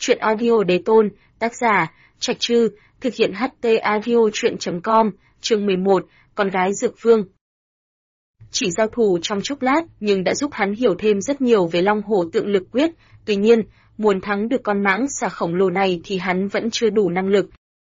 Truyện audio đế tôn, tác giả, Trạch Trư, thực hiện HT audio truyện.com, chương 11, con gái Dược Vương. Chỉ giao thủ trong chốc lát nhưng đã giúp hắn hiểu thêm rất nhiều về Long Hổ Tượng Lực Quyết, tuy nhiên, muốn thắng được con mãng xà khổng lồ này thì hắn vẫn chưa đủ năng lực.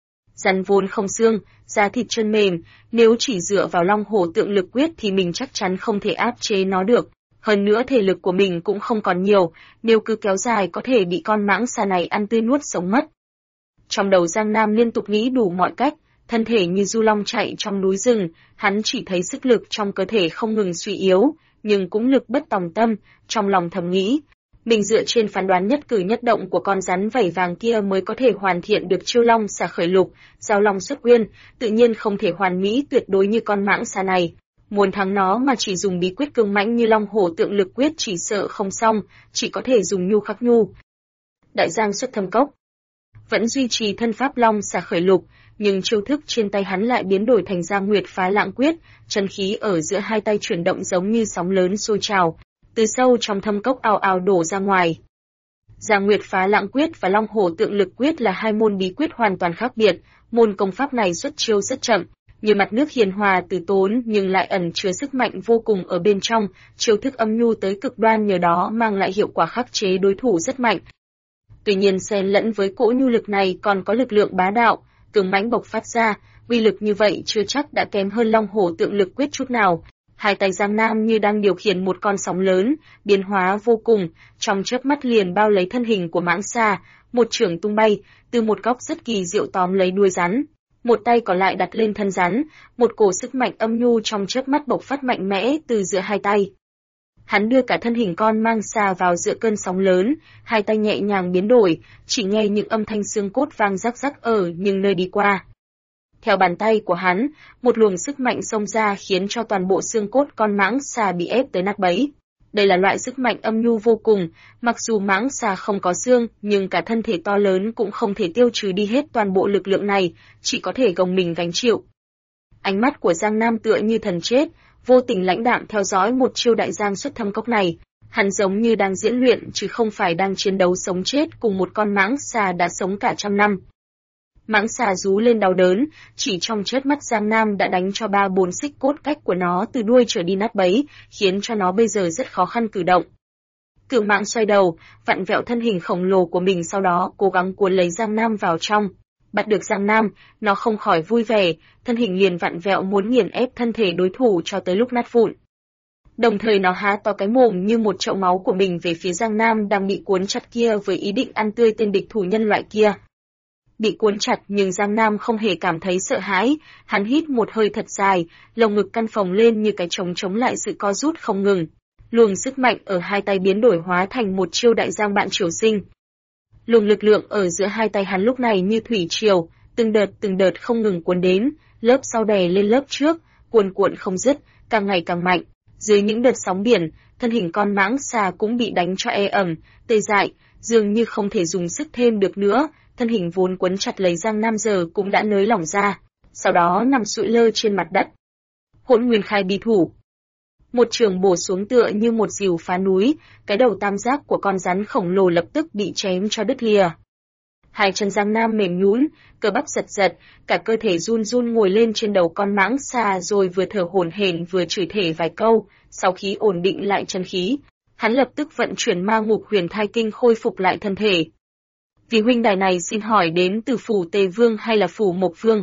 Rắn vốn không xương, da thịt chân mềm, nếu chỉ dựa vào Long Hổ Tượng Lực Quyết thì mình chắc chắn không thể áp chế nó được. Hơn nữa thể lực của mình cũng không còn nhiều, nếu cứ kéo dài có thể bị con mãng xà này ăn tươi nuốt sống mất. Trong đầu Giang Nam liên tục nghĩ đủ mọi cách, thân thể như du long chạy trong núi rừng, hắn chỉ thấy sức lực trong cơ thể không ngừng suy yếu, nhưng cũng lực bất tòng tâm, trong lòng thầm nghĩ. Mình dựa trên phán đoán nhất cử nhất động của con rắn vảy vàng kia mới có thể hoàn thiện được chiêu long xà khởi lục, giao long xuất uyên, tự nhiên không thể hoàn mỹ tuyệt đối như con mãng xà này. Muốn thắng nó mà chỉ dùng bí quyết cương mãnh như Long Hổ Tượng Lực Quyết chỉ sợ không xong, chỉ có thể dùng nhu khắc nhu. Đại Giang xuất thâm cốc vẫn duy trì thân pháp long xà khởi lục, nhưng chiêu thức trên tay hắn lại biến đổi thành Giang Nguyệt Phá Lãng Quyết, chân khí ở giữa hai tay chuyển động giống như sóng lớn sôi trào, từ sâu trong thâm cốc ào ào đổ ra ngoài. Giang Nguyệt Phá Lãng Quyết và Long Hổ Tượng Lực Quyết là hai môn bí quyết hoàn toàn khác biệt, môn công pháp này xuất chiêu rất chậm, như mặt nước hiền hòa từ tốn nhưng lại ẩn chứa sức mạnh vô cùng ở bên trong, chiêu thức âm nhu tới cực đoan nhờ đó mang lại hiệu quả khắc chế đối thủ rất mạnh. Tuy nhiên xen lẫn với cỗ nhu lực này còn có lực lượng bá đạo, cường mãnh bộc phát ra, uy lực như vậy chưa chắc đã kém hơn Long Hổ Tượng Lực Quyết chút nào. Hai tay Giang Nam như đang điều khiển một con sóng lớn, biến hóa vô cùng, trong chớp mắt liền bao lấy thân hình của mãng xà, một chưởng tung bay, từ một góc rất kỳ diệu tóm lấy đuôi rắn. Một tay còn lại đặt lên thân rắn, một cổ sức mạnh âm nhu trong chớp mắt bộc phát mạnh mẽ từ giữa hai tay. Hắn đưa cả thân hình con mang xà vào giữa cơn sóng lớn, hai tay nhẹ nhàng biến đổi, chỉ nghe những âm thanh xương cốt vang rắc rắc ở những nơi đi qua. Theo bàn tay của hắn, một luồng sức mạnh xông ra khiến cho toàn bộ xương cốt con mãng xà bị ép tới nát bấy. Đây là loại sức mạnh âm nhu vô cùng, mặc dù mãng xà không có xương, nhưng cả thân thể to lớn cũng không thể tiêu trừ đi hết toàn bộ lực lượng này, chỉ có thể gồng mình gánh chịu. Ánh mắt của Giang Nam tựa như thần chết, vô tình lãnh đạm theo dõi một chiêu đại giang xuất thâm cốc này. Hắn giống như đang diễn luyện chứ không phải đang chiến đấu sống chết cùng một con mãng xà đã sống cả trăm năm. Mãng xà rú lên đau đớn, chỉ trong chớp mắt Giang Nam đã đánh cho 3-4 xích cốt cách của nó từ đuôi trở đi nát bấy, khiến cho nó bây giờ rất khó khăn cử động. Cự mãng xoay đầu, vặn vẹo thân hình khổng lồ của mình, sau đó cố gắng cuốn lấy Giang Nam vào trong. Bắt được Giang Nam, nó không khỏi vui vẻ, thân hình liền vặn vẹo muốn nghiền ép thân thể đối thủ cho tới lúc nát vụn. Đồng thời nó há to cái mồm như một chậu máu của mình về phía Giang Nam đang bị cuốn chặt kia với ý định ăn tươi tên địch thủ nhân loại kia. Bị cuốn chặt nhưng Giang Nam không hề cảm thấy sợ hãi, hắn hít một hơi thật dài, lồng ngực căng phồng lên như cái trống chống lại sự co rút không ngừng. Luồng sức mạnh ở hai tay biến đổi hóa thành một chiêu đại giang bạn triều sinh. Luồng lực lượng ở giữa hai tay hắn lúc này như thủy triều, từng đợt không ngừng cuốn đến, lớp sau đè lên lớp trước, cuồn cuộn không dứt, càng ngày càng mạnh. Dưới những đợt sóng biển, thân hình con mãng xà cũng bị đánh cho ê ẩm, tê dại, dường như không thể dùng sức thêm được nữa. Thân hình vốn quấn chặt lấy Giang Nam giờ cũng đã nới lỏng ra, sau đó nằm sụi lơ trên mặt đất. Hỗn Nguyên Khai Bi Thủ. Một trường bổ xuống tựa như một rìu phá núi, cái đầu tam giác của con rắn khổng lồ lập tức bị chém cho đứt lìa. Hai chân Giang Nam mềm nhũn, cơ bắp giật giật, cả cơ thể run run ngồi lên trên đầu con mãng xà rồi vừa thở hổn hển vừa chửi thề vài câu. Sau khi ổn định lại chân khí, hắn lập tức vận chuyển Ma Ngục Huyền Thai Kinh khôi phục lại thân thể. Vì huynh đài này xin hỏi đến từ phủ Tề Vương hay là phủ Mộc Vương?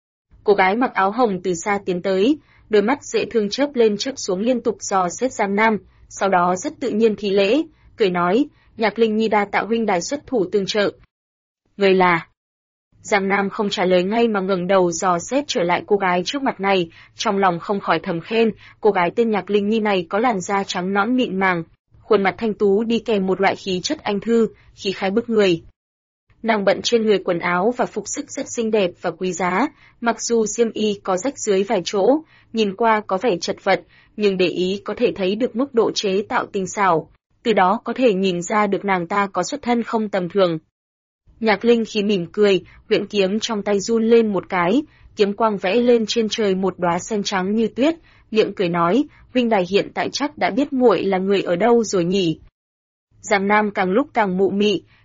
Cô gái mặc áo hồng từ xa tiến tới, đôi mắt dễ thương chớp lên chớp xuống liên tục dò xét Giang Nam, sau đó rất tự nhiên thi lễ, cười nói, Nhạc Linh Nhi đa tạ huynh đài xuất thủ tương trợ. Người là? Giang Nam không trả lời ngay mà ngẩng đầu dò xét trở lại cô gái trước mặt này, trong lòng không khỏi thầm khen, cô gái tên Nhạc Linh Nhi này có làn da trắng nõn mịn màng, khuôn mặt thanh tú đi kèm một loại khí chất anh thư, khí khái bức người. Nàng bận trên người quần áo và phục sức rất xinh đẹp và quý giá, mặc dù xiêm y có rách dưới vài chỗ, nhìn qua có vẻ chật vật, nhưng để ý có thể thấy được mức độ chế tạo tinh xảo, từ đó có thể nhìn ra được nàng ta có xuất thân không tầm thường. Nhạc Linh khi mỉm cười, huyễn kiếm trong tay run lên một cái, kiếm quang vẽ lên trên trời một đóa sen trắng như tuyết, miệng cười nói, huynh đài hiện tại chắc đã biết muội là người ở đâu rồi nhỉ? Giang Nam càng lúc càng mụ mị,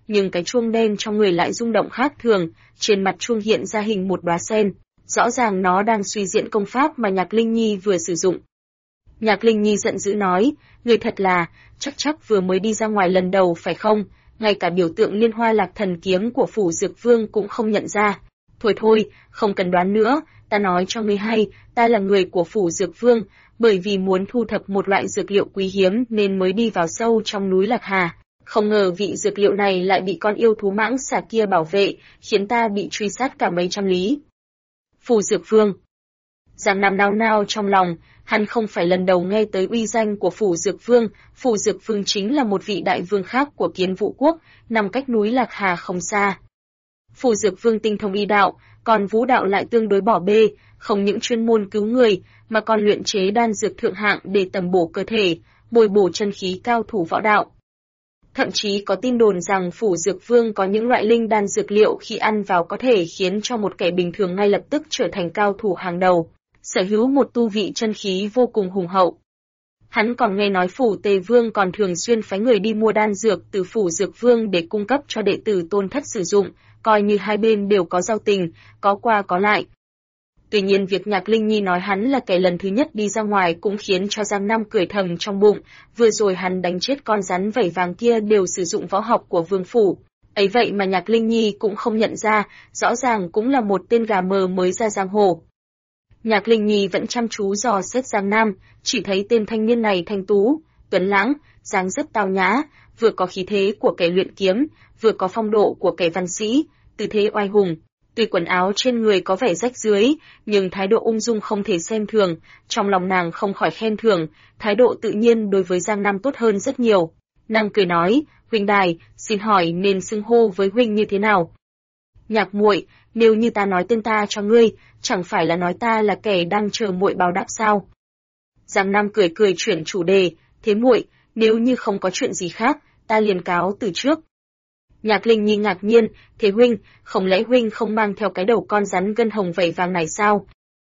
nhưng cái chuông đen trong người lại rung động khác thường, trên mặt chuông hiện ra hình một đóa sen. Rõ ràng nó đang suy diễn công pháp mà Nhạc Linh Nhi vừa sử dụng. Nhạc Linh Nhi giận dữ nói, người thật là, chắc vừa mới đi ra ngoài lần đầu phải không, ngay cả biểu tượng Liên Hoa Lạc Thần Kiếm của Phủ Dược Vương cũng không nhận ra. Thôi, không cần đoán nữa, ta nói cho ngươi hay, ta là người của Phủ Dược Vương, bởi vì muốn thu thập một loại dược liệu quý hiếm nên mới đi vào sâu trong núi Lạc Hà. Không ngờ vị dược liệu này lại bị con yêu thú mãng xà kia bảo vệ, khiến ta bị truy sát cả mấy trăm lý. Phủ Dược Vương. Giang Nam nao nao trong lòng, hắn không phải lần đầu nghe tới uy danh của Phủ Dược Vương. Phủ Dược Vương chính là một vị đại vương khác của Kiến Vũ Quốc, nằm cách núi Lạc Hà không xa. Phủ Dược Vương tinh thông y đạo, còn vũ đạo lại tương đối bỏ bê, không những chuyên môn cứu người, mà còn luyện chế đan dược thượng hạng để tầm bổ cơ thể, bồi bổ chân khí cao thủ võ đạo. Thậm chí có tin đồn rằng Phủ Dược Vương có những loại linh đan dược liệu khi ăn vào có thể khiến cho một kẻ bình thường ngay lập tức trở thành cao thủ hàng đầu, sở hữu một tu vị chân khí vô cùng hùng hậu. Hắn còn nghe nói Phủ Tề Vương còn thường xuyên phái người đi mua đan dược từ Phủ Dược Vương để cung cấp cho đệ tử Tôn Thất sử dụng, coi như hai bên đều có giao tình, có qua có lại. Tuy nhiên việc Nhạc Linh Nhi nói hắn là kẻ lần thứ nhất đi ra ngoài cũng khiến cho Giang Nam cười thầm trong bụng, vừa rồi hắn đánh chết con rắn vảy vàng kia đều sử dụng võ học của Vương Phủ. Ấy vậy mà Nhạc Linh Nhi cũng không nhận ra, rõ ràng cũng là một tên gà mờ mới ra giang hồ. Nhạc Linh Nhi vẫn chăm chú dò xét Giang Nam, chỉ thấy tên thanh niên này thanh tú, tuấn lãng, dáng dấp tao nhã, vừa có khí thế của kẻ luyện kiếm, vừa có phong độ của kẻ văn sĩ, tư thế oai hùng. Tuy quần áo trên người có vẻ rách rưới, nhưng thái độ ung dung không thể xem thường, trong lòng nàng không khỏi khen thưởng, thái độ tự nhiên đối với Giang Nam tốt hơn rất nhiều. Nàng cười nói, huynh đài, xin hỏi nên xưng hô với huynh như thế nào? Nhạc muội, nếu như ta nói tên ta cho ngươi, chẳng phải là nói ta là kẻ đang chờ muội báo đáp sao? Giang Nam cười chuyển chủ đề, thế muội, nếu như không có chuyện gì khác, ta liền cáo từ trước. Nhạc Linh Nhi ngạc nhiên, thế huynh, không lẽ huynh không mang theo cái đầu con rắn gân hồng vảy vàng này sao?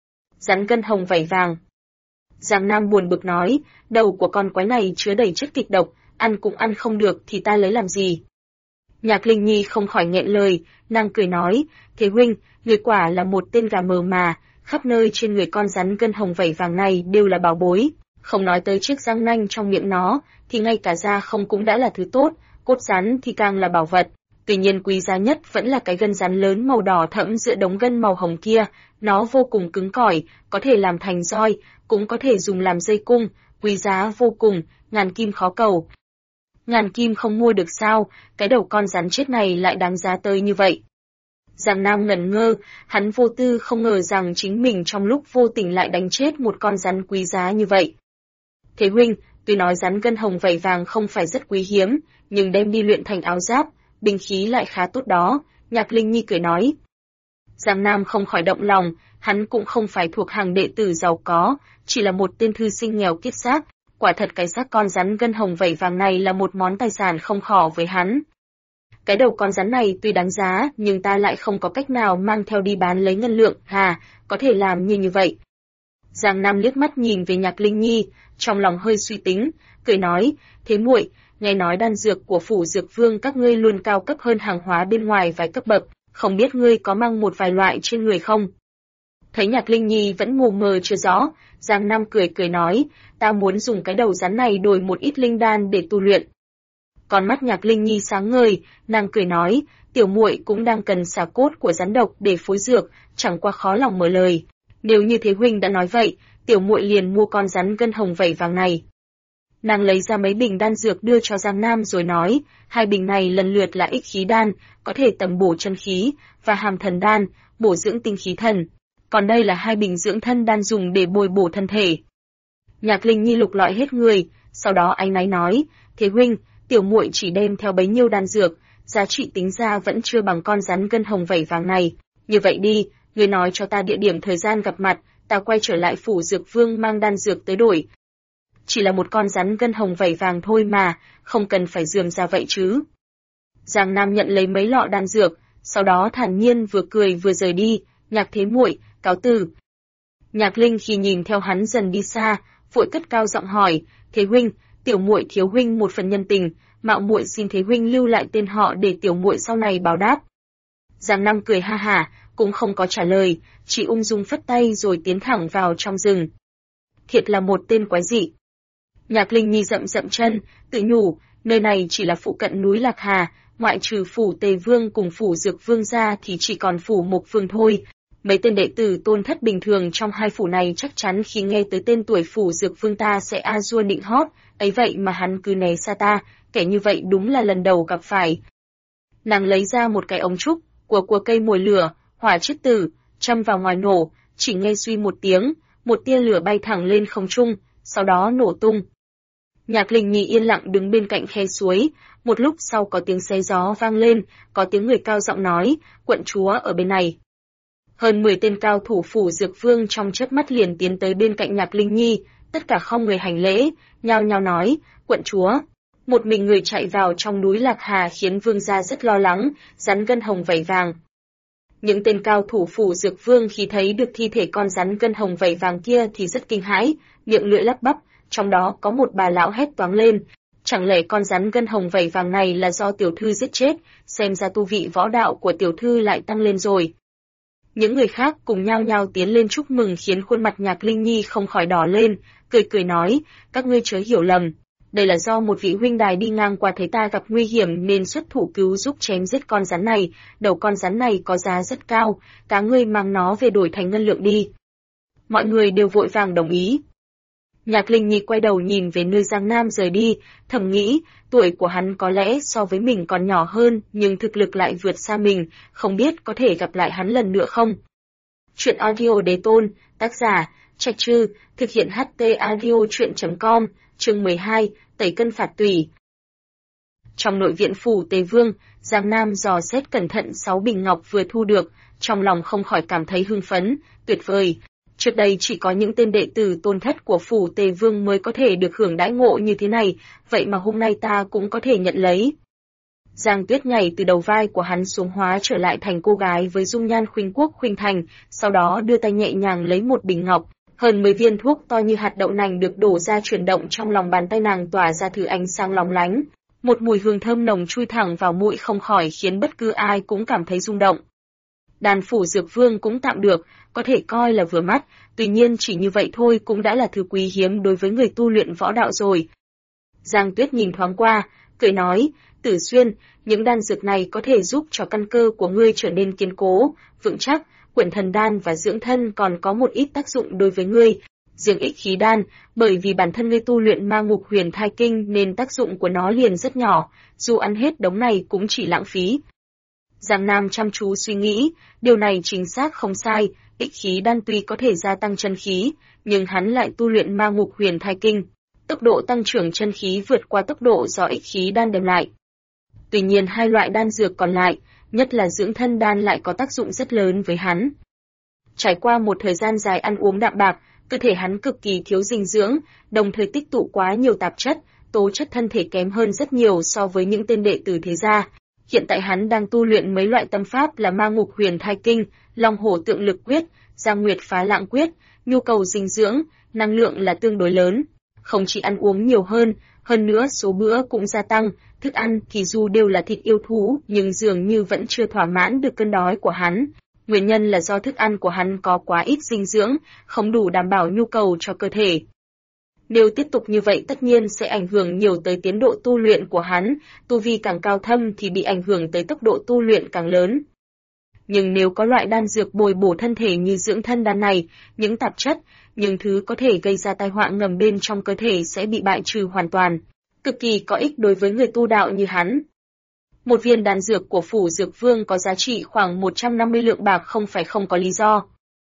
Rắn gân hồng vảy vàng. Giang Nam buồn bực nói, đầu của con quái này chứa đầy chất kịch độc, ăn cũng ăn không được thì ta lấy làm gì? Nhạc Linh Nhi không khỏi nghẹn lời, nàng cười nói, thế huynh, người quả là một tên gà mờ mà, khắp nơi trên người con rắn gân hồng vảy vàng này đều là bảo bối, không nói tới chiếc răng nanh trong miệng nó, thì ngay cả da không cũng đã là thứ tốt, cốt rắn thì càng là bảo vật. Tuy nhiên quý giá nhất vẫn là cái gân rắn lớn màu đỏ thẫm giữa đống gân màu hồng kia, nó vô cùng cứng cỏi, có thể làm thành roi, cũng có thể dùng làm dây cung, quý giá vô cùng, ngàn kim khó cầu. Ngàn kim không mua được sao, cái đầu con rắn chết này lại đáng giá tới như vậy. Giang Nam ngẩn ngơ, hắn vô tư không ngờ rằng chính mình trong lúc vô tình lại đánh chết một con rắn quý giá như vậy. Thế huynh, tuy nói rắn gân hồng vảy vàng không phải rất quý hiếm, nhưng đem đi luyện thành áo giáp, binh khí lại khá tốt đó, Nhạc Linh Nhi cười nói. Giang Nam không khỏi động lòng, hắn cũng không phải thuộc hàng đệ tử giàu có, chỉ là một tên thư sinh nghèo kiết xác, quả thật cái xác con rắn gân hồng vảy vàng này là một món tài sản không khó với hắn. Cái đầu con rắn này tuy đáng giá, nhưng ta lại không có cách nào mang theo đi bán lấy ngân lượng, có thể làm như vậy. Giang Nam liếc mắt nhìn về Nhạc Linh Nhi, trong lòng hơi suy tính, cười nói, thế muội, nghe nói đan dược của Phủ Dược Vương các ngươi luôn cao cấp hơn hàng hóa bên ngoài vài cấp bậc, không biết ngươi có mang một vài loại trên người không? Thấy Nhạc Linh Nhi vẫn mù mờ chưa rõ, Giang Nam cười nói, ta muốn dùng cái đầu rắn này đổi một ít linh đan để tu luyện. Con mắt Nhạc Linh Nhi sáng ngời, nàng cười nói, tiểu muội cũng đang cần xả cốt của rắn độc để phối dược, chẳng qua khó lòng mở lời. Nếu như thế huynh đã nói vậy, tiểu muội liền mua con rắn gân hồng vảy vàng này. Nàng lấy ra mấy bình đan dược đưa cho Giang Nam rồi nói, hai bình này lần lượt là ích khí đan, có thể tầm bổ chân khí, và hàm thần đan, bổ dưỡng tinh khí thần. Còn đây là hai bình dưỡng thân đan dùng để bồi bổ thân thể. Nhạc Linh Nhi lục lọi hết người, sau đó anh ấy nói, thế huynh, tiểu muội chỉ đem theo bấy nhiêu đan dược, giá trị tính ra vẫn chưa bằng con rắn gân hồng vảy vàng này. Như vậy đi, ngươi nói cho ta địa điểm thời gian gặp mặt, ta quay trở lại Phủ Dược Vương mang đan dược tới đổi. Chỉ là một con rắn gân hồng vảy vàng thôi mà, không cần phải rườm ra vậy chứ. Giang Nam nhận lấy mấy lọ đan dược, sau đó thản nhiên vừa cười vừa rời đi, Nhạc thế muội, cáo từ. Nhạc Linh khi nhìn theo hắn dần đi xa, vội cất cao giọng hỏi, thế huynh, tiểu muội thiếu huynh một phần nhân tình, mạo muội xin thế huynh lưu lại tên họ để tiểu muội sau này báo đáp. Giang Nam cười ha hả, cũng không có trả lời, chỉ ung dung phất tay rồi tiến thẳng vào trong rừng. Thiệt là một tên quái dị. Nhạc Linh Nhi dậm dậm chân, tự nhủ, nơi này chỉ là phụ cận núi Lạc Hà, ngoại trừ phủ Tề Vương cùng phủ Dược Vương ra thì chỉ còn phủ Mộc Vương thôi. Mấy tên đệ tử tôn thất bình thường trong hai phủ này chắc chắn khi nghe tới tên tuổi phủ Dược Vương ta sẽ a dua nịnh hót, ấy vậy mà hắn cứ né xa ta, kẻ như vậy đúng là lần đầu gặp phải. Nàng lấy ra một cái ống trúc, của cây mồi lửa, hỏa chiết tử, châm vào ngoài nổ, chỉ nghe suy một tiếng, một tia lửa bay thẳng lên không trung, sau đó nổ tung. Nhạc Linh Nhi yên lặng đứng bên cạnh khe suối, một lúc sau có tiếng xé gió vang lên, có tiếng người cao giọng nói, quận chúa ở bên này. Hơn 10 tên cao thủ phủ Dược Vương trong chớp mắt liền tiến tới bên cạnh Nhạc Linh Nhi, tất cả không người hành lễ, nhao nhao nói, quận chúa. Một mình người chạy vào trong núi Lạc Hà khiến vương gia rất lo lắng, rắn gân hồng vảy vàng. Những tên cao thủ phủ Dược Vương khi thấy được thi thể con rắn gân hồng vảy vàng kia thì rất kinh hãi, miệng lưỡi lắp bắp, trong đó có một bà lão hét toáng lên. Chẳng lẽ con rắn gân hồng vảy vàng này là do tiểu thư giết chết, xem ra tu vị võ đạo của tiểu thư lại tăng lên rồi. Những người khác cùng nhao nhao tiến lên chúc mừng khiến khuôn mặt Nhạc Linh Nhi không khỏi đỏ lên, cười cười nói, các ngươi chớ hiểu lầm. Đây là do một vị huynh đài đi ngang qua thấy ta gặp nguy hiểm nên xuất thủ cứu giúp chém giết con rắn này, đầu con rắn này có giá rất cao, các ngươi mang nó về đổi thành ngân lượng đi. Mọi người đều vội vàng đồng ý. Nhạc Linh Nhi quay đầu nhìn về nơi Giang Nam rời đi, thầm nghĩ, tuổi của hắn có lẽ so với mình còn nhỏ hơn nhưng thực lực lại vượt xa mình, không biết có thể gặp lại hắn lần nữa không. Chuyện audio đế tôn, tác giả, Trạch Trư, thực hiện HT audio chuyện.com, chương 12, tẩy cân phạt tùy. Trong nội viện phủ Tề Vương, Giang Nam dò xét cẩn thận 6 bình ngọc vừa thu được, trong lòng không khỏi cảm thấy hưng phấn, tuyệt vời. Trước đây chỉ có những tên đệ tử tôn thất của phủ Tề Vương mới có thể được hưởng đãi ngộ như thế này, vậy mà hôm nay ta cũng có thể nhận lấy. Giang Tuyết nhảy từ đầu vai của hắn xuống hóa trở lại thành cô gái với dung nhan khuynh quốc khuynh thành, sau đó đưa tay nhẹ nhàng lấy một bình ngọc, hơn 10 viên thuốc to như hạt đậu nành được đổ ra chuyển động trong lòng bàn tay nàng tỏa ra thứ ánh sáng lóng lánh, một mùi hương thơm nồng chui thẳng vào mũi không khỏi khiến bất cứ ai cũng cảm thấy rung động. Đan phủ Dược Vương cũng tạm được, có thể coi là vừa mắt, tuy nhiên chỉ như vậy thôi cũng đã là thứ quý hiếm đối với người tu luyện võ đạo rồi. Giang Tuyết nhìn thoáng qua, cười nói, Tử Xuyên, những đan dược này có thể giúp cho căn cơ của ngươi trở nên kiên cố, vững chắc, Quyển Thần Đan và Dưỡng Thân còn có một ít tác dụng đối với ngươi. Riêng Ích Khí Đan, bởi vì bản thân ngươi tu luyện Ma Ngục Huyền Thai Kinh nên tác dụng của nó liền rất nhỏ, dù ăn hết đống này cũng chỉ lãng phí. Giang Nam chăm chú suy nghĩ, điều này chính xác không sai, Ích Khí Đan tuy có thể gia tăng chân khí, nhưng hắn lại tu luyện Ma Ngục Huyền Thai Kinh, tốc độ tăng trưởng chân khí vượt qua tốc độ do Ích Khí Đan đem lại. Tuy nhiên hai loại đan dược còn lại, nhất là Dưỡng Thân Đan lại có tác dụng rất lớn với hắn. Trải qua một thời gian dài ăn uống đạm bạc, cơ thể hắn cực kỳ thiếu dinh dưỡng, đồng thời tích tụ quá nhiều tạp chất, tố chất thân thể kém hơn rất nhiều so với những tên đệ tử thế gia. Hiện tại hắn đang tu luyện mấy loại tâm pháp là Ma Ngục Huyền Thai Kinh, Long Hổ Tượng Lực Quyết, Giang Nguyệt Phá Lạng Quyết, nhu cầu dinh dưỡng, năng lượng là tương đối lớn. Không chỉ ăn uống nhiều hơn nữa số bữa cũng gia tăng, thức ăn thì dù đều là thịt yêu thú nhưng dường như vẫn chưa thỏa mãn được cơn đói của hắn. Nguyên nhân là do thức ăn của hắn có quá ít dinh dưỡng, không đủ đảm bảo nhu cầu cho cơ thể. Nếu tiếp tục như vậy tất nhiên sẽ ảnh hưởng nhiều tới tiến độ tu luyện của hắn, tu vi càng cao thâm thì bị ảnh hưởng tới tốc độ tu luyện càng lớn. Nhưng nếu có loại đan dược bồi bổ thân thể như Dưỡng Thân Đan này, những tạp chất, những thứ có thể gây ra tai họa ngầm bên trong cơ thể sẽ bị bại trừ hoàn toàn, cực kỳ có ích đối với người tu đạo như hắn. Một viên đan dược của phủ Dược Vương có giá trị khoảng 150 lượng bạc không phải không có lý do.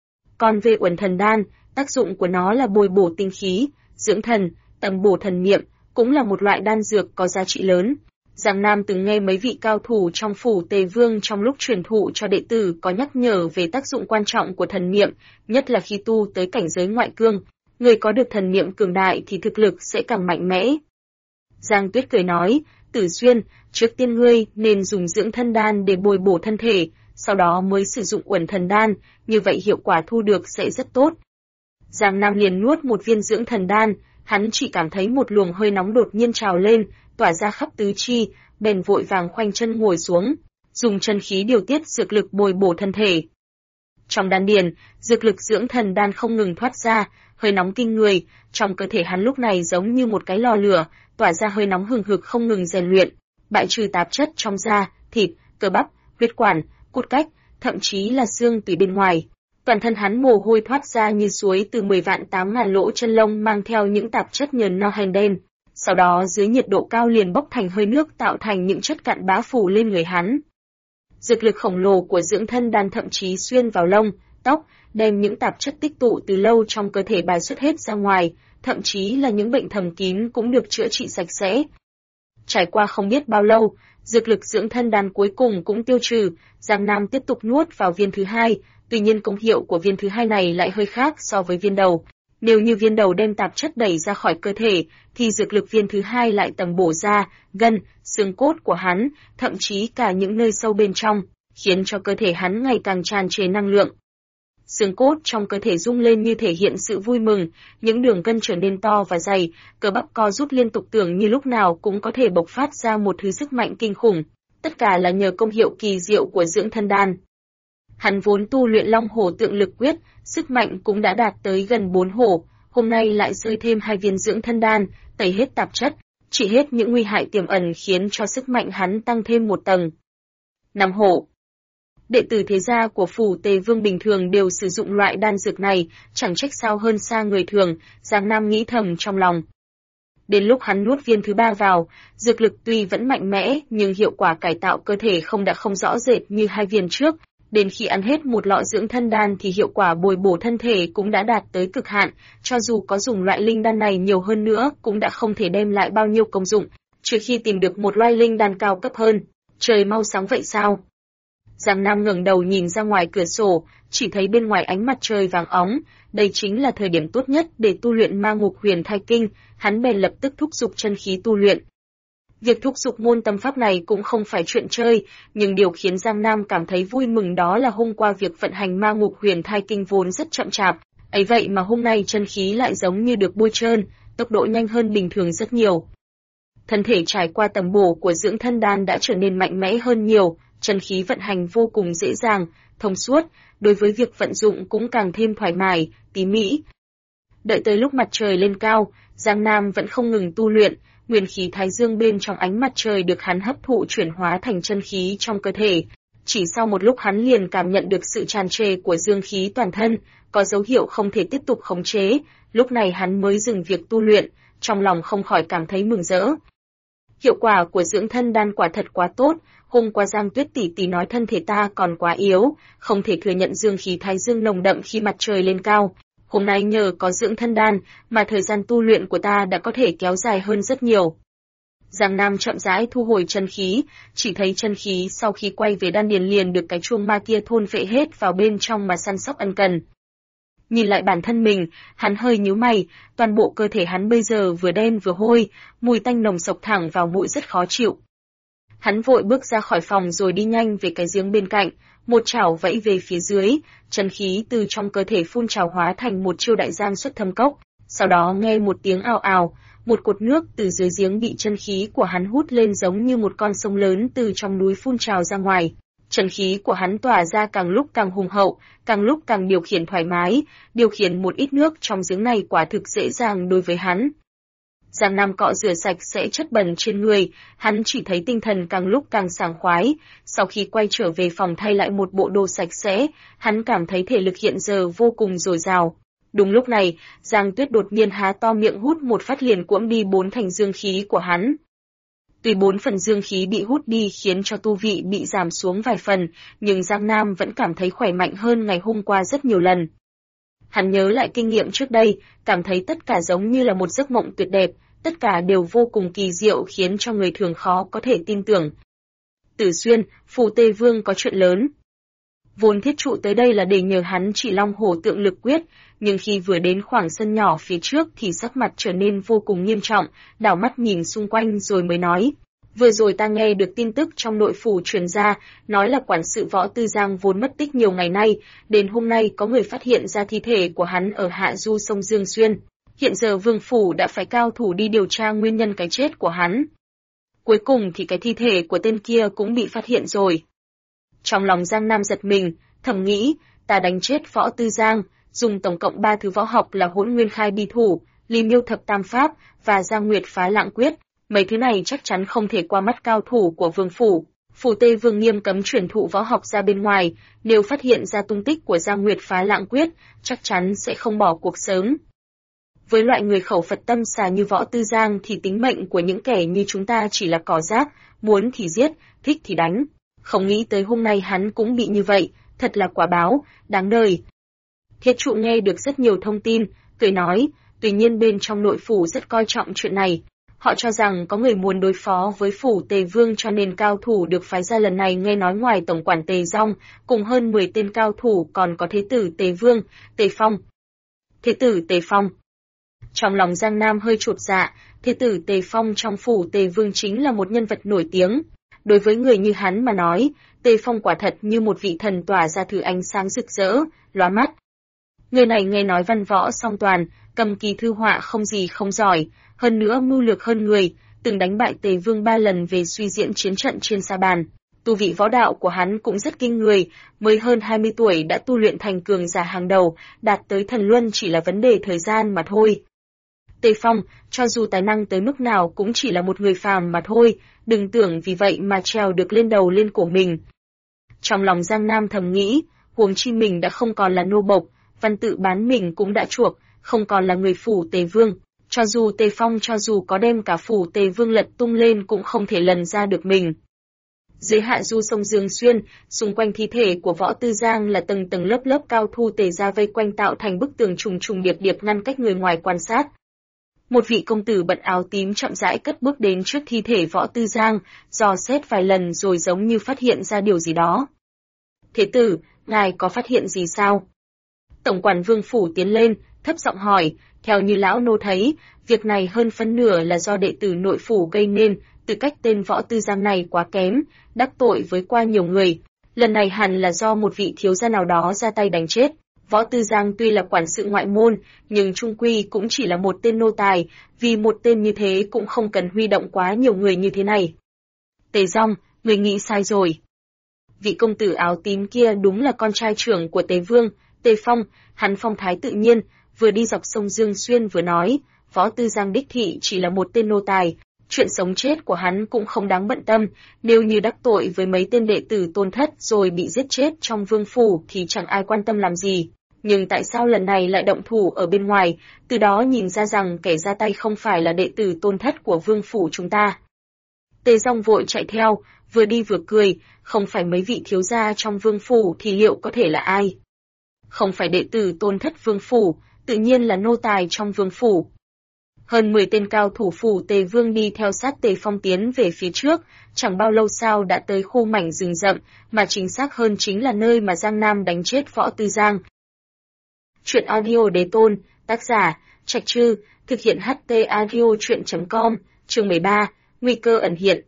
Còn về Uẩn Thần Đan, tác dụng của nó là bồi bổ tinh khí, dưỡng thần, tầm bổ thần niệm, cũng là một loại đan dược có giá trị lớn. Giang Nam từng nghe mấy vị cao thủ trong phủ Tề Vương trong lúc truyền thụ cho đệ tử có nhắc nhở về tác dụng quan trọng của thần niệm, nhất là khi tu tới cảnh giới ngoại cương, người có được thần niệm cường đại thì thực lực sẽ càng mạnh mẽ. Giang Tuyết cười nói, Tử Xuyên, trước tiên ngươi nên dùng Dưỡng Thân Đan để bồi bổ thân thể, sau đó mới sử dụng Uẩn Thần Đan, như vậy hiệu quả thu được sẽ rất tốt. Giang Nam liền nuốt một viên Dưỡng Thần Đan, hắn chỉ cảm thấy một luồng hơi nóng đột nhiên trào lên, tỏa ra khắp tứ chi, bèn vội vàng khoanh chân ngồi xuống, dùng chân khí điều tiết dược lực bồi bổ thân thể. Trong đan điền, dược lực dưỡng thần đan không ngừng thoát ra, hơi nóng kinh người, trong cơ thể hắn lúc này giống như một cái lò lửa, tỏa ra hơi nóng hừng hực không ngừng rèn luyện, bại trừ tạp chất trong da, thịt, cơ bắp, huyết quản, cốt cách, thậm chí là xương tủy bên ngoài. Toàn thân hắn mồ hôi thoát ra như suối từ 10.800.000 lỗ chân lông mang theo những tạp chất nhờn no hành đen. Sau đó dưới nhiệt độ cao liền bốc thành hơi nước tạo thành những chất cặn bã phủ lên người hắn. Dược lực khổng lồ của dưỡng thân đan thậm chí xuyên vào lông, tóc, đem những tạp chất tích tụ từ lâu trong cơ thể bài xuất hết ra ngoài, thậm chí là những bệnh thầm kín cũng được chữa trị sạch sẽ. Trải qua không biết bao lâu, dược lực dưỡng thân đan cuối cùng cũng tiêu trừ, Giang Nam tiếp tục nuốt vào viên thứ hai, tuy nhiên công hiệu của viên thứ hai này lại hơi khác so với viên đầu. Nếu như viên đầu đem tạp chất đẩy ra khỏi cơ thể, thì dược lực viên thứ hai lại tầm bổ ra, gân, xương cốt của hắn, thậm chí cả những nơi sâu bên trong, khiến cho cơ thể hắn ngày càng tràn trề năng lượng. Xương cốt trong cơ thể rung lên như thể hiện sự vui mừng, những đường gân trở nên to và dày, cơ bắp co rút liên tục tưởng như lúc nào cũng có thể bộc phát ra một thứ sức mạnh kinh khủng. Tất cả là nhờ công hiệu kỳ diệu của dưỡng thân đan. Hắn vốn tu luyện Long Hổ Tượng Lực Quyết, sức mạnh cũng đã đạt tới gần 4 hổ, hôm nay lại rơi thêm 2 viên dưỡng thân đan, tẩy hết tạp chất, trị hết những nguy hại tiềm ẩn khiến cho sức mạnh hắn tăng thêm một tầng. 5 hổ. Đệ tử thế gia của Phủ Tề Vương bình thường đều sử dụng loại đan dược này, chẳng trách sao hơn xa người thường, Giang Nam nghĩ thầm trong lòng. Đến lúc hắn nuốt viên thứ 3 vào, dược lực tuy vẫn mạnh mẽ nhưng hiệu quả cải tạo cơ thể không rõ rệt như 2 viên trước. Đến khi ăn hết một lọ dưỡng thân đan thì hiệu quả bồi bổ thân thể cũng đã đạt tới cực hạn, cho dù có dùng loại linh đan này nhiều hơn nữa cũng đã không thể đem lại bao nhiêu công dụng, trừ khi tìm được một loại linh đan cao cấp hơn. Trời mau sáng vậy sao? Giang Nam ngẩng đầu nhìn ra ngoài cửa sổ, chỉ thấy bên ngoài ánh mặt trời vàng óng, đây chính là thời điểm tốt nhất để tu luyện Ma Ngục Huyền Thai Kinh, hắn bèn lập tức thúc giục chân khí tu luyện. Việc thúc giục môn tâm pháp này cũng không phải chuyện chơi, nhưng điều khiến Giang Nam cảm thấy vui mừng đó là hôm qua việc vận hành Ma Ngục Huyền Thai Kinh vốn rất chậm chạp, ấy vậy mà hôm nay chân khí lại giống như được bôi trơn, tốc độ nhanh hơn bình thường rất nhiều. Thân thể trải qua tầm bổ của dưỡng thân đan đã trở nên mạnh mẽ hơn nhiều, chân khí vận hành vô cùng dễ dàng, thông suốt, đối với việc vận dụng cũng càng thêm thoải mái, tí mỹ. Đợi tới lúc mặt trời lên cao, Giang Nam vẫn không ngừng tu luyện, nguyên khí thái dương bên trong ánh mặt trời được hắn hấp thụ chuyển hóa thành chân khí trong cơ thể. Chỉ sau một lúc hắn liền cảm nhận được sự tràn trề của dương khí toàn thân, có dấu hiệu không thể tiếp tục khống chế, lúc này hắn mới dừng việc tu luyện, trong lòng không khỏi cảm thấy mừng rỡ. Hiệu quả của dưỡng thân đan quả thật quá tốt, hôm qua Giang Tuyết tỷ tỷ nói thân thể ta còn quá yếu, không thể thừa nhận dương khí thái dương nồng đậm khi mặt trời lên cao. Hôm nay nhờ có dưỡng thân đan, mà thời gian tu luyện của ta đã có thể kéo dài hơn rất nhiều. Giang Nam chậm rãi thu hồi chân khí, chỉ thấy chân khí sau khi quay về đan điền liền được cái chuông ma kia thôn phệ hết vào bên trong mà săn sóc ân cần. Nhìn lại bản thân mình, hắn hơi nhíu mày, toàn bộ cơ thể hắn bây giờ vừa đen vừa hôi, mùi tanh nồng sộc thẳng vào mũi rất khó chịu. Hắn vội bước ra khỏi phòng rồi đi nhanh về cái giếng bên cạnh, một chảo vẫy về phía dưới, chân khí từ trong cơ thể phun trào hóa thành một chiêu đại giang xuất thâm cốc. Sau đó nghe một tiếng ào ào, một cột nước từ dưới giếng bị chân khí của hắn hút lên giống như một con sông lớn từ trong núi phun trào ra ngoài. Chân khí của hắn tỏa ra càng lúc càng hùng hậu, càng lúc càng điều khiển thoải mái, điều khiển một ít nước trong giếng này quả thực dễ dàng đối với hắn. Giang Nam cọ rửa sạch sẽ chất bẩn trên người, hắn chỉ thấy tinh thần càng lúc càng sảng khoái, sau khi quay trở về phòng thay lại một bộ đồ sạch sẽ, hắn cảm thấy thể lực hiện giờ vô cùng dồi dào. Đúng lúc này, Giang Tuyết đột nhiên há to miệng hút một phát liền cuỗm đi 4 thành dương khí của hắn. Tuy 4 phần dương khí bị hút đi khiến cho tu vị bị giảm xuống vài phần, nhưng Giang Nam vẫn cảm thấy khỏe mạnh hơn ngày hôm qua rất nhiều lần. Hắn nhớ lại kinh nghiệm trước đây, cảm thấy tất cả giống như là một giấc mộng tuyệt đẹp, tất cả đều vô cùng kỳ diệu khiến cho người thường khó có thể tin tưởng. Tử Xuyên, Phủ Tề Vương có chuyện lớn. Vốn thiết trụ tới đây là để nhờ hắn chỉ Long Hổ Tượng Lực Quyết, nhưng khi vừa đến khoảng sân nhỏ phía trước thì sắc mặt trở nên vô cùng nghiêm trọng, đảo mắt nhìn xung quanh rồi mới nói. Vừa rồi ta nghe được tin tức trong nội phủ truyền ra, nói là quản sự Võ Tư Giang vốn mất tích nhiều ngày nay, đến hôm nay có người phát hiện ra thi thể của hắn ở hạ du sông Dương Xuyên. Hiện giờ Vương phủ đã phải cao thủ đi điều tra nguyên nhân cái chết của hắn. Cuối cùng thì cái thi thể của tên kia cũng bị phát hiện rồi. Trong lòng Giang Nam giật mình, thầm nghĩ, ta đánh chết Võ Tư Giang, dùng tổng cộng 3 thứ võ học là Hỗn Nguyên Khai Bi Thủ, Ly Miêu Thập Tam Pháp và Giang Nguyệt Phá Lạng Quyết, mấy thứ này chắc chắn không thể qua mắt cao thủ của vương phủ. Phủ Tây Vương nghiêm cấm truyền thụ võ học ra bên ngoài, nếu phát hiện ra tung tích của Giang Nguyệt Phá Lạng Quyết, chắc chắn sẽ không bỏ cuộc sớm. Với loại người khẩu Phật tâm xà như Võ Tư Giang thì tính mệnh của những kẻ như chúng ta chỉ là cỏ rác, muốn thì giết, thích thì đánh. Không nghĩ tới hôm nay hắn cũng bị như vậy, thật là quả báo, đáng đời. Thiết trụ nghe được rất nhiều thông tin, cười nói, tuy nhiên bên trong nội phủ rất coi trọng chuyện này. Họ cho rằng có người muốn đối phó với phủ Tề Vương cho nên cao thủ được phái ra lần này nghe nói ngoài tổng quản Tề Dong, cùng hơn 10 tên cao thủ còn có thế tử Tề Vương, Tề Phong. Thế tử Tề Phong. Trong lòng Giang Nam hơi chột dạ, thế tử Tề Phong trong phủ Tề Vương chính là một nhân vật nổi tiếng. Đối với người như hắn mà nói, Tề Phong quả thật như một vị thần tỏa ra thứ ánh sáng rực rỡ, lóa mắt. Người này nghe nói văn võ song toàn, cầm kỳ thư họa không gì không giỏi, hơn nữa mưu lược hơn người, từng đánh bại Tề Vương 3 lần về suy diễn chiến trận trên sa bàn. Tu vị võ đạo của hắn cũng rất kinh người, mới hơn 20 tuổi đã tu luyện thành cường giả hàng đầu, đạt tới thần luân chỉ là vấn đề thời gian mà thôi. Tề Phong, cho dù tài năng tới mức nào cũng chỉ là một người phàm mà thôi, đừng tưởng vì vậy mà trèo được lên đầu lên cổ mình. Trong lòng Giang Nam thầm nghĩ, huống chi mình đã không còn là nô bộc, văn tự bán mình cũng đã chuộc, không còn là người phủ Tề Vương. Cho dù Tề Phong cho dù có đem cả phủ Tề Vương lật tung lên cũng không thể lần ra được mình. Dưới hạ du sông Dương Xuyên, xung quanh thi thể của Võ Tư Giang là tầng tầng lớp lớp cao thủ Tề gia vây quanh tạo thành bức tường trùng trùng điệp điệp ngăn cách người ngoài quan sát. Một vị công tử bận áo tím chậm rãi cất bước đến trước thi thể Võ Tư Giang, dò xét vài lần rồi giống như phát hiện ra điều gì đó. Thế tử, ngài có phát hiện gì sao? Tổng quản Vương phủ tiến lên, thấp giọng hỏi, theo như lão nô thấy, việc này hơn phân nửa là do đệ tử nội phủ gây nên, tư cách tên Võ Tư Giang này quá kém, đắc tội với qua nhiều người. Lần này hẳn là do một vị thiếu gia nào đó ra tay đánh chết. Võ Tư Giang tuy là quản sự ngoại môn, nhưng trung quy cũng chỉ là một tên nô tài, vì một tên như thế cũng không cần huy động quá nhiều người như thế này. Tề Dong, người nghĩ sai rồi. Vị công tử áo tím kia đúng là con trai trưởng của Tề Vương, Tề Phong, hắn phong thái tự nhiên, vừa đi dọc sông Dương Xuyên vừa nói, Võ Tư Giang đích thị chỉ là một tên nô tài, chuyện sống chết của hắn cũng không đáng bận tâm, nếu như đắc tội với mấy tên đệ tử tôn thất rồi bị giết chết trong vương phủ thì chẳng ai quan tâm làm gì. Nhưng tại sao lần này lại động thủ ở bên ngoài, từ đó nhìn ra rằng kẻ ra tay không phải là đệ tử tôn thất của vương phủ chúng ta. Tề Dong vội chạy theo, vừa đi vừa cười, không phải mấy vị thiếu gia trong vương phủ thì liệu có thể là ai? Không phải đệ tử tôn thất vương phủ, tự nhiên là nô tài trong vương phủ. Hơn 10 tên cao thủ phủ Tề Vương đi theo sát Tề Phong tiến về phía trước, chẳng bao lâu sau đã tới khu mảnh rừng rậm, mà chính xác hơn chính là nơi mà Giang Nam đánh chết Võ Tư Giang. Chuyện audio Đế Tôn, tác giả, Trạch Trư, thực hiện HT Audio Truyện.com, chương 13, nguy cơ ẩn hiện.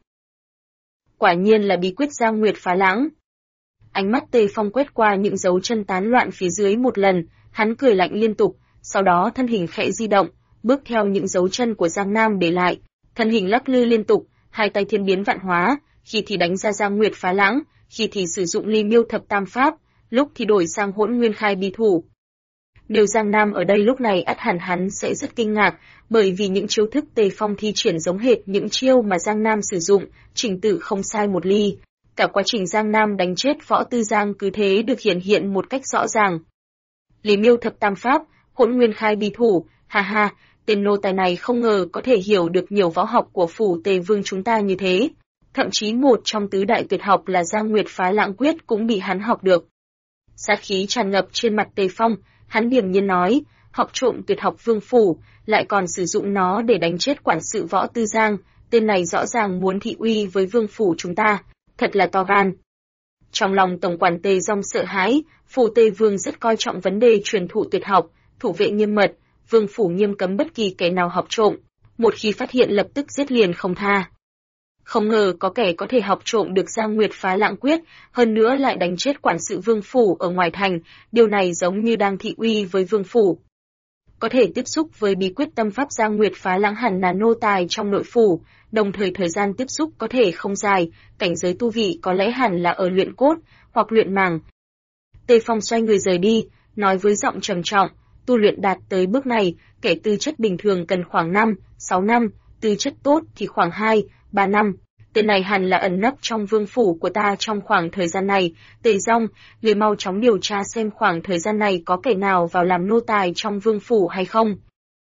Quả nhiên là bí quyết Giang Nguyệt Phá Lãng. Ánh mắt Tề Phong quét qua những dấu chân tán loạn phía dưới một lần, hắn cười lạnh liên tục, sau đó thân hình khẽ di động, bước theo những dấu chân của Giang Nam để lại, thân hình lắc lư liên tục, hai tay thiên biến vạn hóa, khi thì đánh ra Giang Nguyệt Phá Lãng, khi thì sử dụng Ly Miêu Thập Tam Pháp, lúc thì đổi sang Hỗn Nguyên Khai Bi Thủ. Nếu Giang Nam ở đây lúc này ắt hẳn hắn sẽ rất kinh ngạc, bởi vì những chiêu thức Tề Phong thi triển giống hệt những chiêu mà Giang Nam sử dụng, trình tự không sai một ly. Cả quá trình Giang Nam đánh chết Võ Tư Giang cứ thế được hiển hiện một cách rõ ràng. Lý Miêu Thập Tam Pháp, Hỗn Nguyên Khai Bi Thủ, ha ha, tên nô tài này không ngờ có thể hiểu được nhiều võ học của phủ Tề Vương chúng ta như thế. Thậm chí một trong tứ đại tuyệt học là Giang Nguyệt Phá Lãng Quyết cũng bị hắn học được. Sát khí tràn ngập trên mặt Tề Phong, hắn điềm nhiên nói, học trộm tuyệt học vương phủ, lại còn sử dụng nó để đánh chết quản sự Võ Tư Giang, tên này rõ ràng muốn thị uy với vương phủ chúng ta, thật là to gan. Trong lòng tổng quản Tề Dong sợ hãi, phủ Tề Vương rất coi trọng vấn đề truyền thụ tuyệt học, thủ vệ nghiêm mật, vương phủ nghiêm cấm bất kỳ kẻ nào học trộm, một khi phát hiện lập tức giết liền không tha. Không ngờ có kẻ có thể học trộm được Giang Nguyệt Phá Lãng Quyết, hơn nữa lại đánh chết quản sự vương phủ ở ngoài thành, điều này giống như đang thị uy với vương phủ. có thể tiếp xúc với bí quyết tâm pháp Giang Nguyệt Phá Lãng hẳn là nô tài trong nội phủ, đồng thời thời gian tiếp xúc có thể không dài, cảnh giới tu vị có lẽ hẳn là ở luyện cốt hoặc luyện màng. Tề Phong xoay người rời đi, nói với giọng trầm trọng, tu luyện đạt tới bước này, kẻ tư chất bình thường cần khoảng 5, 6 năm, tư chất tốt thì khoảng 2, 3 năm. Tên này hẳn là ẩn nấp trong vương phủ của ta trong khoảng thời gian này. Tề Dông, người mau chóng điều tra xem khoảng thời gian này có kẻ nào vào làm nô tài trong vương phủ hay không.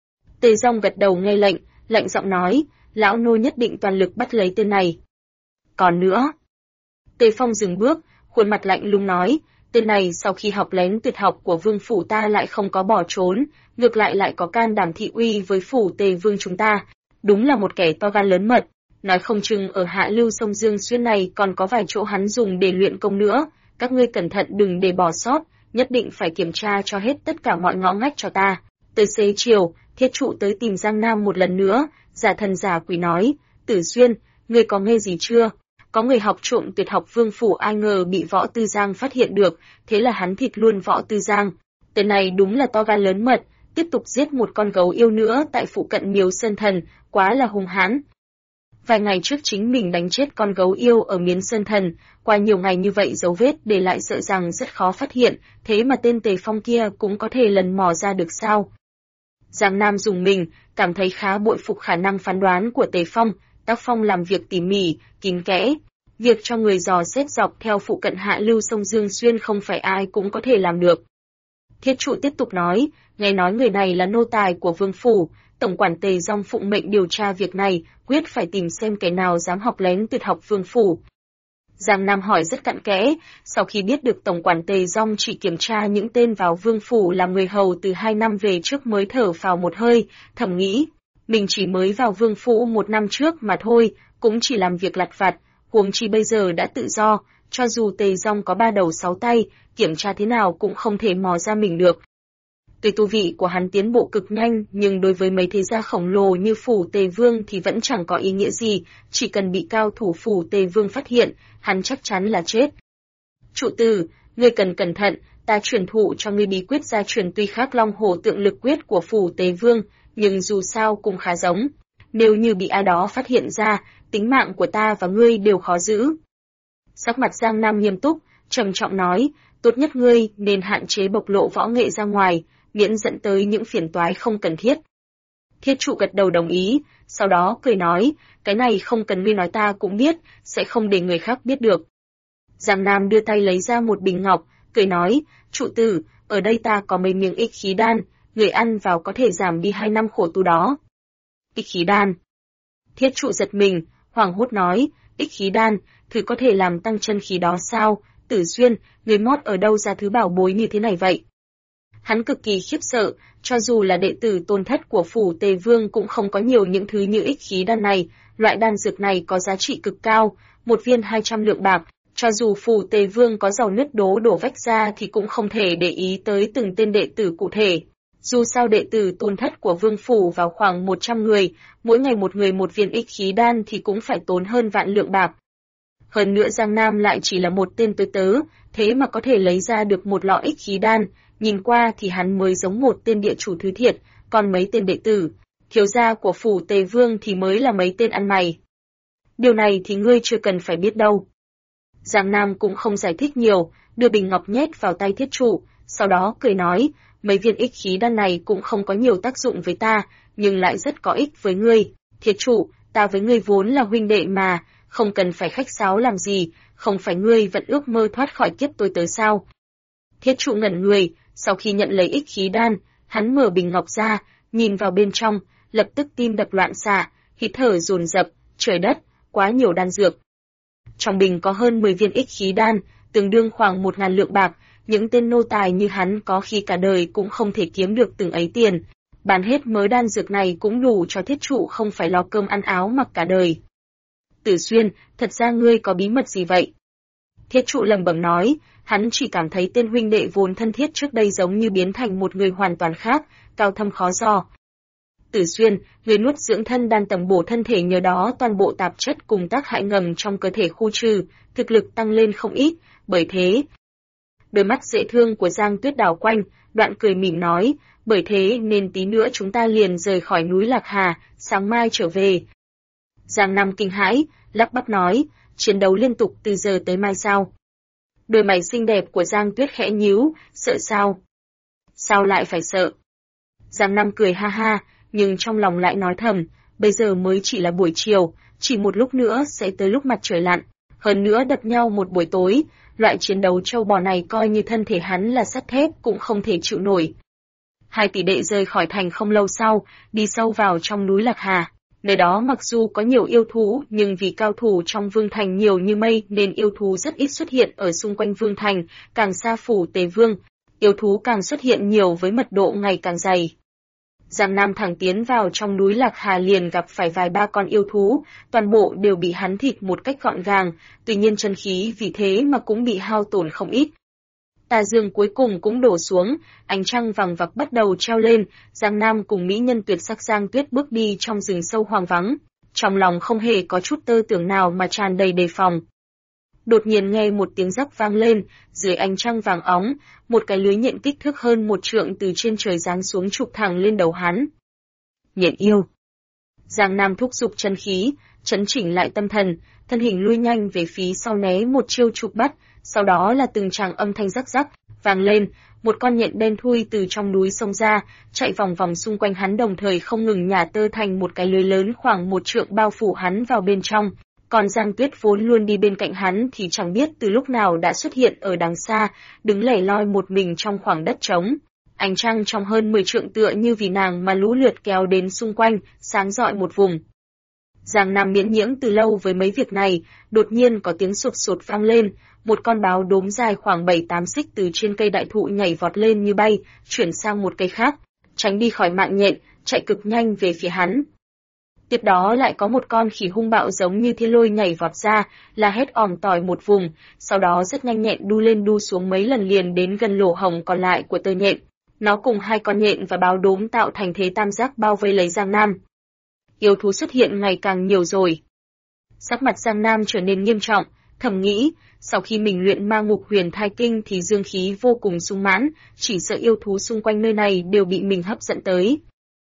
Tề Dông gật đầu nghe lệnh, lạnh giọng nói, lão nô nhất định toàn lực bắt lấy tên này. Còn nữa. Tề Phong dừng bước, khuôn mặt lạnh lùng nói, tên này sau khi học lén tuyệt học của vương phủ ta lại không có bỏ trốn, ngược lại có can đảm thị uy với phủ Tề vương chúng ta. Đúng là một kẻ to gan lớn mật. Nói không chừng ở hạ lưu sông Dương Xuyên này còn có vài chỗ hắn dùng để luyện công nữa, các ngươi cẩn thận đừng để bỏ sót, nhất định phải kiểm tra cho hết tất cả mọi ngõ ngách cho ta. Tới xế chiều, Thiết Trụ tới tìm Giang Nam một lần nữa, giả thần giả quỷ nói, Tử Xuyên, ngươi có nghe gì chưa? Có người học trộm tuyệt học vương phủ ai ngờ bị Võ Tư Giang phát hiện được, thế là hắn thịt luôn Võ Tư Giang. Tên này đúng là to gan lớn mật, tiếp tục giết một con gấu yêu nữa tại phụ cận Miếu Sơn Thần, quá là hung hãn. Vài ngày trước chính mình đánh chết con gấu yêu ở Miến Sơn Thần, qua nhiều ngày như vậy dấu vết để lại sợ rằng rất khó phát hiện, thế mà tên Tề Phong kia cũng có thể lần mò ra được sao? Giang Nam dùng mình, cảm thấy khá bội phục khả năng phán đoán của Tề Phong, tác phong làm việc tỉ mỉ, kín kẽ. Việc cho người dò xét dọc theo phụ cận hạ lưu sông Dương Xuyên không phải ai cũng có thể làm được. Thiết Trụ tiếp tục nói, nghe nói người này là nô tài của vương phủ, tổng quản Tề Dông phụng mệnh điều tra việc này, quyết phải tìm xem kẻ nào dám học lén tuyệt học vương phủ. Giang Nam hỏi rất cặn kẽ, sau khi biết được tổng quản Tề Dông chỉ kiểm tra những tên vào vương phủ làm người hầu từ 2 năm về trước mới thở phào một hơi, thầm nghĩ, mình chỉ mới vào vương phủ 1 năm trước mà thôi, cũng chỉ làm việc lặt vặt, huống chi bây giờ đã tự do, cho dù Tề Dông có 3 đầu 6 tay, kiểm tra thế nào cũng không thể mò ra mình được. Tuy tu vị của hắn tiến bộ cực nhanh, nhưng đối với mấy thế gia khổng lồ như phủ Tề Vương thì vẫn chẳng có ý nghĩa gì, chỉ cần bị cao thủ phủ Tề Vương phát hiện, hắn chắc chắn là chết. Trụ tử, ngươi cần cẩn thận, ta truyền thụ cho ngươi bí quyết gia truyền tuy khác Long Hổ Tượng Lực Quyết của phủ Tề Vương, nhưng dù sao cũng khá giống. Nếu như bị ai đó phát hiện ra, tính mạng của ta và ngươi đều khó giữ. Sắc mặt Giang Nam nghiêm túc, trầm trọng nói, tốt nhất ngươi nên hạn chế bộc lộ võ nghệ ra ngoài, miễn dẫn tới những phiền toái không cần thiết. Thiết Trụ gật đầu đồng ý, sau đó cười nói, cái này không cần ngươi nói ta cũng biết, sẽ không để người khác biết được. Giang Nam đưa tay lấy ra một bình ngọc, cười nói, Trụ tử, ở đây ta có mấy miếng ích khí đan, người ăn vào có thể giảm đi 2 năm khổ tu đó. Ích khí đan. Thiết Trụ giật mình, hoảng hốt nói, ích khí đan, thứ có thể làm tăng chân khí đó sao? Tử Xuyên, người mót ở đâu ra thứ bảo bối như thế này vậy? Hắn cực kỳ khiếp sợ, cho dù là đệ tử tôn thất của phủ Tề Vương cũng không có nhiều những thứ như ích khí đan này, loại đan dược này có giá trị cực cao, một viên 200 lượng bạc, cho dù phủ Tề Vương có giàu nứt đổ vách ra thì cũng không thể để ý tới từng tên đệ tử cụ thể. Dù sao đệ tử tôn thất của vương phủ vào khoảng 100 người, mỗi ngày một người một viên ích khí đan thì cũng phải tốn hơn vạn lượng bạc. Hơn nữa Giang Nam lại chỉ là một tên tớ, thế mà có thể lấy ra được một lọ ích khí đan, nhìn qua thì hắn mới giống một tên địa chủ thứ thiệt, còn mấy tên đệ tử, thiếu gia của phủ Tề Vương thì mới là mấy tên ăn mày. Điều này thì ngươi chưa cần phải biết đâu. Giang Nam cũng không giải thích nhiều, đưa bình ngọc nhét vào tay Thiết Trụ, sau đó cười nói, mấy viên ích khí đan này cũng không có nhiều tác dụng với ta, nhưng lại rất có ích với ngươi. Thiết Trụ, ta với ngươi vốn là huynh đệ mà, không cần phải khách sáo làm gì, không phải ngươi vẫn ước mơ thoát khỏi kiếp tôi tới sao? Thiết Trụ ngẩn người, sau khi nhận lấy ích khí đan, hắn mở bình ngọc ra, nhìn vào bên trong, lập tức tim đập loạn xạ, hít thở dồn dập, trời đất, quá nhiều đan dược. Trong bình có hơn 10 viên ích khí đan, tương đương khoảng 1.000 lượng bạc, những tên nô tài như hắn có khi cả đời cũng không thể kiếm được từng ấy tiền. Bán hết mớ đan dược này cũng đủ cho Thiết Trụ không phải lo cơm ăn áo mặc cả đời. Tử Xuyên, thật ra ngươi có bí mật gì vậy? Thiết Trụ lẩm bẩm nói, hắn chỉ cảm thấy tên huynh đệ vốn thân thiết trước đây giống như biến thành một người hoàn toàn khác, cao thâm khó dò. Tử Xuyên, người nuốt dưỡng thân đan tầm bổ thân thể nhờ đó toàn bộ tạp chất cùng tác hại ngầm trong cơ thể khu trừ, thực lực tăng lên không ít, bởi thế. Đôi mắt dễ thương của Giang Tuyết đảo quanh, đoạn cười mỉm nói, bởi thế nên tí nữa chúng ta liền rời khỏi núi Lạc Hà, sáng mai trở về. Giang Nam kinh hãi, lắp bắp nói, chiến đấu liên tục từ giờ tới mai sao? Đôi mày xinh đẹp của Giang Tuyết khẽ nhíu, sợ sao? Sao lại phải sợ? Giang Nam cười ha ha, nhưng trong lòng lại nói thầm, bây giờ mới chỉ là buổi chiều, chỉ một lúc nữa sẽ tới lúc mặt trời lặn, hơn nữa đập nhau một buổi tối, loại chiến đấu trâu bò này coi như thân thể hắn là sắt thép cũng không thể chịu nổi. Hai tỷ đệ rời khỏi thành không lâu sau, đi sâu vào trong núi Lạc Hà. Nơi đó mặc dù có nhiều yêu thú nhưng vì cao thủ trong Vương Thành nhiều như mây nên yêu thú rất ít xuất hiện ở xung quanh Vương Thành, càng xa phủ Tề Vương, yêu thú càng xuất hiện nhiều với mật độ ngày càng dày. Giang Nam thẳng tiến vào trong núi Lạc Hà liền gặp phải vài ba con yêu thú, toàn bộ đều bị hắn thịt một cách gọn gàng, tuy nhiên chân khí vì thế mà cũng bị hao tổn không ít. Tà dương cuối cùng cũng đổ xuống, ánh trăng vàng vặc bắt đầu treo lên, Giang Nam cùng mỹ nhân tuyệt sắc Giang Tuyết bước đi trong rừng sâu hoang vắng, trong lòng không hề có chút tơ tưởng nào mà tràn đầy đề phòng. Đột nhiên nghe một tiếng rắc vang lên, dưới ánh trăng vàng óng, một cái lưới nhện kích thước hơn 1 trượng từ trên trời giáng xuống chụp thẳng lên đầu hắn. Nhện yêu. Giang Nam thúc giục chân khí, chấn chỉnh lại tâm thần, thân hình lui nhanh về phía sau né một chiêu chụp bắt, sau đó là từng tràng âm thanh rắc rắc vang lên, một con nhện đen thui từ trong núi xông ra, chạy vòng vòng xung quanh hắn đồng thời không ngừng nhả tơ thành một cái lưới lớn khoảng 1 trượng bao phủ hắn vào bên trong. Còn Giang Tuyết vốn luôn đi bên cạnh hắn thì chẳng biết từ lúc nào đã xuất hiện ở đằng xa, đứng lẻ loi một mình trong khoảng đất trống. Ánh trăng trong hơn 10 trượng tựa như vì nàng mà lũ lượt kéo đến xung quanh, sáng rọi một vùng. Giang Nam miễn nhiễng từ lâu với mấy việc này, đột nhiên có tiếng sột sột vang lên, một con báo đốm dài khoảng 7-8 xích từ trên cây đại thụ nhảy vọt lên như bay, chuyển sang một cây khác, tránh đi khỏi mạng nhện, chạy cực nhanh về phía hắn. Tiếp đó lại có một con khỉ hung bạo giống như thiên lôi nhảy vọt ra, la hét ỏm tỏi một vùng, sau đó rất nhanh nhẹn đu lên đu xuống mấy lần liền đến gần lỗ hổng còn lại của tơ nhện. Nó cùng hai con nhện và báo đốm tạo thành thế tam giác bao vây lấy Giang Nam. Yêu thú xuất hiện ngày càng nhiều rồi. Sắc mặt Giang Nam trở nên nghiêm trọng, thầm nghĩ, sau khi mình luyện ma ngục huyền thai kinh thì dương khí vô cùng sung mãn, chỉ sợ yêu thú xung quanh nơi này đều bị mình hấp dẫn tới.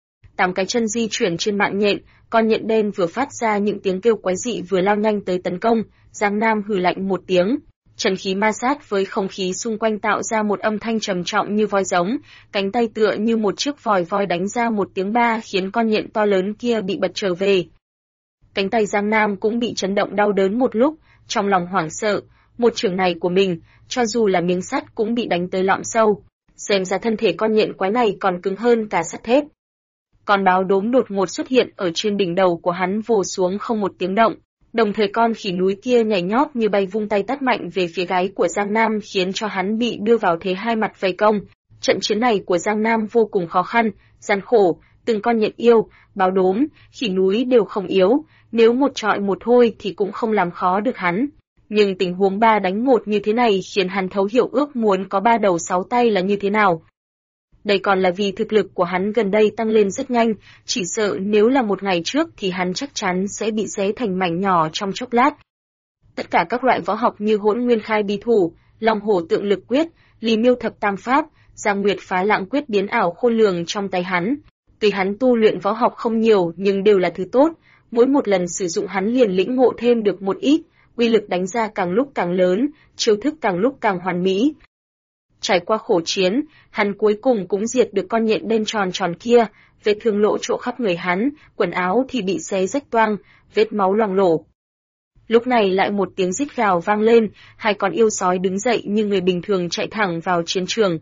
8 cái chân di chuyển trên mạng nhện, con nhện đen vừa phát ra những tiếng kêu quái dị vừa lao nhanh tới tấn công, Giang Nam hừ lạnh một tiếng, chân khí ma sát với không khí xung quanh tạo ra một âm thanh trầm trọng như voi giống, cánh tay tựa như một chiếc vòi voi đánh ra một tiếng ba khiến con nhện to lớn kia bị bật trở về. Cánh tay Giang Nam cũng bị chấn động đau đớn một lúc, trong lòng hoảng sợ, một chưởng này của mình, cho dù là miếng sắt cũng bị đánh tới lõm sâu, xem ra thân thể con nhện quái này còn cứng hơn cả sắt thép. Con báo đốm đột ngột xuất hiện ở trên đỉnh đầu của hắn vồ xuống không một tiếng động, đồng thời con khỉ núi kia nhảy nhót như bay vung tay tát mạnh về phía gáy của Giang Nam khiến cho hắn bị đưa vào thế hai mặt vây công. Trận chiến này của Giang Nam vô cùng khó khăn, gian khổ, từng con nhện yêu, báo đốm, khỉ núi đều không yếu, nếu một trọi một thôi thì cũng không làm khó được hắn. Nhưng tình huống 3 đánh 1 như thế này khiến hắn thấu hiểu ước muốn có 3 đầu 6 tay là như thế nào. Đây còn là vì thực lực của hắn gần đây tăng lên rất nhanh, chỉ sợ nếu là một ngày trước thì hắn chắc chắn sẽ bị xé thành mảnh nhỏ trong chốc lát. Tất cả các loại võ học như Hỗn Nguyên Khai Bi Thủ, Long Hổ Tượng Lực Quyết, Lý Miêu Thập Tam Pháp, Giang Nguyệt Phá Lãng Quyết biến ảo khôn lường trong tay hắn. Tuy hắn tu luyện võ học không nhiều nhưng đều là thứ tốt, mỗi một lần sử dụng hắn liền lĩnh ngộ thêm được một ít, uy lực đánh ra càng lúc càng lớn, chiêu thức càng lúc càng hoàn mỹ. Trải qua khổ chiến, hắn cuối cùng cũng diệt được con nhện đen tròn tròn kia, vết thương lộ chỗ khắp người hắn, quần áo thì bị xé rách toang, vết máu loang lổ. Lúc này lại một tiếng rít gào vang lên, hai con yêu sói đứng dậy như người bình thường chạy thẳng vào chiến trường.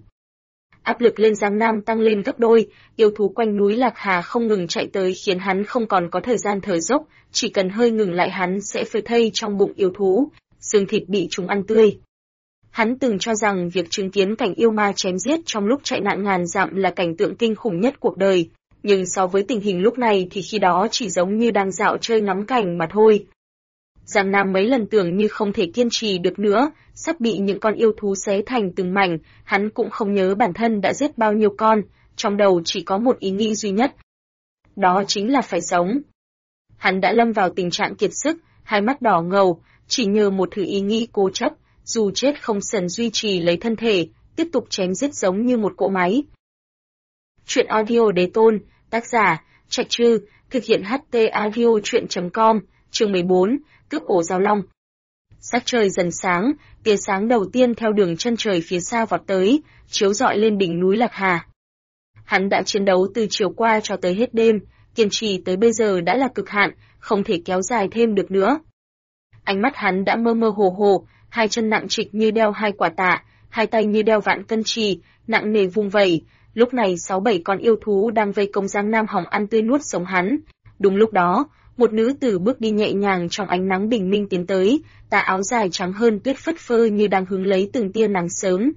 Áp lực lên Giang Nam tăng lên gấp đôi, yêu thú quanh núi Lạc Hà không ngừng chạy tới khiến hắn không còn có thời gian thở dốc, chỉ cần hơi ngừng lại hắn sẽ phơi thây trong bụng yêu thú, xương thịt bị chúng ăn tươi. Hắn từng cho rằng việc chứng kiến cảnh yêu ma chém giết trong lúc chạy nạn ngàn dặm là cảnh tượng kinh khủng nhất cuộc đời, nhưng so với tình hình lúc này thì khi đó chỉ giống như đang dạo chơi ngắm cảnh mà thôi. Giang Nam mấy lần tưởng như không thể kiên trì được nữa, sắp bị những con yêu thú xé thành từng mảnh, hắn cũng không nhớ bản thân đã giết bao nhiêu con, trong đầu chỉ có một ý nghĩ duy nhất. Đó chính là phải sống. Hắn đã lâm vào tình trạng kiệt sức, hai mắt đỏ ngầu, chỉ nhờ một thứ ý nghĩ cố chấp, dù chết không sần duy trì lấy thân thể, tiếp tục chém giết giống như một cỗ máy. Truyện audio đế tôn, tác giả, Trạch Trư, thực hiện HT audio truyện.com, chương 14, cướp ổ giao long. Sắc trời dần sáng, tia sáng đầu tiên theo đường chân trời phía xa vọt tới, chiếu rọi lên đỉnh núi Lạc Hà. Hắn đã chiến đấu từ chiều qua cho tới hết đêm, kiên trì tới bây giờ đã là cực hạn, không thể kéo dài thêm được nữa. Ánh mắt hắn đã mơ mơ hồ hồ, hai chân nặng trịch như đeo hai quả tạ, hai tay như đeo vạn cân trì, nặng nề vung vẩy. Lúc này 6-7 con yêu thú đang vây công Giang Nam hòng ăn tươi nuốt sống hắn. Đúng lúc đó, một nữ tử bước đi nhẹ nhàng trong ánh nắng bình minh tiến tới, tà áo dài trắng hơn tuyết phất phơ như đang hứng lấy từng tia nắng sớm.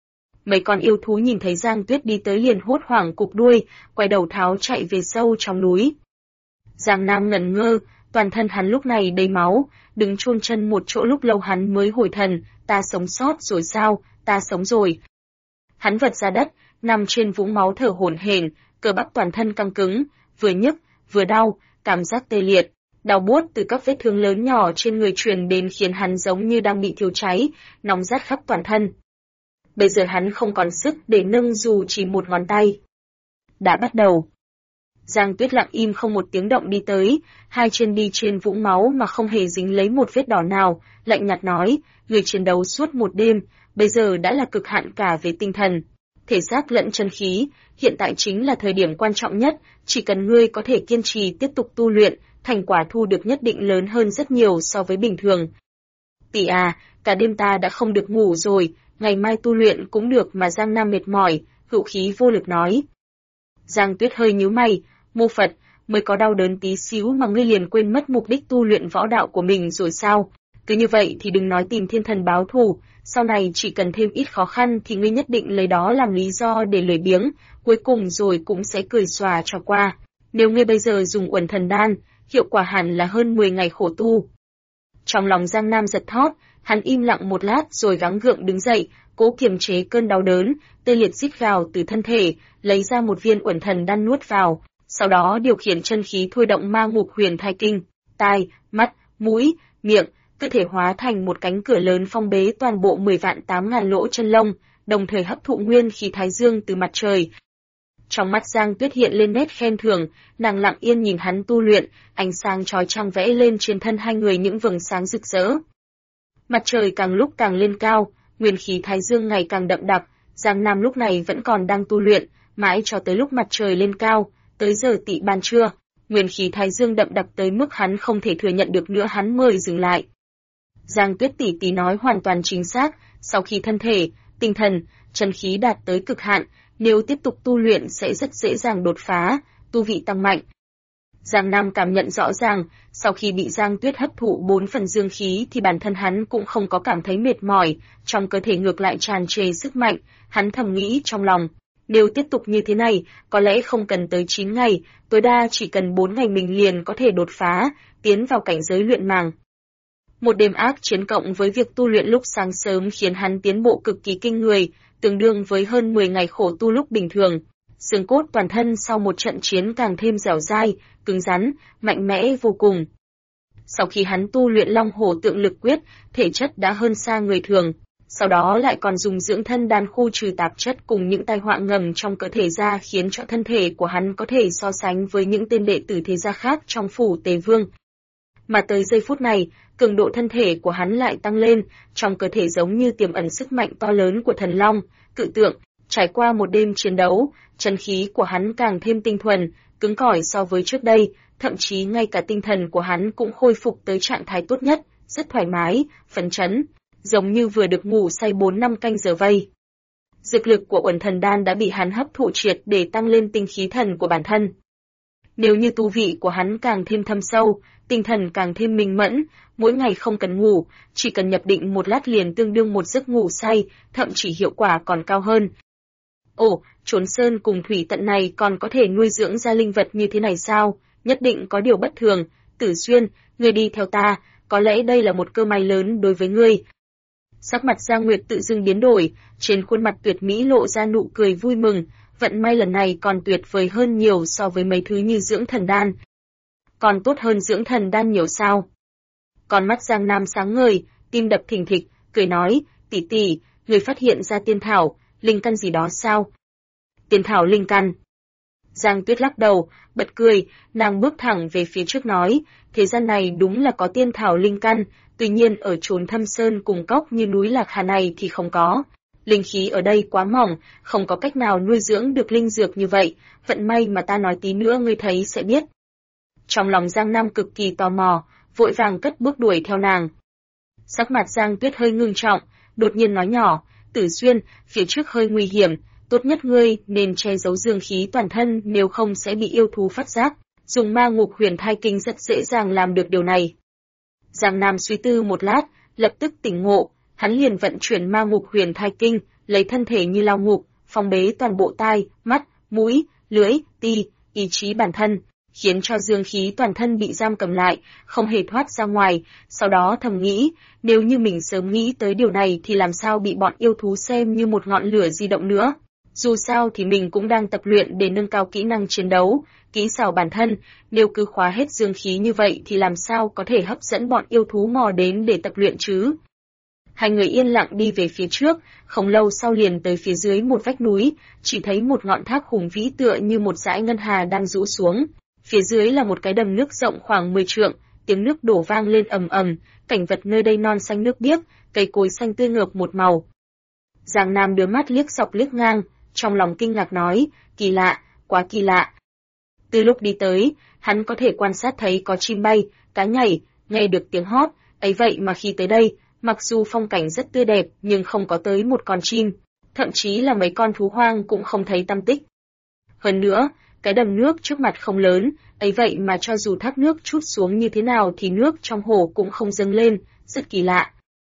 Mấy con yêu thú nhìn thấy Giang Tuyết đi tới liền hốt hoảng cụp đuôi, quay đầu tháo chạy về sâu trong núi. Giang Nam ngẩn ngơ, toàn thân hắn lúc này đầy máu, đứng chôn chân một chỗ lúc lâu hắn mới hồi thần, ta sống sót rồi sao, ta sống rồi. Hắn vật ra đất, nằm trên vũng máu thở hổn hển, cơ bắp toàn thân căng cứng, vừa nhức, vừa đau, cảm giác tê liệt, đau buốt từ các vết thương lớn nhỏ trên người truyền đến khiến hắn giống như đang bị thiêu cháy, nóng rát khắp toàn thân. Bây giờ hắn không còn sức để nâng dù chỉ một ngón tay. Đã bắt đầu. Giang Tuyết lặng im không một tiếng động đi tới, hai chân đi trên vũng máu mà không hề dính lấy một vết đỏ nào, lạnh nhạt nói, người chiến đấu suốt một đêm, bây giờ đã là cực hạn cả về tinh thần. Thể xác lẫn chân khí, hiện tại chính là thời điểm quan trọng nhất, chỉ cần ngươi có thể kiên trì tiếp tục tu luyện, thành quả thu được nhất định lớn hơn rất nhiều so với bình thường. Tỷ à, cả đêm ta đã không được ngủ rồi, ngày mai tu luyện cũng được mà. Giang Nam mệt mỏi, hữu khí vô lực nói. Giang Tuyết hơi nhíu mày, mô Phật, mới có đau đớn tí xíu mà ngươi liền quên mất mục đích tu luyện võ đạo của mình rồi sao? Cứ như vậy thì đừng nói tìm thiên thần báo thù, sau này chỉ cần thêm ít khó khăn thì ngươi nhất định lấy đó làm lý do để lười biếng, cuối cùng rồi cũng sẽ cười xòa cho qua. Nếu ngươi bây giờ dùng Uẩn Thần Đan, hiệu quả hẳn là hơn 10 ngày khổ tu. Trong lòng Giang Nam giật thót, hắn im lặng một lát rồi gắng gượng đứng dậy, cố kiềm chế cơn đau đớn, tê liệt rít gào từ thân thể, lấy ra một viên Uẩn Thần Đan nuốt vào, sau đó điều khiển chân khí thôi động ma ngục huyền thai kinh, tai, mắt, mũi, miệng, cơ thể hóa thành một cánh cửa lớn phong bế toàn bộ 10.800.000 lỗ chân lông, đồng thời hấp thụ nguyên khí thái dương từ mặt trời. Trong mắt Giang Tuyết hiện lên nét khen thưởng, nàng lặng yên nhìn hắn tu luyện, ánh sáng chói chang vẽ lên trên thân hai người những vầng sáng rực rỡ. Mặt trời càng lúc càng lên cao, nguyên khí thái dương ngày càng đậm đặc, Giang Nam lúc này vẫn còn đang tu luyện, mãi cho tới lúc mặt trời lên cao, tới giờ tị ban trưa, nguyên khí thái dương đậm đặc tới mức hắn không thể thừa nhận được nữa, hắn mới dừng lại. Giang Tuyết tỷ tỷ nói hoàn toàn chính xác, sau khi thân thể, tinh thần, chân khí đạt tới cực hạn, nếu tiếp tục tu luyện sẽ rất dễ dàng đột phá, tu vị tăng mạnh. Giang Nam cảm nhận rõ ràng, sau khi bị Giang Tuyết hấp thụ 4 phần dương khí thì bản thân hắn cũng không có cảm thấy mệt mỏi, trong cơ thể ngược lại tràn trề sức mạnh, hắn thầm nghĩ trong lòng. Nếu tiếp tục như thế này, có lẽ không cần tới 9 ngày, tối đa chỉ cần 4 ngày mình liền có thể đột phá, tiến vào cảnh giới luyện màng. Một đêm ác chiến cộng với việc tu luyện lúc sáng sớm khiến hắn tiến bộ cực kỳ kinh người, tương đương với hơn 10 ngày khổ tu lúc bình thường. Xương cốt toàn thân sau một trận chiến càng thêm dẻo dai, cứng rắn, mạnh mẽ vô cùng. Sau khi hắn tu luyện Long Hổ Tượng Lực Quyết, thể chất đã hơn xa người thường. Sau đó lại còn dùng dưỡng thân đan khu trừ tạp chất cùng những tai họa ngầm trong cơ thể ra khiến cho thân thể của hắn có thể so sánh với những tên đệ tử thế gia khác trong phủ Tề Vương. Mà tới giây phút này, cường độ thân thể của hắn lại tăng lên, trong cơ thể giống như tiềm ẩn sức mạnh to lớn của thần long, cự tượng. Trải qua một đêm chiến đấu, chân khí của hắn càng thêm tinh thuần, cứng cỏi so với trước đây, thậm chí ngay cả tinh thần của hắn cũng khôi phục tới trạng thái tốt nhất, rất thoải mái, phấn chấn, giống như vừa được ngủ say 4-5 canh giờ vây. Dược lực của Uẩn Thần Đan đã bị hắn hấp thụ triệt để tăng lên tinh khí thần của bản thân. Nếu như tu vị của hắn càng thêm thâm sâu, tinh thần càng thêm minh mẫn, mỗi ngày không cần ngủ, chỉ cần nhập định một lát liền tương đương một giấc ngủ say, thậm chí hiệu quả còn cao hơn. Ồ, Trốn Sơn cùng Thủy Tận này còn có thể nuôi dưỡng ra linh vật như thế này sao? Nhất định có điều bất thường. Tử Xuyên, ngươi đi theo ta, có lẽ đây là một cơ may lớn đối với ngươi. Sắc mặt Giang Nguyệt tự dưng biến đổi, trên khuôn mặt tuyệt mỹ lộ ra nụ cười vui mừng, vận may lần này còn tuyệt vời hơn nhiều so với mấy thứ như dưỡng thần đan. Còn tốt hơn dưỡng thần đan nhiều sao? Con mắt Giang Nam sáng ngời, tim đập thình thịch, cười nói, tỷ tỷ, người phát hiện ra tiên thảo, linh căn gì đó sao? Tiên thảo linh căn. Giang Tuyết lắc đầu, bật cười, nàng bước thẳng về phía trước nói, thế gian này đúng là có tiên thảo linh căn, tuy nhiên ở chốn thâm sơn cùng cốc như núi Lạc Hà này thì không có. Linh khí ở đây quá mỏng, không có cách nào nuôi dưỡng được linh dược như vậy, vận may mà ta nói tí nữa ngươi thấy sẽ biết. Trong lòng Giang Nam cực kỳ tò mò, vội vàng cất bước đuổi theo nàng. Sắc mặt Giang Tuyết hơi ngưng trọng, đột nhiên nói nhỏ, Tử Xuyên, phía trước hơi nguy hiểm, tốt nhất ngươi nên che giấu dương khí toàn thân, nếu không sẽ bị yêu thú phát giác. Dùng ma ngục huyền thai kinh rất dễ dàng làm được điều này. Giang Nam suy tư một lát, lập tức tỉnh ngộ, hắn liền vận chuyển ma ngục huyền thai kinh, lấy thân thể như lao ngục, phong bế toàn bộ tai, mắt, mũi, lưỡi, ti, ý chí bản thân, khiến cho dương khí toàn thân bị giam cầm lại, không hề thoát ra ngoài. Sau đó thầm nghĩ, nếu như mình sớm nghĩ tới điều này thì làm sao bị bọn yêu thú xem như một ngọn lửa di động nữa. Dù sao thì mình cũng đang tập luyện để nâng cao kỹ năng chiến đấu, kỹ xảo bản thân, nếu cứ khóa hết dương khí như vậy thì làm sao có thể hấp dẫn bọn yêu thú mò đến để tập luyện chứ. Hai người yên lặng đi về phía trước, không lâu sau liền tới phía dưới một vách núi, chỉ thấy một ngọn thác hùng vĩ tựa như một dải ngân hà đang rũ xuống. Phía dưới là một cái đầm nước rộng khoảng 10 trượng, tiếng nước đổ vang lên ầm ầm, cảnh vật nơi đây non xanh nước biếc, cây cối xanh tươi ngược một màu. Giang Nam đưa mắt liếc dọc liếc ngang, trong lòng kinh ngạc nói, kỳ lạ, quá kỳ lạ. Từ lúc đi tới, hắn có thể quan sát thấy có chim bay, cá nhảy, nghe được tiếng hót, ấy vậy mà khi tới đây, mặc dù phong cảnh rất tươi đẹp nhưng không có tới một con chim, thậm chí là mấy con thú hoang cũng không thấy tăm tích. Hơn nữa, cái đầm nước trước mặt không lớn, ấy vậy mà cho dù thác nước trút xuống như thế nào thì nước trong hồ cũng không dâng lên, rất kỳ lạ.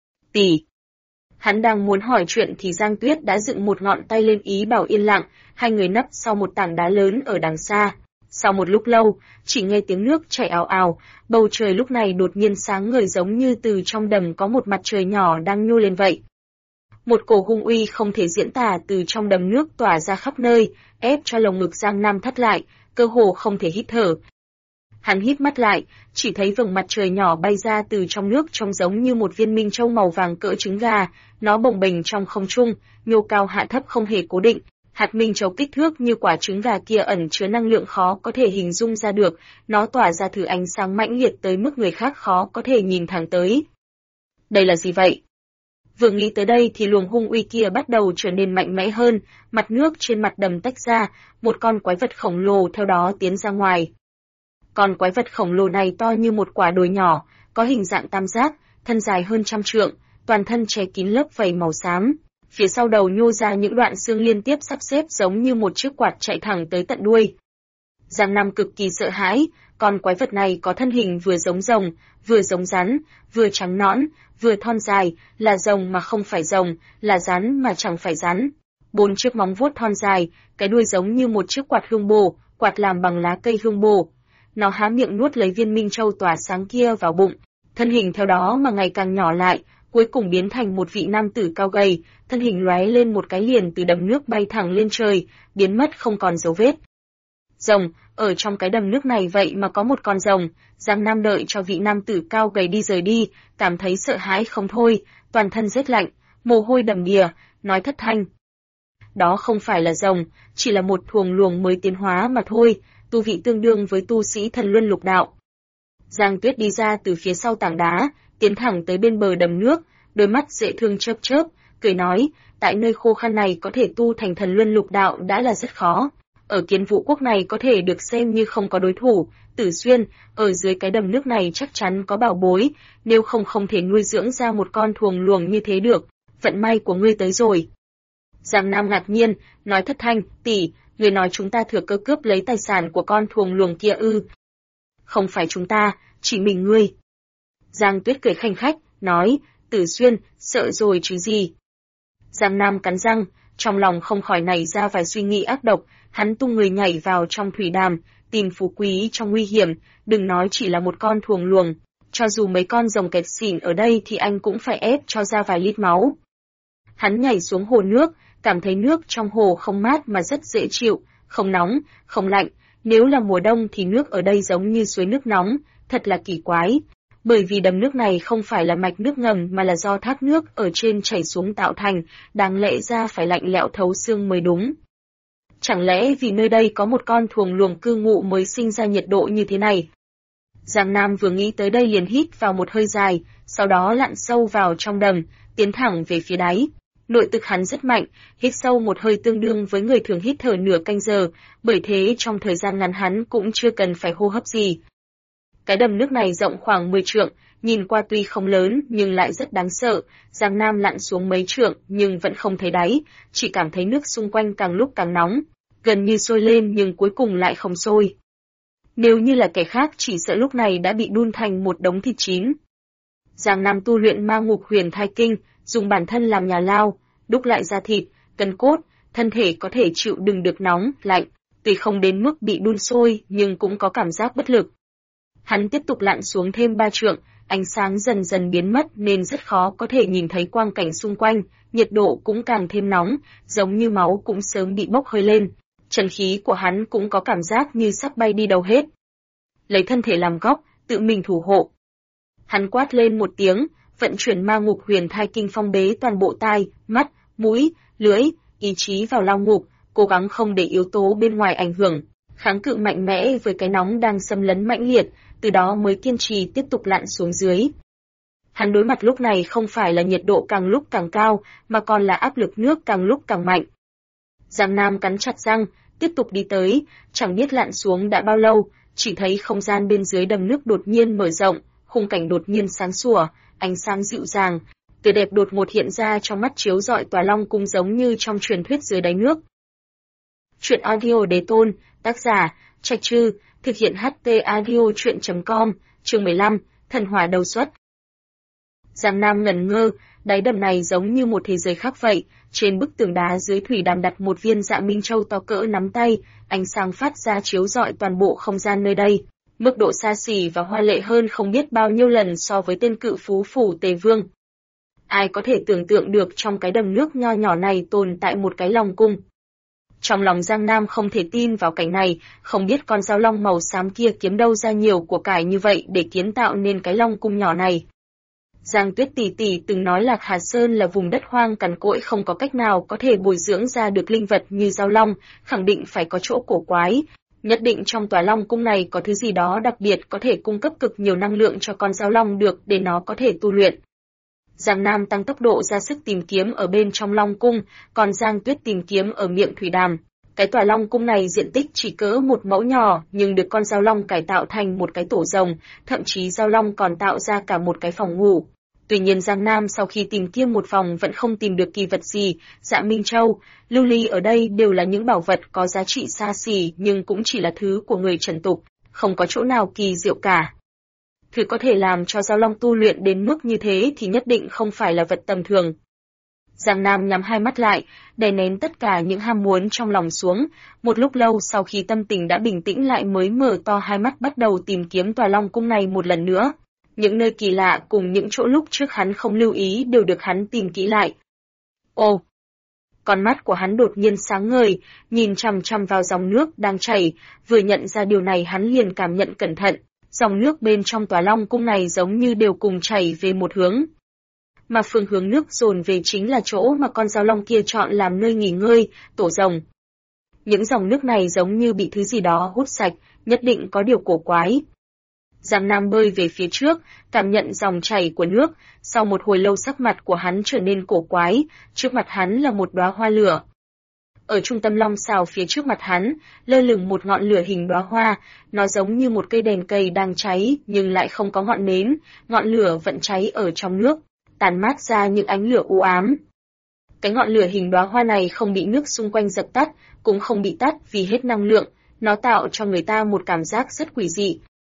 Tỷ. Hắn đang muốn hỏi chuyện thì Giang Tuyết đã dựng một ngọn tay lên ý bảo yên lặng, hai người nấp sau một tảng đá lớn ở đằng xa. Sau một lúc lâu, chỉ nghe tiếng nước chảy ào ào, bầu trời lúc này đột nhiên sáng ngời giống như từ trong đầm có một mặt trời nhỏ đang nhô lên vậy. Một cổ hung uy không thể diễn tả từ trong đầm nước tỏa ra khắp nơi, ép cho lồng ngực Giang Nam thắt lại, cơ hồ không thể hít thở. Hắn hít mắt lại, chỉ thấy vầng mặt trời nhỏ bay ra từ trong nước trông giống như một viên minh châu màu vàng cỡ trứng gà, nó bồng bềnh trong không trung, nhô cao hạ thấp không hề cố định. Hạt minh châu kích thước như quả trứng gà kia ẩn chứa năng lượng khó có thể hình dung ra được, nó tỏa ra thứ ánh sáng mãnh liệt tới mức người khác khó có thể nhìn thẳng tới. Đây là gì vậy? Vừa nghĩ tới đây thì luồng hung uy kia bắt đầu trở nên mạnh mẽ hơn, mặt nước trên mặt đầm tách ra, một con quái vật khổng lồ theo đó tiến ra ngoài. Con quái vật khổng lồ này to như một quả đồi nhỏ, có hình dạng tam giác, thân dài hơn 100 trượng, toàn thân che kín lớp vảy màu xám. Phía sau đầu nhô ra những đoạn xương liên tiếp sắp xếp giống như một chiếc quạt chạy thẳng tới tận đuôi. Giang Nam cực kỳ sợ hãi, con quái vật này có thân hình vừa giống rồng, vừa giống rắn, vừa trắng nõn, vừa thon dài, là rồng mà không phải rồng, là rắn mà chẳng phải rắn. 4 chiếc móng vuốt thon dài, cái đuôi giống như một chiếc quạt hương bồ, quạt làm bằng lá cây hương bồ. Nó há miệng nuốt lấy viên minh châu tỏa sáng kia vào bụng, thân hình theo đó mà ngày càng nhỏ lại, cuối cùng biến thành một vị nam tử cao gầy, thân hình lóe lên một cái liền từ đầm nước bay thẳng lên trời, biến mất không còn dấu vết. Rồng, ở trong cái đầm nước này vậy mà có một con rồng. Giang Nam đợi cho vị nam tử cao gầy đi rời đi, cảm thấy sợ hãi không thôi, toàn thân rét lạnh, mồ hôi đầm đìa, nói thất thanh. Đó không phải là rồng, chỉ là một thuồng luồng mới tiến hóa mà thôi, tu vị tương đương với tu sĩ thần luân lục đạo. Giang Tuyết đi ra từ phía sau tảng đá, tiến thẳng tới bên bờ đầm nước, đôi mắt dễ thương chớp chớp, cười nói, tại nơi khô khan này có thể tu thành thần luân lục đạo đã là rất khó. Ở Kiến Vũ quốc này có thể được xem như không có đối thủ, Tử Xuyên, ở dưới cái đầm nước này chắc chắn có bảo bối, nếu không không thể nuôi dưỡng ra một con thuồng luồng như thế được, vận may của ngươi tới rồi. Giang Nam ngạc nhiên, nói thất thanh, tỷ, người nói chúng ta thừa cơ cướp lấy tài sản của con thuồng luồng kia ư? Không phải chúng ta, chỉ mình ngươi. Giang Tuyết cười khanh khách, nói, Tử Xuyên, sợ rồi chứ gì. Giang Nam cắn răng, trong lòng không khỏi nảy ra vài suy nghĩ ác độc, hắn tung người nhảy vào trong thủy đàm, tìm phú quý trong nguy hiểm, đừng nói chỉ là một con thuồng luồng, cho dù mấy con rồng kẹt xỉn ở đây thì anh cũng phải ép cho ra vài lít máu. Hắn nhảy xuống hồ nước, cảm thấy nước trong hồ không mát mà rất dễ chịu, không nóng, không lạnh, nếu là mùa đông thì nước ở đây giống như suối nước nóng, thật là kỳ quái. bởi vì đầm nước này không phải là mạch nước ngầm mà là do thác nước ở trên chảy xuống tạo thành, đáng lẽ ra phải lạnh lẽo thấu xương mới đúng. Chẳng lẽ vì nơi đây có một con thuồng luồng cư ngụ mới sinh ra nhiệt độ như thế này? Giang Nam vừa nghĩ tới đây liền hít vào một hơi dài, sau đó lặn sâu vào trong đầm, tiến thẳng về phía đáy. Nội lực hắn rất mạnh, hít sâu một hơi tương đương với người thường hít thở nửa canh giờ, bởi thế trong thời gian ngắn hắn cũng chưa cần phải hô hấp gì. Cái đầm nước này rộng khoảng 10 trượng, nhìn qua tuy không lớn nhưng lại rất đáng sợ. Giang Nam lặn xuống mấy trượng nhưng vẫn không thấy đáy, chỉ cảm thấy nước xung quanh càng lúc càng nóng, gần như sôi lên nhưng cuối cùng lại không sôi. Nếu như là kẻ khác chỉ sợ lúc này đã bị đun thành một đống thịt chín. Giang Nam tu luyện Ma Ngục Huyền Thai Kinh, dùng bản thân làm nhà lao, đúc lại da thịt, gân cốt, thân thể có thể chịu đựng được nóng, lạnh, tuy không đến mức bị đun sôi nhưng cũng có cảm giác bất lực. Hắn tiếp tục lặn xuống thêm 3 trượng, ánh sáng dần dần biến mất nên rất khó có thể nhìn thấy quang cảnh xung quanh, nhiệt độ cũng càng thêm nóng, giống như máu cũng sớm bị bốc hơi lên. Chân khí của hắn cũng có cảm giác như sắp bay đi đâu hết. Lấy thân thể làm góc, tự mình thủ hộ. Hắn quát lên một tiếng, vận chuyển Ma Ngục Huyền Thai Kinh phong bế toàn bộ tai, mắt, mũi, lưỡi, ý chí vào lao ngục, cố gắng không để yếu tố bên ngoài ảnh hưởng, kháng cự mạnh mẽ với cái nóng đang xâm lấn mãnh liệt, từ đó mới kiên trì tiếp tục lặn xuống dưới. Hắn đối mặt lúc này không phải là nhiệt độ càng lúc càng cao, mà còn là áp lực nước càng lúc càng mạnh. Giang Nam cắn chặt răng, tiếp tục đi tới, chẳng biết lặn xuống đã bao lâu, chỉ thấy không gian bên dưới đầm nước đột nhiên mở rộng, khung cảnh đột nhiên sáng sủa, ánh sáng dịu dàng, tươi đẹp đột ngột hiện ra trong mắt chiếu rọi Tòa Long Cung giống như trong truyền thuyết dưới đáy nước. Truyện audio Đế Tôn, tác giả Trạch Trư, thực hiện HT Audio Truyện.com, chương 15, Thần Hỏa Đầu Xuất. Giang Nam ngẩn ngơ, đáy đầm này giống như một thế giới khác vậy, trên bức tường đá dưới thủy đàm đặt một viên Dạ Minh Châu to cỡ nắm tay, ánh sáng phát ra chiếu rọi toàn bộ không gian nơi đây, mức độ xa xỉ và hoa lệ hơn không biết bao nhiêu lần so với tên cự phú phủ Tề Vương. Ai có thể tưởng tượng được trong cái đầm nước nho nhỏ này tồn tại một cái Long Cung. Trong lòng Giang Nam không thể tin vào cảnh này, không biết con dao long màu xám kia kiếm đâu ra nhiều của cải như vậy để kiến tạo nên cái Long Cung nhỏ này. Giang Tuyết tỷ tỷ từng nói Lạc Hà Sơn là vùng đất hoang cằn cỗi không có cách nào có thể bồi dưỡng ra được linh vật như dao long, khẳng định phải có chỗ cổ quái. Nhất định trong Tòa Long Cung này có thứ gì đó đặc biệt có thể cung cấp cực nhiều năng lượng cho con dao long được để nó có thể tu luyện. Giang Nam tăng tốc độ ra sức tìm kiếm ở bên trong Long Cung, còn Giang Tuyết tìm kiếm ở miệng thủy đàm. Cái Tòa Long Cung này diện tích chỉ cỡ một mẫu nhỏ, nhưng được con dao long cải tạo thành một cái tổ rồng, thậm chí dao long còn tạo ra cả một cái phòng ngủ. Tuy nhiên Giang Nam sau khi tìm kiếm một vòng vẫn không tìm được kỳ vật gì, Dạ Minh Châu, lưu ly ở đây đều là những bảo vật có giá trị xa xỉ nhưng cũng chỉ là thứ của người trần tục, không có chỗ nào kỳ diệu cả. Thứ có thể làm cho dao long tu luyện đến mức như thế thì nhất định không phải là vật tầm thường. Giang Nam nhắm hai mắt lại, đè nén tất cả những ham muốn trong lòng xuống, một lúc lâu sau khi tâm tình đã bình tĩnh lại mới mở to hai mắt bắt đầu tìm kiếm Tòa Long Cung này một lần nữa. Những nơi kỳ lạ cùng những chỗ lúc trước hắn không lưu ý đều được hắn tìm kỹ lại. Ồ! Con mắt của hắn đột nhiên sáng ngời, nhìn chằm chằm vào dòng nước đang chảy, vừa nhận ra điều này hắn liền cảm nhận cẩn thận, dòng nước bên trong Tòa Long Cung này giống như đều cùng chảy về một hướng. Mà phương hướng nước dồn về chính là chỗ mà con dao long kia chọn làm nơi nghỉ ngơi, tổ rồng. Những dòng nước này giống như bị thứ gì đó hút sạch, nhất định có điều cổ quái. Giang Nam bơi về phía trước, cảm nhận dòng chảy của nước, sau một hồi lâu sắc mặt của hắn trở nên cổ quái, trước mặt hắn là một đóa hoa lửa. Ở trung tâm long xào phía trước mặt hắn, lơ lửng một ngọn lửa hình đóa hoa, nó giống như một cây đèn cầy đang cháy nhưng lại không có ngọn nến, ngọn lửa vẫn cháy ở trong nước, tàn mát ra những ánh lửa u ám. Cái ngọn lửa hình đóa hoa này không bị nước xung quanh dập tắt, cũng không bị tắt vì hết năng lượng, nó tạo cho người ta một cảm giác rất quỷ dị.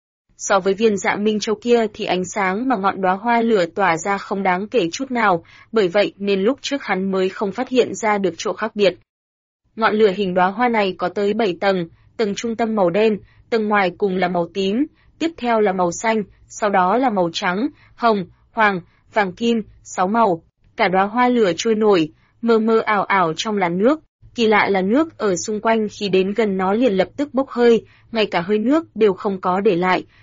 So với viên Dạ Minh Châu kia thì ánh sáng mà ngọn đóa hoa lửa tỏa ra không đáng kể chút nào, bởi vậy nên lúc trước hắn mới không phát hiện ra được chỗ khác biệt. Ngọn lửa hình đóa hoa này có tới 7 tầng, tầng trung tâm màu đen, tầng ngoài cùng là màu tím, tiếp theo là màu xanh, sau đó là màu trắng, hồng, hoàng, vàng kim, 6 màu. Cả đóa hoa lửa trôi nổi, mơ mơ ảo ảo trong làn nước. Kỳ lạ là nước ở xung quanh khi đến gần nó liền lập tức bốc hơi, ngay cả hơi nước đều không có để lại,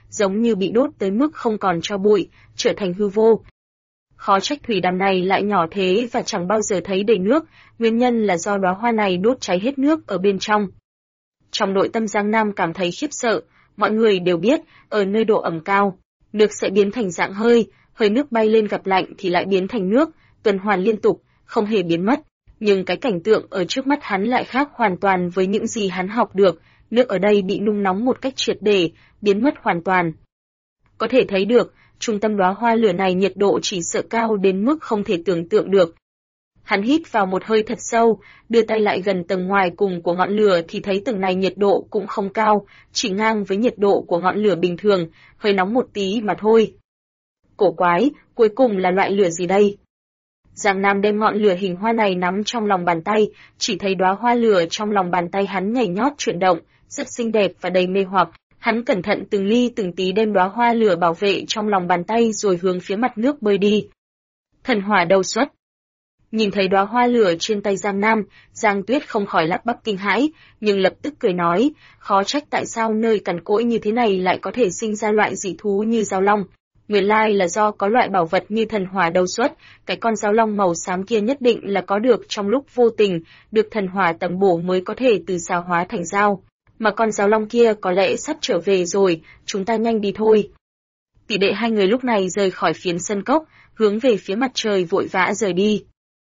giống như bị đốt tới mức không còn tro bụi, trở thành hư vô. Khó trách thủy đàm này lại nhỏ thế và chẳng bao giờ thấy đầy nước, nguyên nhân là do đóa hoa này đốt cháy hết nước ở bên trong. Trong nội tâm Giang Nam cảm thấy khiếp sợ, mọi người đều biết, ở nơi độ ẩm cao, nước sẽ biến thành dạng hơi, hơi nước bay lên gặp lạnh thì lại biến thành nước, tuần hoàn liên tục, không hề biến mất. Nhưng cái cảnh tượng ở trước mắt hắn lại khác hoàn toàn với những gì hắn học được, nước ở đây bị nung nóng một cách triệt để, biến mất hoàn toàn. Có thể thấy được, trung tâm đóa hoa lửa này nhiệt độ chỉ sợ cao đến mức không thể tưởng tượng được. Hắn hít vào một hơi thật sâu, đưa tay lại gần tầng ngoài cùng của ngọn lửa thì thấy tầng này nhiệt độ cũng không cao, chỉ ngang với nhiệt độ của ngọn lửa bình thường, hơi nóng một tí mà thôi. Cổ quái, cuối cùng là loại lửa gì đây? Giang Nam đem ngọn lửa hình hoa này nắm trong lòng bàn tay, chỉ thấy đóa hoa lửa trong lòng bàn tay hắn nhảy nhót chuyển động, rất xinh đẹp và đầy mê hoặc. Hắn cẩn thận từng ly từng tí đem đóa hoa lửa bảo vệ trong lòng bàn tay rồi hướng phía mặt nước bơi đi. Thần hỏa đâu xuất? Nhìn thấy đóa hoa lửa trên tay Giang Nam, Giang Tuyết không khỏi lắp bắp kinh hãi, nhưng lập tức cười nói, khó trách tại sao nơi cằn cỗi như thế này lại có thể sinh ra loại dị thú như giao long. Nguyên lai là do có loại bảo vật như thần hỏa đâu xuất, cái con giao long màu xám kia nhất định là có được trong lúc vô tình, được thần hỏa tầm bổ mới có thể từ xà hóa thành dao. Mà con giao long kia có lẽ sắp trở về rồi, chúng ta nhanh đi thôi. Tỷ đệ hai người lúc này rời khỏi phiến sân cốc, hướng về phía mặt trời vội vã rời đi.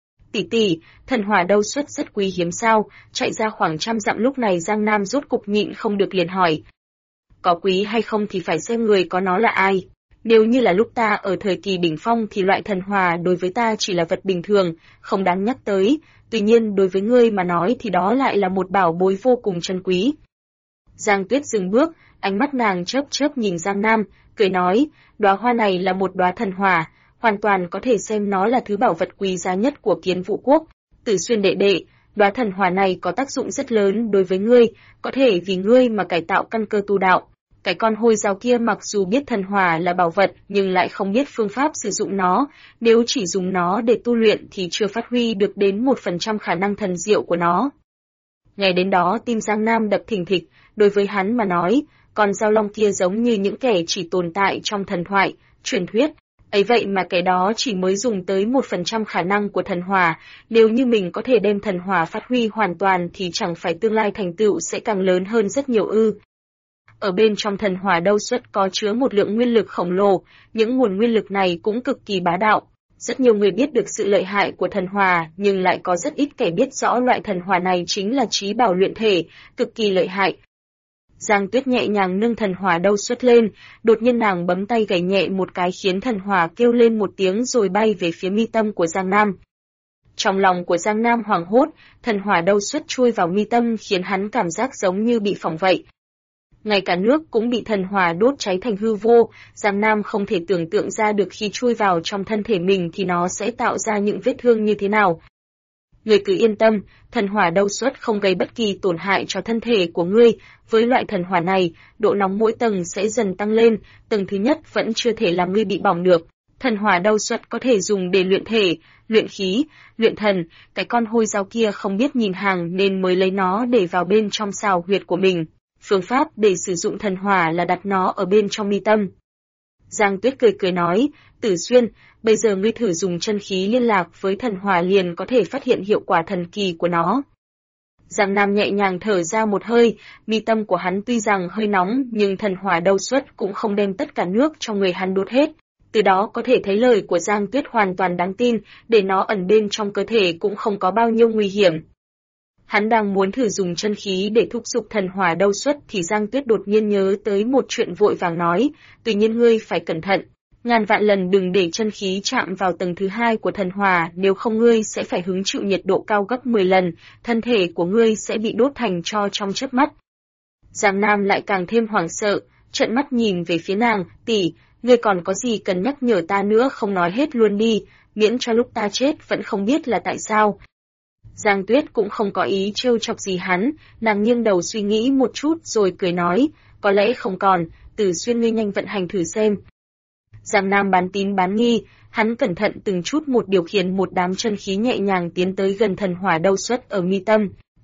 Tỷ, thần hỏa đâu xuất rất quý hiếm sao, chạy ra khoảng 100 dặm lúc này Giang Nam rốt cục nhịn không được liền hỏi. Có quý hay không thì phải xem người có nó là ai. Nếu như là lúc ta ở thời kỳ đỉnh phong thì loại thần hỏa đối với ta chỉ là vật bình thường, không đáng nhắc tới, tuy nhiên đối với ngươi mà nói thì đó lại là một bảo bối vô cùng chân quý. Giang Tuyết dừng bước, ánh mắt nàng chớp chớp nhìn Giang Nam, cười nói, đóa hoa này là một đóa thần hỏa, hoàn toàn có thể xem nó là thứ bảo vật quý giá nhất của Kiến Vũ Quốc. Tử Xuyên đệ đệ, đóa thần hỏa này có tác dụng rất lớn đối với ngươi, có thể vì ngươi mà cải tạo căn cơ tu đạo. Cái con hôi dao kia mặc dù biết thần hỏa là bảo vật nhưng lại không biết phương pháp sử dụng nó, nếu chỉ dùng nó để tu luyện thì chưa phát huy được đến 1% khả năng thần diệu của nó. Ngày đến đó tim Giang Nam đập thình thịch, đối với hắn mà nói, con giao long kia giống như những kẻ chỉ tồn tại trong thần thoại, truyền thuyết. Ấy vậy mà cái đó chỉ mới dùng tới 1% khả năng của thần hỏa, nếu như mình có thể đem thần hỏa phát huy hoàn toàn thì chẳng phải tương lai thành tựu sẽ càng lớn hơn rất nhiều ư. Ở bên trong thần hỏa đâu xuất có chứa một lượng nguyên lực khổng lồ, những nguồn nguyên lực này cũng cực kỳ bá đạo. Rất nhiều người biết được sự lợi hại của thần hỏa, nhưng lại có rất ít kẻ biết rõ loại thần hỏa này chính là trí bảo luyện thể, cực kỳ lợi hại. Giang Tuyết nhẹ nhàng nâng thần hỏa đâu xuất lên, đột nhiên nàng bấm tay gảy nhẹ một cái khiến thần hỏa kêu lên một tiếng rồi bay về phía mi tâm của Giang Nam. Trong lòng của Giang Nam hoảng hốt, thần hỏa đâu xuất chui vào mi tâm khiến hắn cảm giác giống như bị phỏng vậy. Ngay cả nước cũng bị thần hỏa đốt cháy thành hư vô, Giang Nam không thể tưởng tượng ra được khi chui vào trong thân thể mình thì nó sẽ tạo ra những vết thương như thế nào. Ngươi cứ yên tâm, thần hỏa đâu xuất không gây bất kỳ tổn hại cho thân thể của ngươi, với loại thần hỏa này, độ nóng mỗi tầng sẽ dần tăng lên, tầng thứ nhất vẫn chưa thể làm ngươi bị bỏng được. Thần hỏa đâu xuất có thể dùng để luyện thể, luyện khí, luyện thần, cái con hôi dao kia không biết nhìn hàng nên mới lấy nó để vào bên trong xào huyệt của mình. Phương pháp để sử dụng thần hỏa là đặt nó ở bên trong mi tâm. Giang Tuyết cười nói, Tử Xuyên, bây giờ ngươi thử dùng chân khí liên lạc với thần hỏa liền có thể phát hiện hiệu quả thần kỳ của nó. Giang Nam nhẹ nhàng thở ra một hơi, mi tâm của hắn tuy rằng hơi nóng nhưng thần hỏa đâu xuất cũng không đem tất cả nước trong người hắn đốt hết. Từ đó có thể thấy lời của Giang Tuyết hoàn toàn đáng tin, để nó ẩn bên trong cơ thể cũng không có bao nhiêu nguy hiểm. Hắn đang muốn thử dùng chân khí để thúc giục thần hỏa đâu xuất thì Giang Tuyết đột nhiên nhớ tới một chuyện vội vàng nói, tuy nhiên ngươi phải cẩn thận, ngàn vạn lần đừng để chân khí chạm vào tầng thứ hai của thần hỏa, nếu không ngươi sẽ phải hứng chịu nhiệt độ cao gấp 10 lần, thân thể của ngươi sẽ bị đốt thành tro trong chớp mắt. Giang Nam lại càng thêm hoảng sợ, trợn mắt nhìn về phía nàng, tỷ, ngươi còn có gì cần nhắc nhở ta nữa không nói hết luôn đi, miễn cho lúc ta chết vẫn không biết là tại sao. Giang Tuyết cũng không có ý trêu chọc gì hắn, nàng nghiêng đầu suy nghĩ một chút rồi cười nói, có lẽ không còn, Tử Xuyên ngươi nhanh vận hành thử xem. Giang Nam bán tín bán nghi, hắn cẩn thận từng chút một điều khiển một đám chân khí nhẹ nhàng tiến tới gần thần hỏa đâu xuất ở mi tâm.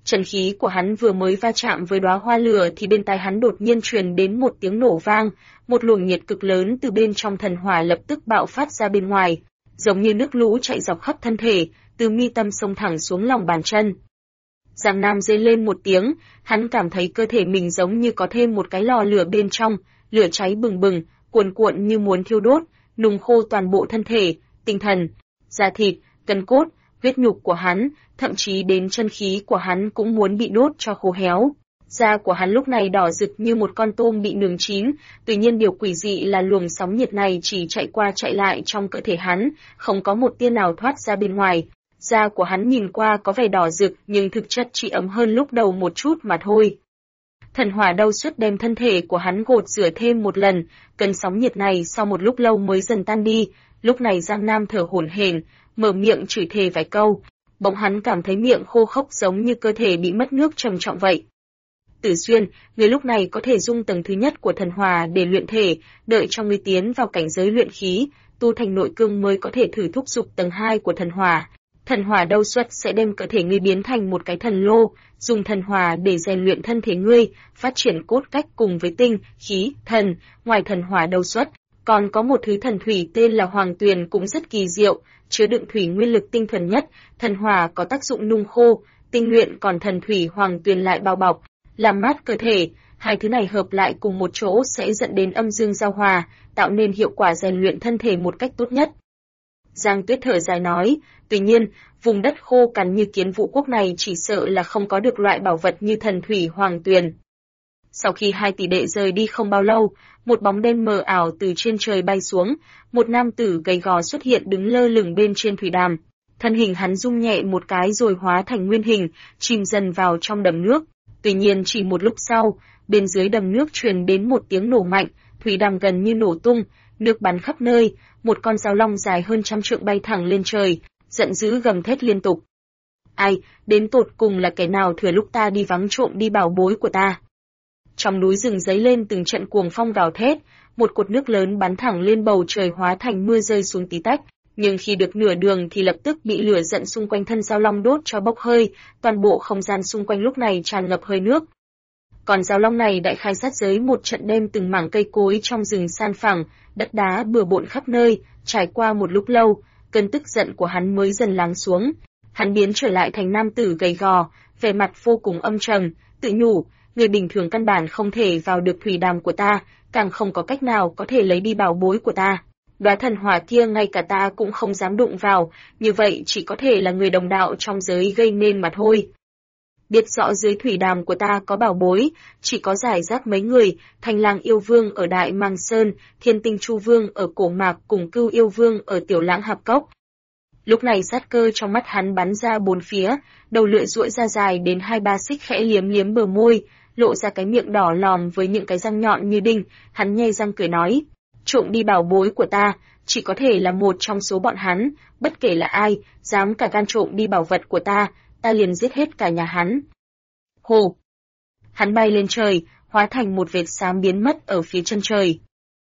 Chân khí của hắn vừa mới va chạm với đóa hoa lửa thì bên tai hắn đột nhiên truyền đến một tiếng nổ vang, một luồng nhiệt cực lớn từ bên trong thần hỏa lập tức bạo phát ra bên ngoài, giống như nước lũ chạy dọc khắp thân thể, từ mi tâm xông thẳng xuống lòng bàn chân. Giang Nam rên lên một tiếng, hắn cảm thấy cơ thể mình giống như có thêm một cái lò lửa bên trong, lửa cháy bừng bừng, cuồn cuộn như muốn thiêu đốt, nung khô toàn bộ thân thể, tinh thần, da thịt, gân cốt, huyết nhục của hắn, thậm chí đến chân khí của hắn cũng muốn bị đốt cho khô héo. Da của hắn lúc này đỏ rực như một con tôm bị nướng chín, tuy nhiên điều quỷ dị là luồng sóng nhiệt này chỉ chạy qua chạy lại trong cơ thể hắn, không có một tia nào thoát ra bên ngoài. Da của hắn nhìn qua có vẻ đỏ rực nhưng thực chất chỉ ấm hơn lúc đầu một chút mà thôi. Thần hỏa đau suốt đem thân thể của hắn gột rửa thêm một lần, cơn sóng nhiệt này sau một lúc lâu mới dần tan đi, lúc này Giang Nam thở hổn hển, mở miệng chửi thề vài câu, bỗng hắn cảm thấy miệng khô khốc giống như cơ thể bị mất nước trầm trọng vậy. Tử Xuyên, người lúc này có thể dung tầng thứ nhất của thần hỏa để luyện thể, đợi cho ngươi tiến vào cảnh giới luyện khí, tu thành nội cương mới có thể thử thúc dục tầng 2 của thần hỏa. Thần hỏa đâu xuất sẽ đem cơ thể ngươi biến thành một cái thần lô, dùng thần hỏa để rèn luyện thân thể ngươi, phát triển cốt cách cùng với tinh, khí, thần. Ngoài thần hỏa đâu xuất, còn có một thứ thần thủy tên là Hoàng Tuyền cũng rất kỳ diệu, chứa đựng thủy nguyên lực tinh thuần nhất. Thần hỏa có tác dụng nung khô, tinh luyện, còn thần thủy Hoàng Tuyền lại bao bọc, làm mát cơ thể. Hai thứ này hợp lại cùng một chỗ sẽ dẫn đến âm dương giao hòa, tạo nên hiệu quả rèn luyện thân thể một cách tốt nhất. Giang Tuyết thở dài nói, tuy nhiên, vùng đất khô cằn như Kiến Vũ Quốc này chỉ sợ là không có được loại bảo vật như thần thủy Hoàng Tuyền. Sau khi hai tỷ đệ rời đi không bao lâu, một bóng đen mờ ảo từ trên trời bay xuống, một nam tử gầy gò xuất hiện đứng lơ lửng bên trên thủy đàm. Thân hình hắn rung nhẹ một cái rồi hóa thành nguyên hình, chìm dần vào trong đầm nước. Tuy nhiên chỉ một lúc sau, bên dưới đầm nước truyền đến một tiếng nổ mạnh, thủy đàm gần như nổ tung, nước bắn khắp nơi, một con dao long dài hơn 100 trượng bay thẳng lên trời, giận dữ gầm thét liên tục. Ai, đến tột cùng là kẻ nào thừa lúc ta đi vắng trộm đi bảo bối của ta? Trong núi rừng giấy lên từng trận cuồng phong gào thét, một cột nước lớn bắn thẳng lên bầu trời hóa thành mưa rơi xuống tí tách, nhưng khi được nửa đường thì lập tức bị lửa giận xung quanh thân dao long đốt cho bốc hơi, toàn bộ không gian xung quanh lúc này tràn ngập hơi nước. Còn dao long này đại khai sát giới một trận đem từng mảng cây cối trong rừng san phẳng, đất đá bừa bộn khắp nơi, trải qua một lúc lâu, cơn tức giận của hắn mới dần lắng xuống. Hắn biến trở lại thành nam tử gầy gò, vẻ mặt vô cùng âm trầm, tự nhủ, người bình thường căn bản không thể vào được thủy đàm của ta, càng không có cách nào có thể lấy đi bảo bối của ta. Đóa thần hỏa kia ngay cả ta cũng không dám đụng vào, như vậy chỉ có thể là người đồng đạo trong giới gây nên mà thôi. Biết rõ dưới thủy đàm của ta có bảo bối, chỉ có giải rác mấy người, Thanh Lang yêu vương ở Đại Mang Sơn, Thiên Tinh Chu vương ở Cổ Mạc cùng Cưu yêu vương ở Tiểu Lãng Hạp Cốc. Lúc này sát cơ trong mắt hắn bắn ra bốn phía, đầu lưỡi duỗi ra dài đến 2-3 xích khẽ liếm liếm bờ môi, lộ ra cái miệng đỏ lòm với những cái răng nhọn như đinh, hắn nhe răng cười nói, trộm đi bảo bối của ta, chỉ có thể là một trong số bọn hắn, bất kể là ai, dám cả gan trộm đi bảo vật của ta liền giết hết cả nhà hắn. Hồ! Hắn bay lên trời, hóa thành một vệt xám biến mất ở phía chân trời.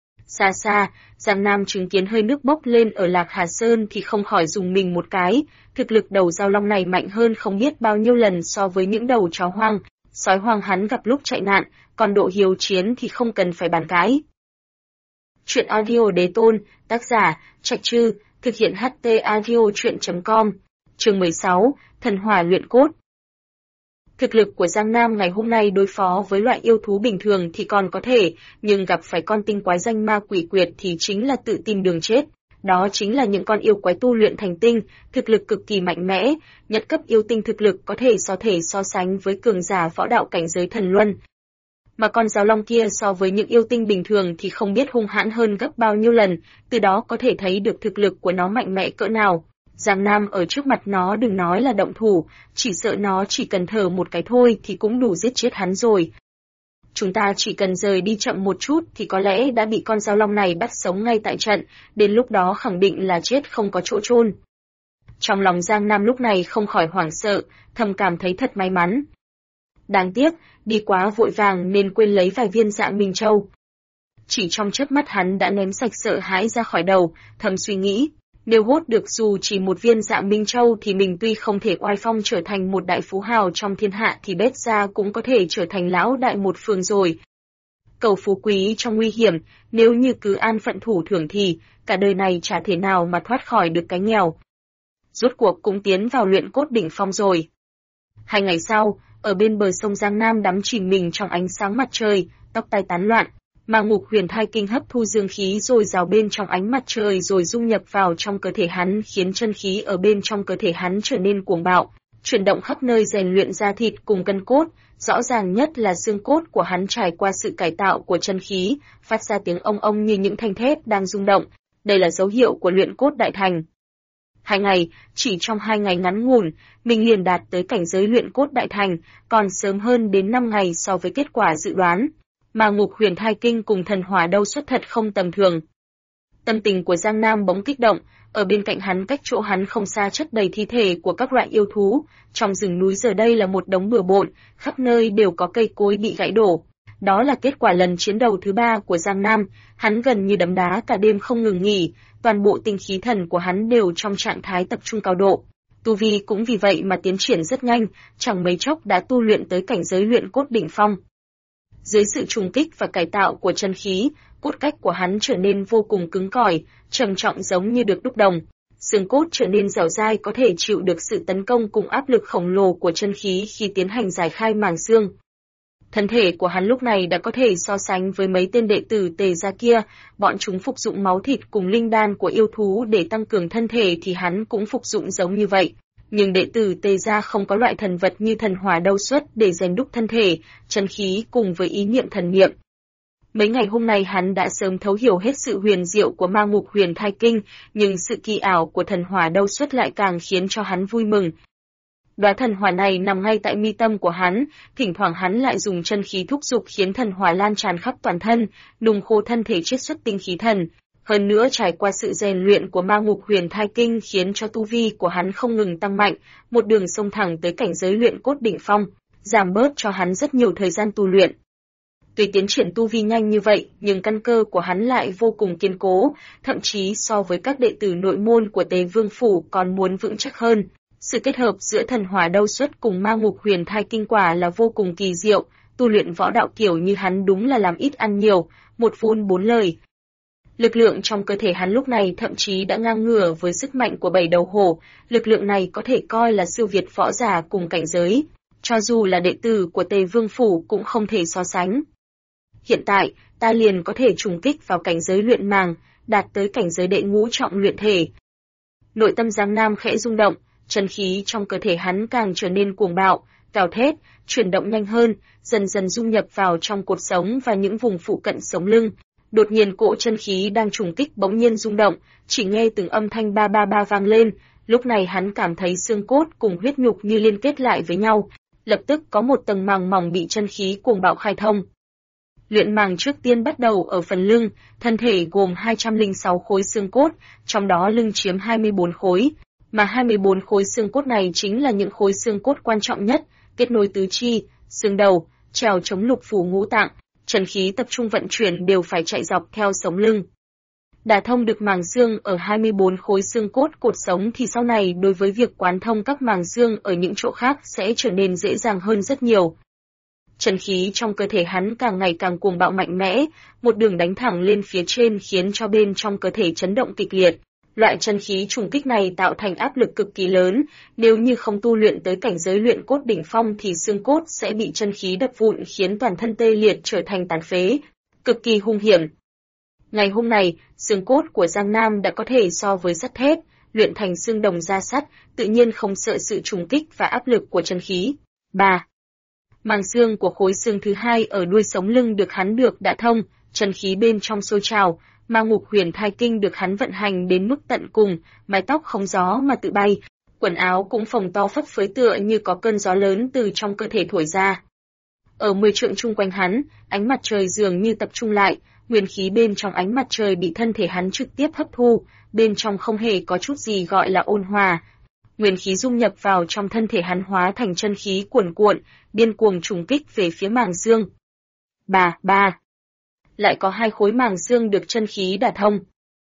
Xa xa, Giang Nam chứng kiến hơi nước bốc lên ở Lạc Hà Sơn thì không khỏi dùng mình một cái, thực lực đầu dao long này mạnh hơn không biết bao nhiêu lần so với những đầu chó hoang, sói hoang hắn gặp lúc chạy nạn, còn độ hiếu chiến thì không cần phải bàn cãi. Chuyện audio Đế Tôn, tác giả, Trạch Trư, thực hiện HT audio truyện.com, chương 16, Thần Hỏa luyện cốt. Thực lực của Giang Nam ngày hôm nay đối phó với loại yêu thú bình thường thì còn có thể, nhưng gặp phải con tinh quái danh ma quỷ quyệt thì chính là tự tìm đường chết. Đó chính là những con yêu quái tu luyện thành tinh, thực lực cực kỳ mạnh mẽ, nhất cấp yêu tinh thực lực có thể so sánh với cường giả võ đạo cảnh giới thần luân. Mà con giáo long kia so với những yêu tinh bình thường thì không biết hung hãn hơn gấp bao nhiêu lần, từ đó có thể thấy được thực lực của nó mạnh mẽ cỡ nào. Giang Nam ở trước mặt nó đừng nói là động thủ, chỉ sợ nó chỉ cần thở một cái thôi thì cũng đủ giết chết hắn rồi. Chúng ta chỉ cần rời đi chậm một chút thì có lẽ đã bị con dao long này bắt sống ngay tại trận, đến lúc đó khẳng định là chết không có chỗ chôn. Trong lòng Giang Nam lúc này không khỏi hoảng sợ, thầm cảm thấy thật may mắn. Đáng tiếc, đi quá vội vàng nên quên lấy vài viên Dạ Minh Châu. Chỉ trong chớp mắt hắn đã ném sạch sợ hãi ra khỏi đầu, thầm suy nghĩ. Nếu hốt được dù chỉ một viên Dạ Minh Châu thì mình tuy không thể oai phong trở thành một đại phú hào trong thiên hạ thì bết ra cũng có thể trở thành lão đại một phường rồi. Cầu phú quý trong nguy hiểm, nếu như cứ an phận thủ thưởng thì cả đời này chả thể nào mà thoát khỏi được cái nghèo. Rốt cuộc cũng tiến vào luyện cốt đỉnh phong rồi. 2 ngày sau, ở bên bờ sông Giang Nam đắm chìm mình trong ánh sáng mặt trời, tóc tai tán loạn, mà Ngục Huyền Thai Kinh hấp thu dương khí rồi rào bên trong ánh mặt trời rồi dung nhập vào trong cơ thể hắn, khiến chân khí ở bên trong cơ thể hắn trở nên cuồng bạo, chuyển động khắp nơi rèn luyện da thịt cùng gân cốt, rõ ràng nhất là xương cốt của hắn trải qua sự cải tạo của chân khí, phát ra tiếng ông ông như những thanh thép đang rung động, đây là dấu hiệu của luyện cốt đại thành. 2 ngày, chỉ trong 2 ngày ngắn ngủn, mình liền đạt tới cảnh giới luyện cốt đại thành, còn sớm hơn đến 5 ngày so với kết quả dự đoán. Mà Ngục Huyền Thai Kinh cùng thần hỏa đâu xuất thật không tầm thường. Tâm tình của Giang Nam bỗng kích động, ở bên cạnh hắn cách chỗ hắn không xa chất đầy thi thể của các loại yêu thú, trong rừng núi giờ đây là một đống bừa bộn, khắp nơi đều có cây cối bị gãy đổ. Đó là kết quả lần chiến đấu thứ 3 của Giang Nam, hắn gần như đấm đá cả đêm không ngừng nghỉ, toàn bộ tinh khí thần của hắn đều trong trạng thái tập trung cao độ. Tu vi cũng vì vậy mà tiến triển rất nhanh, chẳng mấy chốc đã tu luyện tới cảnh giới luyện cốt đỉnh phong. Dưới sự trùng kích và cải tạo của chân khí, cốt cách của hắn trở nên vô cùng cứng cỏi, trầm trọng giống như được đúc đồng. Xương cốt trở nên dẻo dai có thể chịu được sự tấn công cùng áp lực khổng lồ của chân khí khi tiến hành giải khai màng xương. Thân thể của hắn lúc này đã có thể so sánh với mấy tên đệ tử Tề gia kia, bọn chúng phục dụng máu thịt cùng linh đan của yêu thú để tăng cường thân thể thì hắn cũng phục dụng giống như vậy. Nhưng đệ tử Tề gia không có loại thần vật như thần hỏa đâu xuất để rèn đúc thân thể, chân khí cùng với ý niệm thần niệm. Mấy ngày hôm nay hắn đã sớm thấu hiểu hết sự huyền diệu của ma Ngục Huyền Thai Kinh, nhưng sự kỳ ảo của thần hỏa đâu xuất lại càng khiến cho hắn vui mừng. Đóa thần hỏa này nằm ngay tại mi tâm của hắn, thỉnh thoảng hắn lại dùng chân khí thúc giục khiến thần hỏa lan tràn khắp toàn thân, nung khô thân thể chiết xuất tinh khí thần. Hơn nữa trải qua sự rèn luyện của ma Ngục Huyền Thai Kinh khiến cho tu vi của hắn không ngừng tăng mạnh, một đường xông thẳng tới cảnh giới luyện cốt đỉnh phong, giảm bớt cho hắn rất nhiều thời gian tu luyện. Tuy tiến triển tu vi nhanh như vậy, nhưng căn cơ của hắn lại vô cùng kiên cố, thậm chí so với các đệ tử nội môn của Tề Vương Phủ còn muốn vững chắc hơn. Sự kết hợp giữa thần hỏa đâu xuất cùng ma Ngục Huyền Thai Kinh quả là vô cùng kỳ diệu, tu luyện võ đạo kiểu như hắn đúng là làm ít ăn nhiều, một vun bốn lời. Lực lượng trong cơ thể hắn lúc này thậm chí đã ngang ngửa với sức mạnh của 7 đầu hổ, lực lượng này có thể coi là siêu việt võ giả cùng cảnh giới, cho dù là đệ tử của Tề Vương Phủ cũng không thể so sánh. Hiện tại, ta liền có thể trùng kích vào cảnh giới luyện màng, đạt tới cảnh giới đệ ngũ trọng luyện thể. Nội tâm Giang Nam khẽ rung động, chân khí trong cơ thể hắn càng trở nên cuồng bạo, gào thét, chuyển động nhanh hơn, dần dần dung nhập vào trong cột sống và những vùng phụ cận sống lưng. Đột nhiên cỗ chân khí đang trùng kích bỗng nhiên rung động, chỉ nghe từng âm thanh ba ba ba vang lên, lúc này hắn cảm thấy xương cốt cùng huyết nhục như liên kết lại với nhau, lập tức có một tầng màng mỏng bị chân khí cuồng bạo khai thông. Luyện màng trước tiên bắt đầu ở phần lưng, thân thể gồm 206 khối xương cốt, trong đó lưng chiếm 24 khối, mà 24 khối xương cốt này chính là những khối xương cốt quan trọng nhất, kết nối tứ chi, xương đầu, trèo chống lục phủ ngũ tạng, chân khí tập trung vận chuyển đều phải chạy dọc theo sống lưng. Đả thông được màng xương ở 24 khối xương cốt cột sống thì sau này đối với việc quán thông các màng xương ở những chỗ khác sẽ trở nên dễ dàng hơn rất nhiều. Chân khí trong cơ thể hắn càng ngày càng cuồng bạo mạnh mẽ, một đường đánh thẳng lên phía trên khiến cho bên trong cơ thể chấn động kịch liệt. Loại chân khí trùng kích này tạo thành áp lực cực kỳ lớn, nếu như không tu luyện tới cảnh giới luyện cốt đỉnh phong thì xương cốt sẽ bị chân khí đập vụn khiến toàn thân tê liệt trở thành tàn phế, cực kỳ hung hiểm. Ngày hôm nay, xương cốt của Giang Nam đã có thể so với sắt thép, luyện thành xương đồng da sắt, tự nhiên không sợ sự trùng kích và áp lực của chân khí. 3. Màng xương của khối xương thứ 2 ở đuôi sống lưng được hắn đã thông, chân khí bên trong sôi trào, ma Ngục Huyền Thai Kinh được hắn vận hành đến mức tận cùng, mái tóc không gió mà tự bay, quần áo cũng phồng to phấp phới tựa như có cơn gió lớn từ trong cơ thể thổi ra. Ở 10 trượng chung quanh hắn, ánh mặt trời dường như tập trung lại, nguyên khí bên trong ánh mặt trời bị thân thể hắn trực tiếp hấp thu, bên trong không hề có chút gì gọi là ôn hòa. Nguyên khí dung nhập vào trong thân thể hắn hóa thành chân khí cuồn cuộn, điên cuồng trùng kích về phía màng xương. 3. Lại có 2 khối màng xương được chân khí đả thông.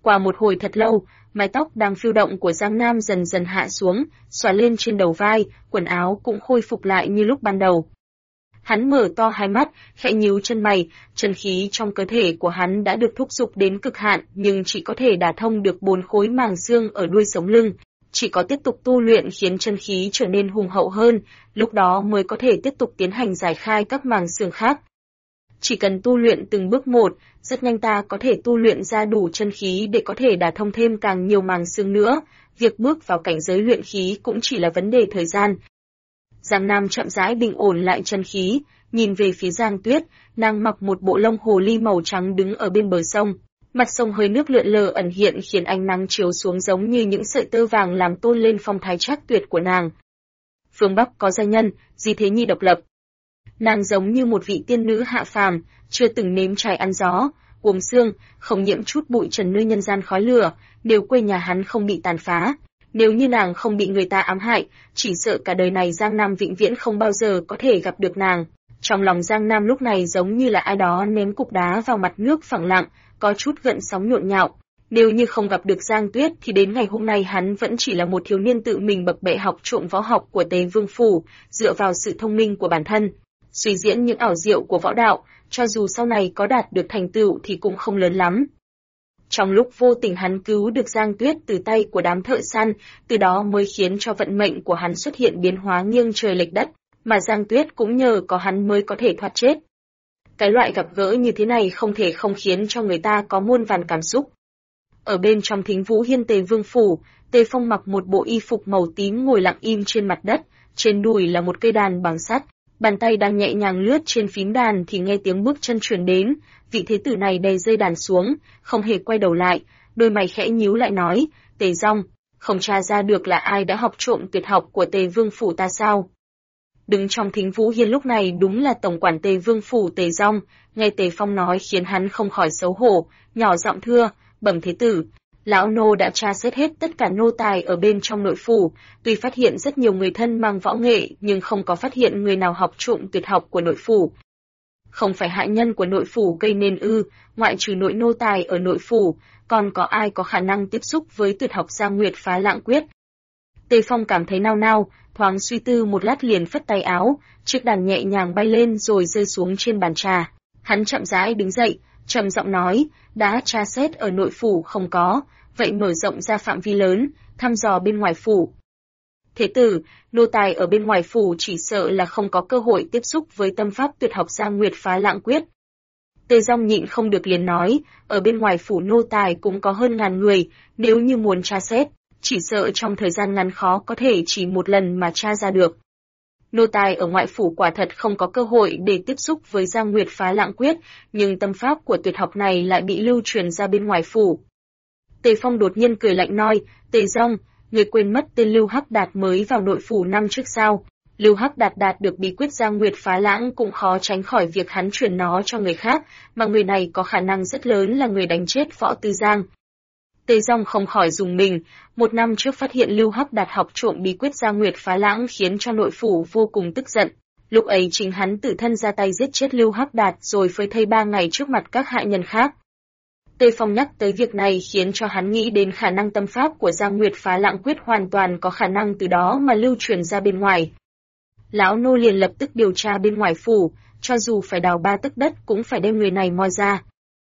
Qua một hồi thật lâu, mái tóc đang phiêu động của Giang Nam dần dần hạ xuống, xõa lên trên đầu vai, quần áo cũng khôi phục lại như lúc ban đầu. Hắn mở to hai mắt, khẽ nhíu chân mày, chân khí trong cơ thể của hắn đã được thúc giục đến cực hạn, nhưng chỉ có thể đả thông được 4 khối màng xương ở đuôi sống lưng. Chỉ có tiếp tục tu luyện khiến chân khí trở nên hùng hậu hơn, lúc đó mới có thể tiếp tục tiến hành giải khai các màng xương khác. Chỉ cần tu luyện từng bước một, rất nhanh ta có thể tu luyện ra đủ chân khí để có thể đả thông thêm càng nhiều màng xương nữa, việc bước vào cảnh giới luyện khí cũng chỉ là vấn đề thời gian. Giang Nam chậm rãi bình ổn lại chân khí, nhìn về phía Giang Tuyết, nàng mặc một bộ lông hồ ly màu trắng đứng ở bên bờ sông. Mặt sông hơi nước lượn lờ ẩn hiện khiến ánh nắng chiếu xuống giống như những sợi tơ vàng làm tôn lên phong thái trác tuyệt của nàng. Phương Bắc có gia nhân, Di Thế Nhi độc lập. Nàng giống như một vị tiên nữ hạ phàm, chưa từng nếm trải ăn gió, uống xương, không nhiễm chút bụi trần nơi nhân gian khói lửa, nếu quê nhà hắn không bị tàn phá. Nếu như nàng không bị người ta ám hại, chỉ sợ cả đời này Giang Nam vĩnh viễn không bao giờ có thể gặp được nàng. Trong lòng Giang Nam lúc này giống như là ai đó ném cục đá vào mặt nước phẳng lặng, có chút gợn sóng nhộn nhạo. Nếu như không gặp được Giang Tuyết thì đến ngày hôm nay hắn vẫn chỉ là một thiếu niên tự mình bập bẹ học trộm võ học của Tề Vương Phủ, dựa vào sự thông minh của bản thân, suy diễn những ảo diệu của võ đạo, cho dù sau này có đạt được thành tựu thì cũng không lớn lắm. Trong lúc vô tình hắn cứu được Giang Tuyết từ tay của đám thợ săn, từ đó mới khiến cho vận mệnh của hắn xuất hiện biến hóa nghiêng trời lệch đất, mà Giang Tuyết cũng nhờ có hắn mới có thể thoát chết. Cái loại gặp gỡ như thế này không thể không khiến cho người ta có muôn vàn cảm xúc. Ở bên trong Thính Vũ Hiên Tề Vương Phủ, Tề Phong mặc một bộ y phục màu tím ngồi lặng im trên mặt đất, trên đùi là một cây đàn bằng sắt, bàn tay đang nhẹ nhàng lướt trên phím đàn thì nghe tiếng bước chân truyền đến, vị thế tử này đè dây đàn xuống, không hề quay đầu lại, đôi mày khẽ nhíu lại nói, Tề Dong, không tra ra được là ai đã học trộm tuyệt học của Tề Vương Phủ ta sao? Đứng trong Thính Vũ Hiên lúc này đúng là tổng quản Tề Vương Phủ Tề Dong, nghe Tề Phong nói khiến hắn không khỏi xấu hổ, nhỏ giọng thưa, bẩm thế tử, lão nô đã tra xét hết tất cả nô tài ở bên trong nội phủ, tuy phát hiện rất nhiều người thân mang võ nghệ nhưng không có phát hiện người nào học trộm tuyệt học của nội phủ. Không phải hạ nhân của nội phủ gây nên ư, ngoại trừ nội nô tài ở nội phủ, còn có ai có khả năng tiếp xúc với tuyệt học Giang Nguyệt Phá Lãng Quyết? Tề Phong cảm thấy nao nao, thoáng suy tư một lát liền phất tay áo, chiếc đàn nhẹ nhàng bay lên rồi rơi xuống trên bàn trà. Hắn chậm rãi đứng dậy, trầm giọng nói, đã tra xét ở nội phủ không có, vậy mở rộng ra phạm vi lớn, thăm dò bên ngoài phủ. Thế tử, nô tài ở bên ngoài phủ chỉ sợ là không có cơ hội tiếp xúc với tâm pháp tuyệt học Giang Nguyệt Phá Lãng Quyết. Tề Dong nhịn không được liền nói, ở bên ngoài phủ nô tài cũng có hơn 1000 người, nếu như muốn tra xét, chỉ sợ trong thời gian ngắn khó có thể chỉ một lần mà tra ra được. Nô tài ở ngoại phủ quả thật không có cơ hội để tiếp xúc với Giang Nguyệt Phá Lãng Quyết, nhưng tâm pháp của tuyệt học này lại bị lưu truyền ra bên ngoài phủ. Tề Phong đột nhiên cười lạnh nói, Tề Dong, người quên mất tên Lưu Hắc Đạt mới vào nội phủ năm trước sao? Lưu Hắc Đạt đạt được bí quyết Giang Nguyệt Phá Lãng cũng khó tránh khỏi việc hắn truyền nó cho người khác, mà người này có khả năng rất lớn là người đánh chết Võ Tư Giang. Tề Dong không khỏi rùng mình, một năm trước phát hiện Lưu Hắc Đạt học trộm bí quyết Giang Nguyệt Phá Lãng khiến cho nội phủ vô cùng tức giận. Lúc ấy chính hắn tự thân ra tay giết chết Lưu Hắc Đạt rồi phơi thây 3 ngày trước mặt các hạ nhân khác. Tề Phong nhắc tới việc này khiến cho hắn nghĩ đến khả năng tâm pháp của Giang Nguyệt Phá Lãng Quyết hoàn toàn có khả năng từ đó mà lưu truyền ra bên ngoài. Lão nô liền lập tức điều tra bên ngoài phủ, cho dù phải đào 3 tấc đất cũng phải đem người này moi ra.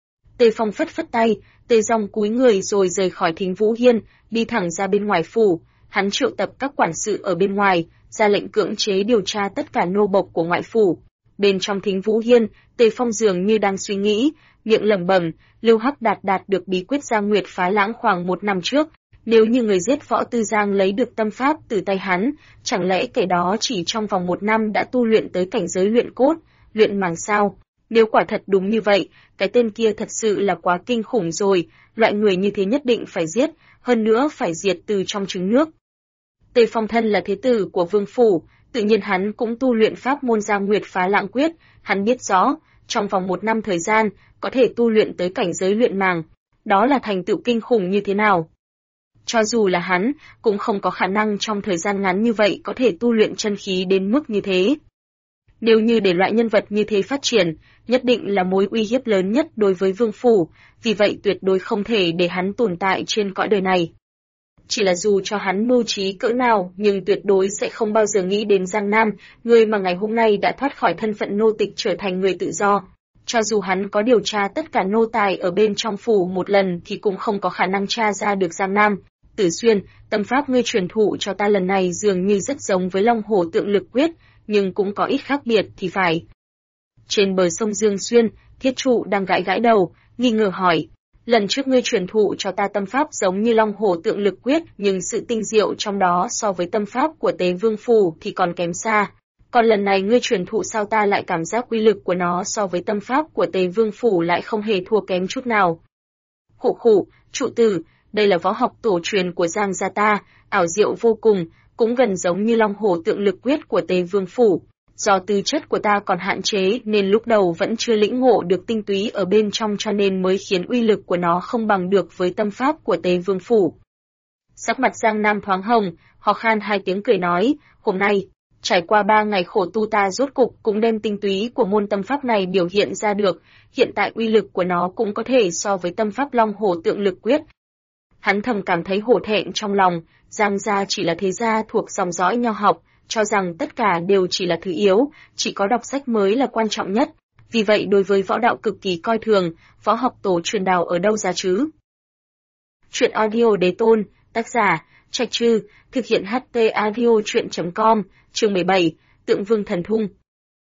Tề Phong phất phất tay, Tề Dong cúi người rồi rời khỏi Thính Vũ Hiên, đi thẳng ra bên ngoài phủ. Hắn triệu tập các quản sự ở bên ngoài, ra lệnh cưỡng chế điều tra tất cả nô bộc của ngoại phủ. Bên trong Thính Vũ Hiên, Tề Phong dường như đang suy nghĩ, miệng lẩm bẩm, Lưu Hắc Đạt đạt được bí quyết Giang Nguyệt Phá Lãng khoảng 1 năm trước. Nếu như người giết Võ Tư Giang lấy được tâm pháp từ tay hắn, chẳng lẽ kẻ đó chỉ trong vòng 1 năm đã tu luyện tới cảnh giới luyện cốt, luyện màng sao? Nếu quả thật đúng như vậy, cái tên kia thật sự là quá kinh khủng rồi, loại người như thế nhất định phải giết, hơn nữa phải diệt từ trong trứng nước. Tề Phong thân là thế tử của Vương Phủ, tự nhiên hắn cũng tu luyện pháp môn Giang Nguyệt Phá Lãng Quyết, hắn biết rõ, trong vòng 1 năm thời gian, có thể tu luyện tới cảnh giới luyện màng, đó là thành tựu kinh khủng như thế nào. Cho dù là hắn, cũng không có khả năng trong thời gian ngắn như vậy có thể tu luyện chân khí đến mức như thế. Nếu như để loại nhân vật như thế phát triển, nhất định là mối uy hiếp lớn nhất đối với vương phủ, vì vậy tuyệt đối không thể để hắn tồn tại trên cõi đời này. Chỉ là dù cho hắn mưu trí cỡ nào, nhưng tuyệt đối sẽ không bao giờ nghĩ đến Giang Nam, người mà ngày hôm nay đã thoát khỏi thân phận nô tịch trở thành người tự do. Cho dù hắn có điều tra tất cả nô tài ở bên trong phủ một lần thì cũng không có khả năng tra ra được Giang Nam. Tử Xuyên, tâm pháp ngươi truyền thụ cho ta lần này dường như rất giống với Long Hổ Tượng Lực Quyết, nhưng cũng có ít khác biệt thì phải. Trên bờ sông Dương Xuyên, Thiết Trụ đang gãi gãi đầu, nghi ngờ hỏi. Lần trước ngươi truyền thụ cho ta tâm pháp giống như Long Hổ Tượng Lực Quyết, nhưng sự tinh diệu trong đó so với tâm pháp của Tế Vương Phủ thì còn kém xa. Còn lần này ngươi truyền thụ sao ta lại cảm giác uy lực của nó so với tâm pháp của Tế Vương Phủ lại không hề thua kém chút nào. Khụ khụ, Trụ tử, đây là võ học tổ truyền của Giang gia ta, ảo diệu vô cùng, cũng gần giống như Long Hổ Tượng Lực Quyết của Tế Vương Phủ. Do tư chất của ta còn hạn chế nên lúc đầu vẫn chưa lĩnh ngộ được tinh túy ở bên trong cho nên mới khiến uy lực của nó không bằng được với tâm pháp của Tế Vương Phủ. Sắc mặt Giang Nam thoáng hồng, ho khan hai tiếng cười nói, hôm nay, trải qua 3 ngày khổ tu ta rốt cục cũng đem tinh túy của môn tâm pháp này biểu hiện ra được, hiện tại uy lực của nó cũng có thể so với tâm pháp Long Hổ Tượng Lực Quyết. Hắn thầm cảm thấy hổ thẹn trong lòng, Giang gia chỉ là thế gia thuộc dòng dõi nho học, cho rằng tất cả đều chỉ là thứ yếu, chỉ có đọc sách mới là quan trọng nhất. Vì vậy đối với võ đạo cực kỳ coi thường, võ học tổ truyền đạo ở đâu ra chứ? Chuyện audio đế tôn, tác giả, Trạch Trư, thực hiện HT audio chuyện.com, chương 17, Tượng Vương Thần Thung.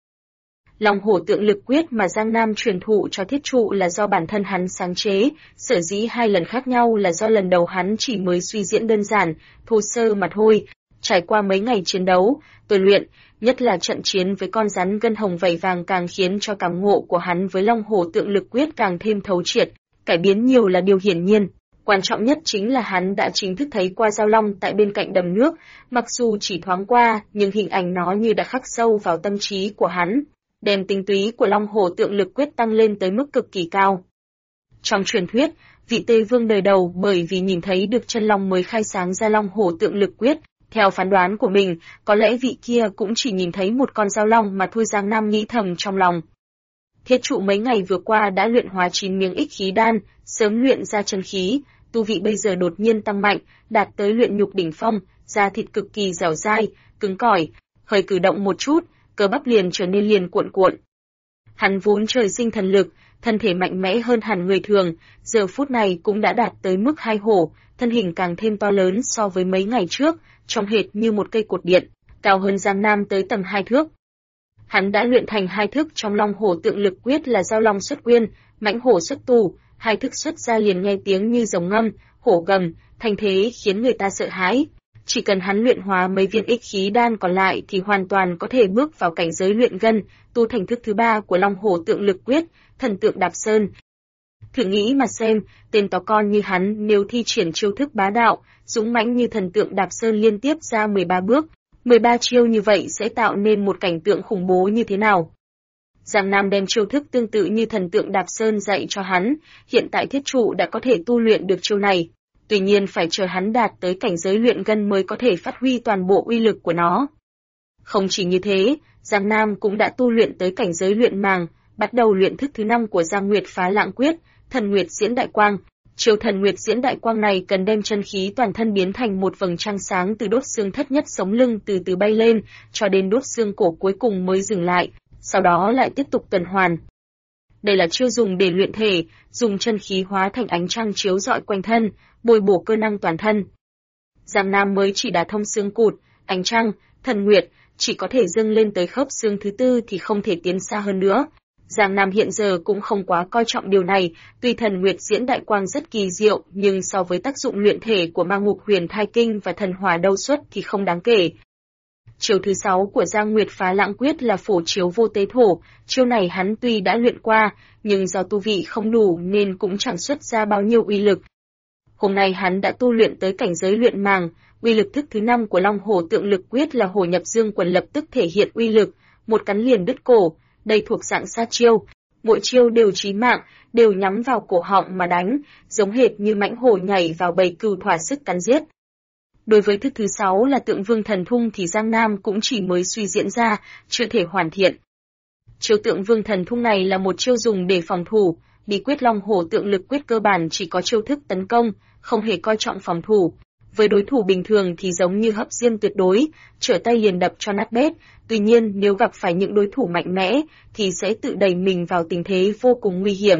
Long Hổ Tượng Lực Quyết mà Giang Nam truyền thụ cho Thiết Trụ là do bản thân hắn sáng chế, sở dĩ 2 lần khác nhau là do lần đầu hắn chỉ mới suy diễn đơn giản, thô sơ mà thôi. Trải qua mấy ngày chiến đấu, tôi luyện, nhất là trận chiến với con rắn gân hồng vảy vàng càng khiến cho cảm ngộ của hắn với Long Hổ Tượng Lực Quyết càng thêm thấu triệt, cải biến nhiều là điều hiển nhiên. Quan trọng nhất chính là hắn đã chính thức thấy qua Giao Long tại bên cạnh đầm nước, mặc dù chỉ thoáng qua, nhưng hình ảnh nó như đã khắc sâu vào tâm trí của hắn, đem tinh túy của Long Hổ Tượng Lực Quyết tăng lên tới mức cực kỳ cao. Trong truyền thuyết, vị Tây Vương đời đầu bởi vì nhìn thấy được chân long mới khai sáng ra Long Hổ Tượng Lực Quyết. Theo phán đoán của mình, có lẽ vị kia cũng chỉ nhìn thấy một con Giao Long mà thôi. Giang Nam nghĩ thầm trong lòng. Thiết Trụ mấy ngày vừa qua đã luyện hóa 9 miếng ích khí đan, sớm luyện ra chân khí, tu vị bây giờ đột nhiên tăng mạnh, đạt tới luyện nhục đỉnh phong, da thịt cực kỳ dẻo dai, cứng cỏi, hơi cử động một chút, cơ bắp liền trở nên liền cuộn cuộn. Hắn vốn trời sinh thần lực, thân thể mạnh mẽ hơn hẳn người thường, giờ phút này cũng đã đạt tới mức 2 hổ, thân hình càng thêm to lớn so với mấy ngày trước, trông hệt như một cây cột điện, cao hơn Giang Nam tới tầm 2 thước. Hắn đã luyện thành 2 thức trong Long Hổ Tượng Lực Quyết là Giao Long xuất uyên, Mãnh Hổ xuất tù, 2 thức xuất ra liền nghe tiếng như rồng ngâm, hổ gầm, thành thế khiến người ta sợ hãi. Chỉ cần hắn luyện hóa mấy viên ích khí đan còn lại thì hoàn toàn có thể bước vào cảnh giới luyện gân, tu thành thức thứ 3 của Long Hổ Tượng Lực Quyết, Thần Tượng Đạp Sơn. Thử nghĩ mà xem, tên to con như hắn nếu thi triển chiêu thức bá đạo, dũng mãnh như Thần Tượng Đạp Sơn liên tiếp ra 13 bước, 13 chiêu như vậy sẽ tạo nên một cảnh tượng khủng bố như thế nào? Giang Nam đem chiêu thức tương tự như Thần Tượng Đạp Sơn dạy cho hắn, hiện tại Thiết Trụ đã có thể tu luyện được chiêu này. Tuy nhiên phải chờ hắn đạt tới cảnh giới luyện gân mới có thể phát huy toàn bộ uy lực của nó. Không chỉ như thế, Giang Nam cũng đã tu luyện tới cảnh giới luyện màng, bắt đầu luyện thức thứ 5 của Giang Nguyệt Phá Lãng Quyết, Thần Nguyệt Diễn Đại Quang. Chiêu Thần Nguyệt Diễn Đại Quang này cần đem chân khí toàn thân biến thành một vầng trăng sáng từ đốt xương thất nhất sống lưng từ từ bay lên, cho đến đốt xương cổ cuối cùng mới dừng lại, sau đó lại tiếp tục tuần hoàn. Đây là chiêu dùng để luyện thể, dùng chân khí hóa thành ánh trăng chiếu rọi quanh thân, bồi bổ cơ năng toàn thân. Giang Nam mới chỉ đả thông xương cụt, ánh trăng, thần nguyệt, chỉ có thể dâng lên tới khớp xương thứ 4 thì không thể tiến xa hơn nữa. Giang Nam hiện giờ cũng không quá coi trọng điều này, tuy Thần Nguyệt Diễn Đại Quang rất kỳ diệu, nhưng so với tác dụng luyện thể của Ma Ngục Huyền Thai Kinh và Thần Hỏa Đâu Xuất thì không đáng kể. Chiêu thứ 6 của Giang Nguyệt Phá Lãng Quyết là Phổ Chiếu Vô Tế Thổ, chiêu này hắn tuy đã luyện qua, nhưng do tu vị không đủ nên cũng chẳng xuất ra bao nhiêu uy lực. Hôm nay hắn đã tu luyện tới cảnh giới luyện màng, uy lực thức thứ 5 của Long Hổ Tượng Lực Quyết là Hổ Nhập Dương Quần lập tức thể hiện uy lực, một cắn liền đứt cổ, đây thuộc dạng sát chiêu, mỗi chiêu đều chí mạng, đều nhắm vào cổ họng mà đánh, giống hệt như mãnh hổ nhảy vào bầy cừu thỏa sức cắn giết. Đối với thức thứ 6 là Tượng Vương Thần Thung thì Giang Nam cũng chỉ mới suy diễn ra, chưa thể hoàn thiện, Chiêu Tượng Vương Thần Thung này là một chiêu dùng để phòng thủ, bí quyết Long Hổ Tượng Lực Quyết cơ bản chỉ có chiêu thức tấn công, không hề coi trọng phòng thủ. Với đối thủ bình thường thì giống như hấp diêm tuyệt đối, trở tay liền đập cho nát bét, tuy nhiên nếu gặp phải những đối thủ mạnh mẽ thì sẽ tự đẩy mình vào tình thế vô cùng nguy hiểm.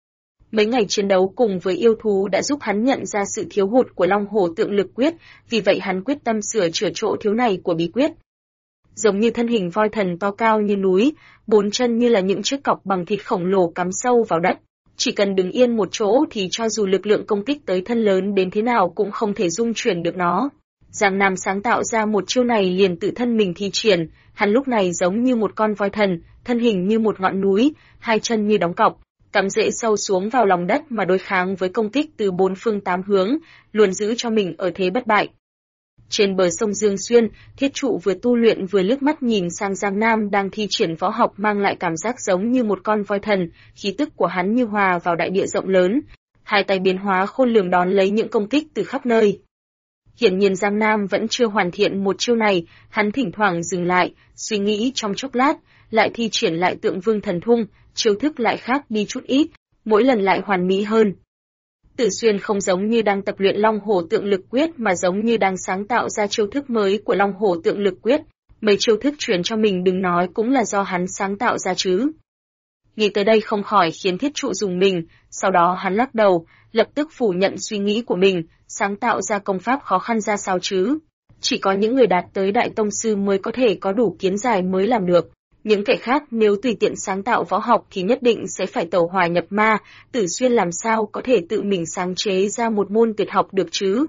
Mấy ngày chiến đấu cùng với yêu thú đã giúp hắn nhận ra sự thiếu hụt của Long Hổ Tượng Lực Quyết, vì vậy hắn quyết tâm sửa chữa chỗ thiếu này của bí quyết. Giống như thân hình voi thần to cao như núi, bốn chân như là những chiếc cọc bằng thịt khổng lồ cắm sâu vào đất. Chỉ cần đứng yên một chỗ thì cho dù lực lượng công kích tới thân lớn đến thế nào cũng không thể dung chuyển được nó. Giang Nam sáng tạo ra một chiêu này liền tự thân mình thi triển, hắn lúc này giống như một con voi thần, thân hình như một ngọn núi, hai chân như đóng cọc, cắm rễ sâu xuống vào lòng đất mà đối kháng với công kích từ bốn phương tám hướng, luôn giữ cho mình ở thế bất bại. Trên bờ sông Dương Xuyên, Thiết Trụ vừa tu luyện vừa liếc mắt nhìn sang Giang Nam đang thi triển võ học mang lại cảm giác giống như một con voi thần, khí tức của hắn như hòa vào đại địa rộng lớn, hai tay biến hóa khôn lường đón lấy những công kích từ khắp nơi. Hiển nhiên Giang Nam vẫn chưa hoàn thiện một chiêu này, hắn thỉnh thoảng dừng lại, suy nghĩ trong chốc lát, lại thi triển lại Tượng Vương Thần Thung, chiêu thức lại khác đi chút ít, mỗi lần lại hoàn mỹ hơn. Tử Xuyên không giống như đang tập luyện Long Hổ Tượng Lực Quyết mà giống như đang sáng tạo ra chiêu thức mới của Long Hổ Tượng Lực Quyết, mấy chiêu thức truyền cho mình đừng nói cũng là do hắn sáng tạo ra chứ. Nghĩ tới đây không khỏi khiến Thiết Trụ rùng mình, sau đó hắn lắc đầu, lập tức phủ nhận suy nghĩ của mình, sáng tạo ra công pháp khó khăn ra sao chứ. Chỉ có những người đạt tới Đại Tông Sư mới có thể có đủ kiến giải mới làm được. Những kẻ khác nếu tùy tiện sáng tạo võ học thì nhất định sẽ phải tẩu hỏa nhập ma, Tử Xuyên làm sao có thể tự mình sáng chế ra một môn tuyệt học được chứ.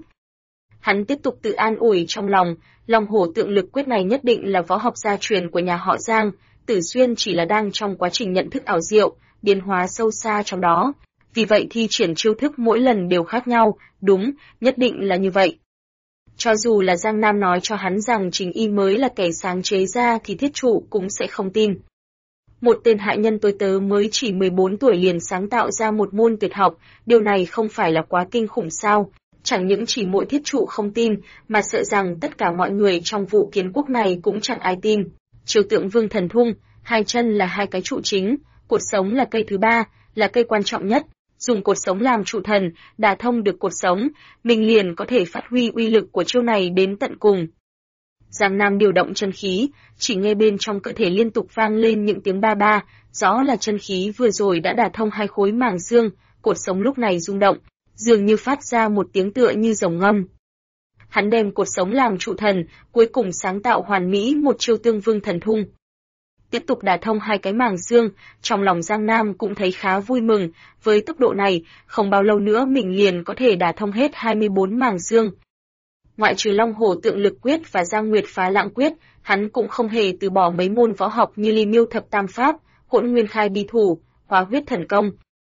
Hắn tiếp tục tự an ủi trong lòng, Long Hổ Tượng Lực Quyết này nhất định là võ học gia truyền của nhà họ Giang, Tử Xuyên chỉ là đang trong quá trình nhận thức ảo diệu, biến hóa sâu xa trong đó. Vì vậy thi triển chiêu thức mỗi lần đều khác nhau, đúng, nhất định là như vậy. Cho dù là Giang Nam nói cho hắn rằng chính y mới là kẻ sáng chế ra thì Thiết Trụ cũng sẽ không tin. Một tên hạ nhân tôi tớ mới chỉ 14 tuổi liền sáng tạo ra một môn tuyệt học, điều này không phải là quá kinh khủng sao? Chẳng những chỉ mỗi Thiết Trụ không tin, mà sợ rằng tất cả mọi người trong vụ kiến quốc này cũng chẳng ai tin. Chiêu Tượng Vương Thần Thung, hai chân là hai cái trụ chính, cột sống là cây thứ ba, là cây quan trọng nhất. Dùng cột sống làm trụ thần, đả thông được cột sống, mình liền có thể phát huy uy lực của chiêu này đến tận cùng. Giang Nam điều động chân khí, chỉ nghe bên trong cơ thể liên tục vang lên những tiếng ba ba, rõ là chân khí vừa rồi đã đả thông hai khối màng xương, cột sống lúc này rung động, dường như phát ra một tiếng tựa như rồng ngâm. Hắn đem cột sống làm trụ thần, cuối cùng sáng tạo hoàn mỹ một chiêu Tương Vương Thần Thung. Tiếp tục đả thông hai cái màng xương, trong lòng Giang Nam cũng thấy khá vui mừng, với tốc độ này, không bao lâu nữa mình liền có thể đả thông hết 24 màng xương. Ngoại trừ Long Hổ Tượng Lực Quyết và Giang Nguyệt Phá Lãng Quyết, hắn cũng không hề từ bỏ mấy môn võ học như Ly Miêu Thập Tam Pháp, Hỗn Nguyên Khai Bi Thủ, Hóa Huyết Thần Công.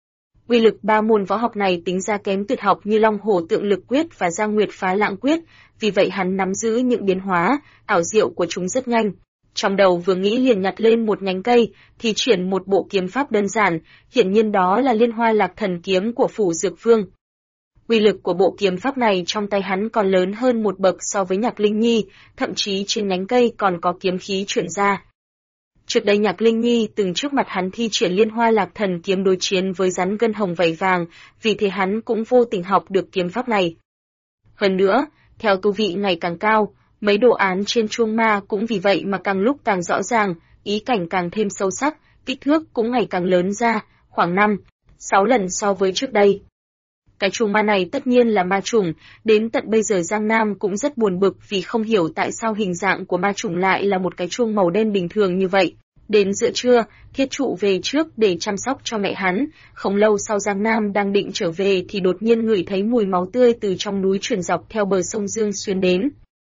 Uy lực ba môn võ học này tính ra kém tuyệt học như Long Hổ Tượng Lực Quyết và Giang Nguyệt Phá Lãng Quyết, vì vậy hắn nắm giữ những biến hóa, ảo diệu của chúng rất nhanh. Trong đầu vừa nghĩ liền nhặt lên một nhánh cây, thì triển một bộ kiếm pháp đơn giản, hiển nhiên đó là Liên Hoa Lạc Thần Kiếm của Phủ Dược Vương. Uy lực của bộ kiếm pháp này trong tay hắn còn lớn hơn một bậc so với Nhạc Linh Nhi, thậm chí trên nhánh cây còn có kiếm khí chuyển ra. Trước đây Nhạc Linh Nhi từng trước mặt hắn thi triển Liên Hoa Lạc Thần Kiếm đối chiến với rắn gân hồng vảy vàng, vì thế hắn cũng vô tình học được kiếm pháp này. Hơn nữa, theo tu vị ngày càng cao, mấy đồ án trên chuông ma cũng vì vậy mà càng lúc càng rõ ràng, ý cảnh càng thêm sâu sắc, kích thước cũng ngày càng lớn ra, khoảng 5-6 lần so với trước đây. Cái chuông ma này tất nhiên là ma chủng, đến tận bây giờ Giang Nam cũng rất buồn bực vì không hiểu tại sao hình dạng của ma chủng lại là một cái chuông màu đen bình thường như vậy. Đến giữa trưa, Thiết Trụ về trước để chăm sóc cho mẹ hắn, không lâu sau Giang Nam đang định trở về thì đột nhiên ngửi thấy mùi máu tươi từ trong núi truyền dọc theo bờ sông Dương Xuyên đến.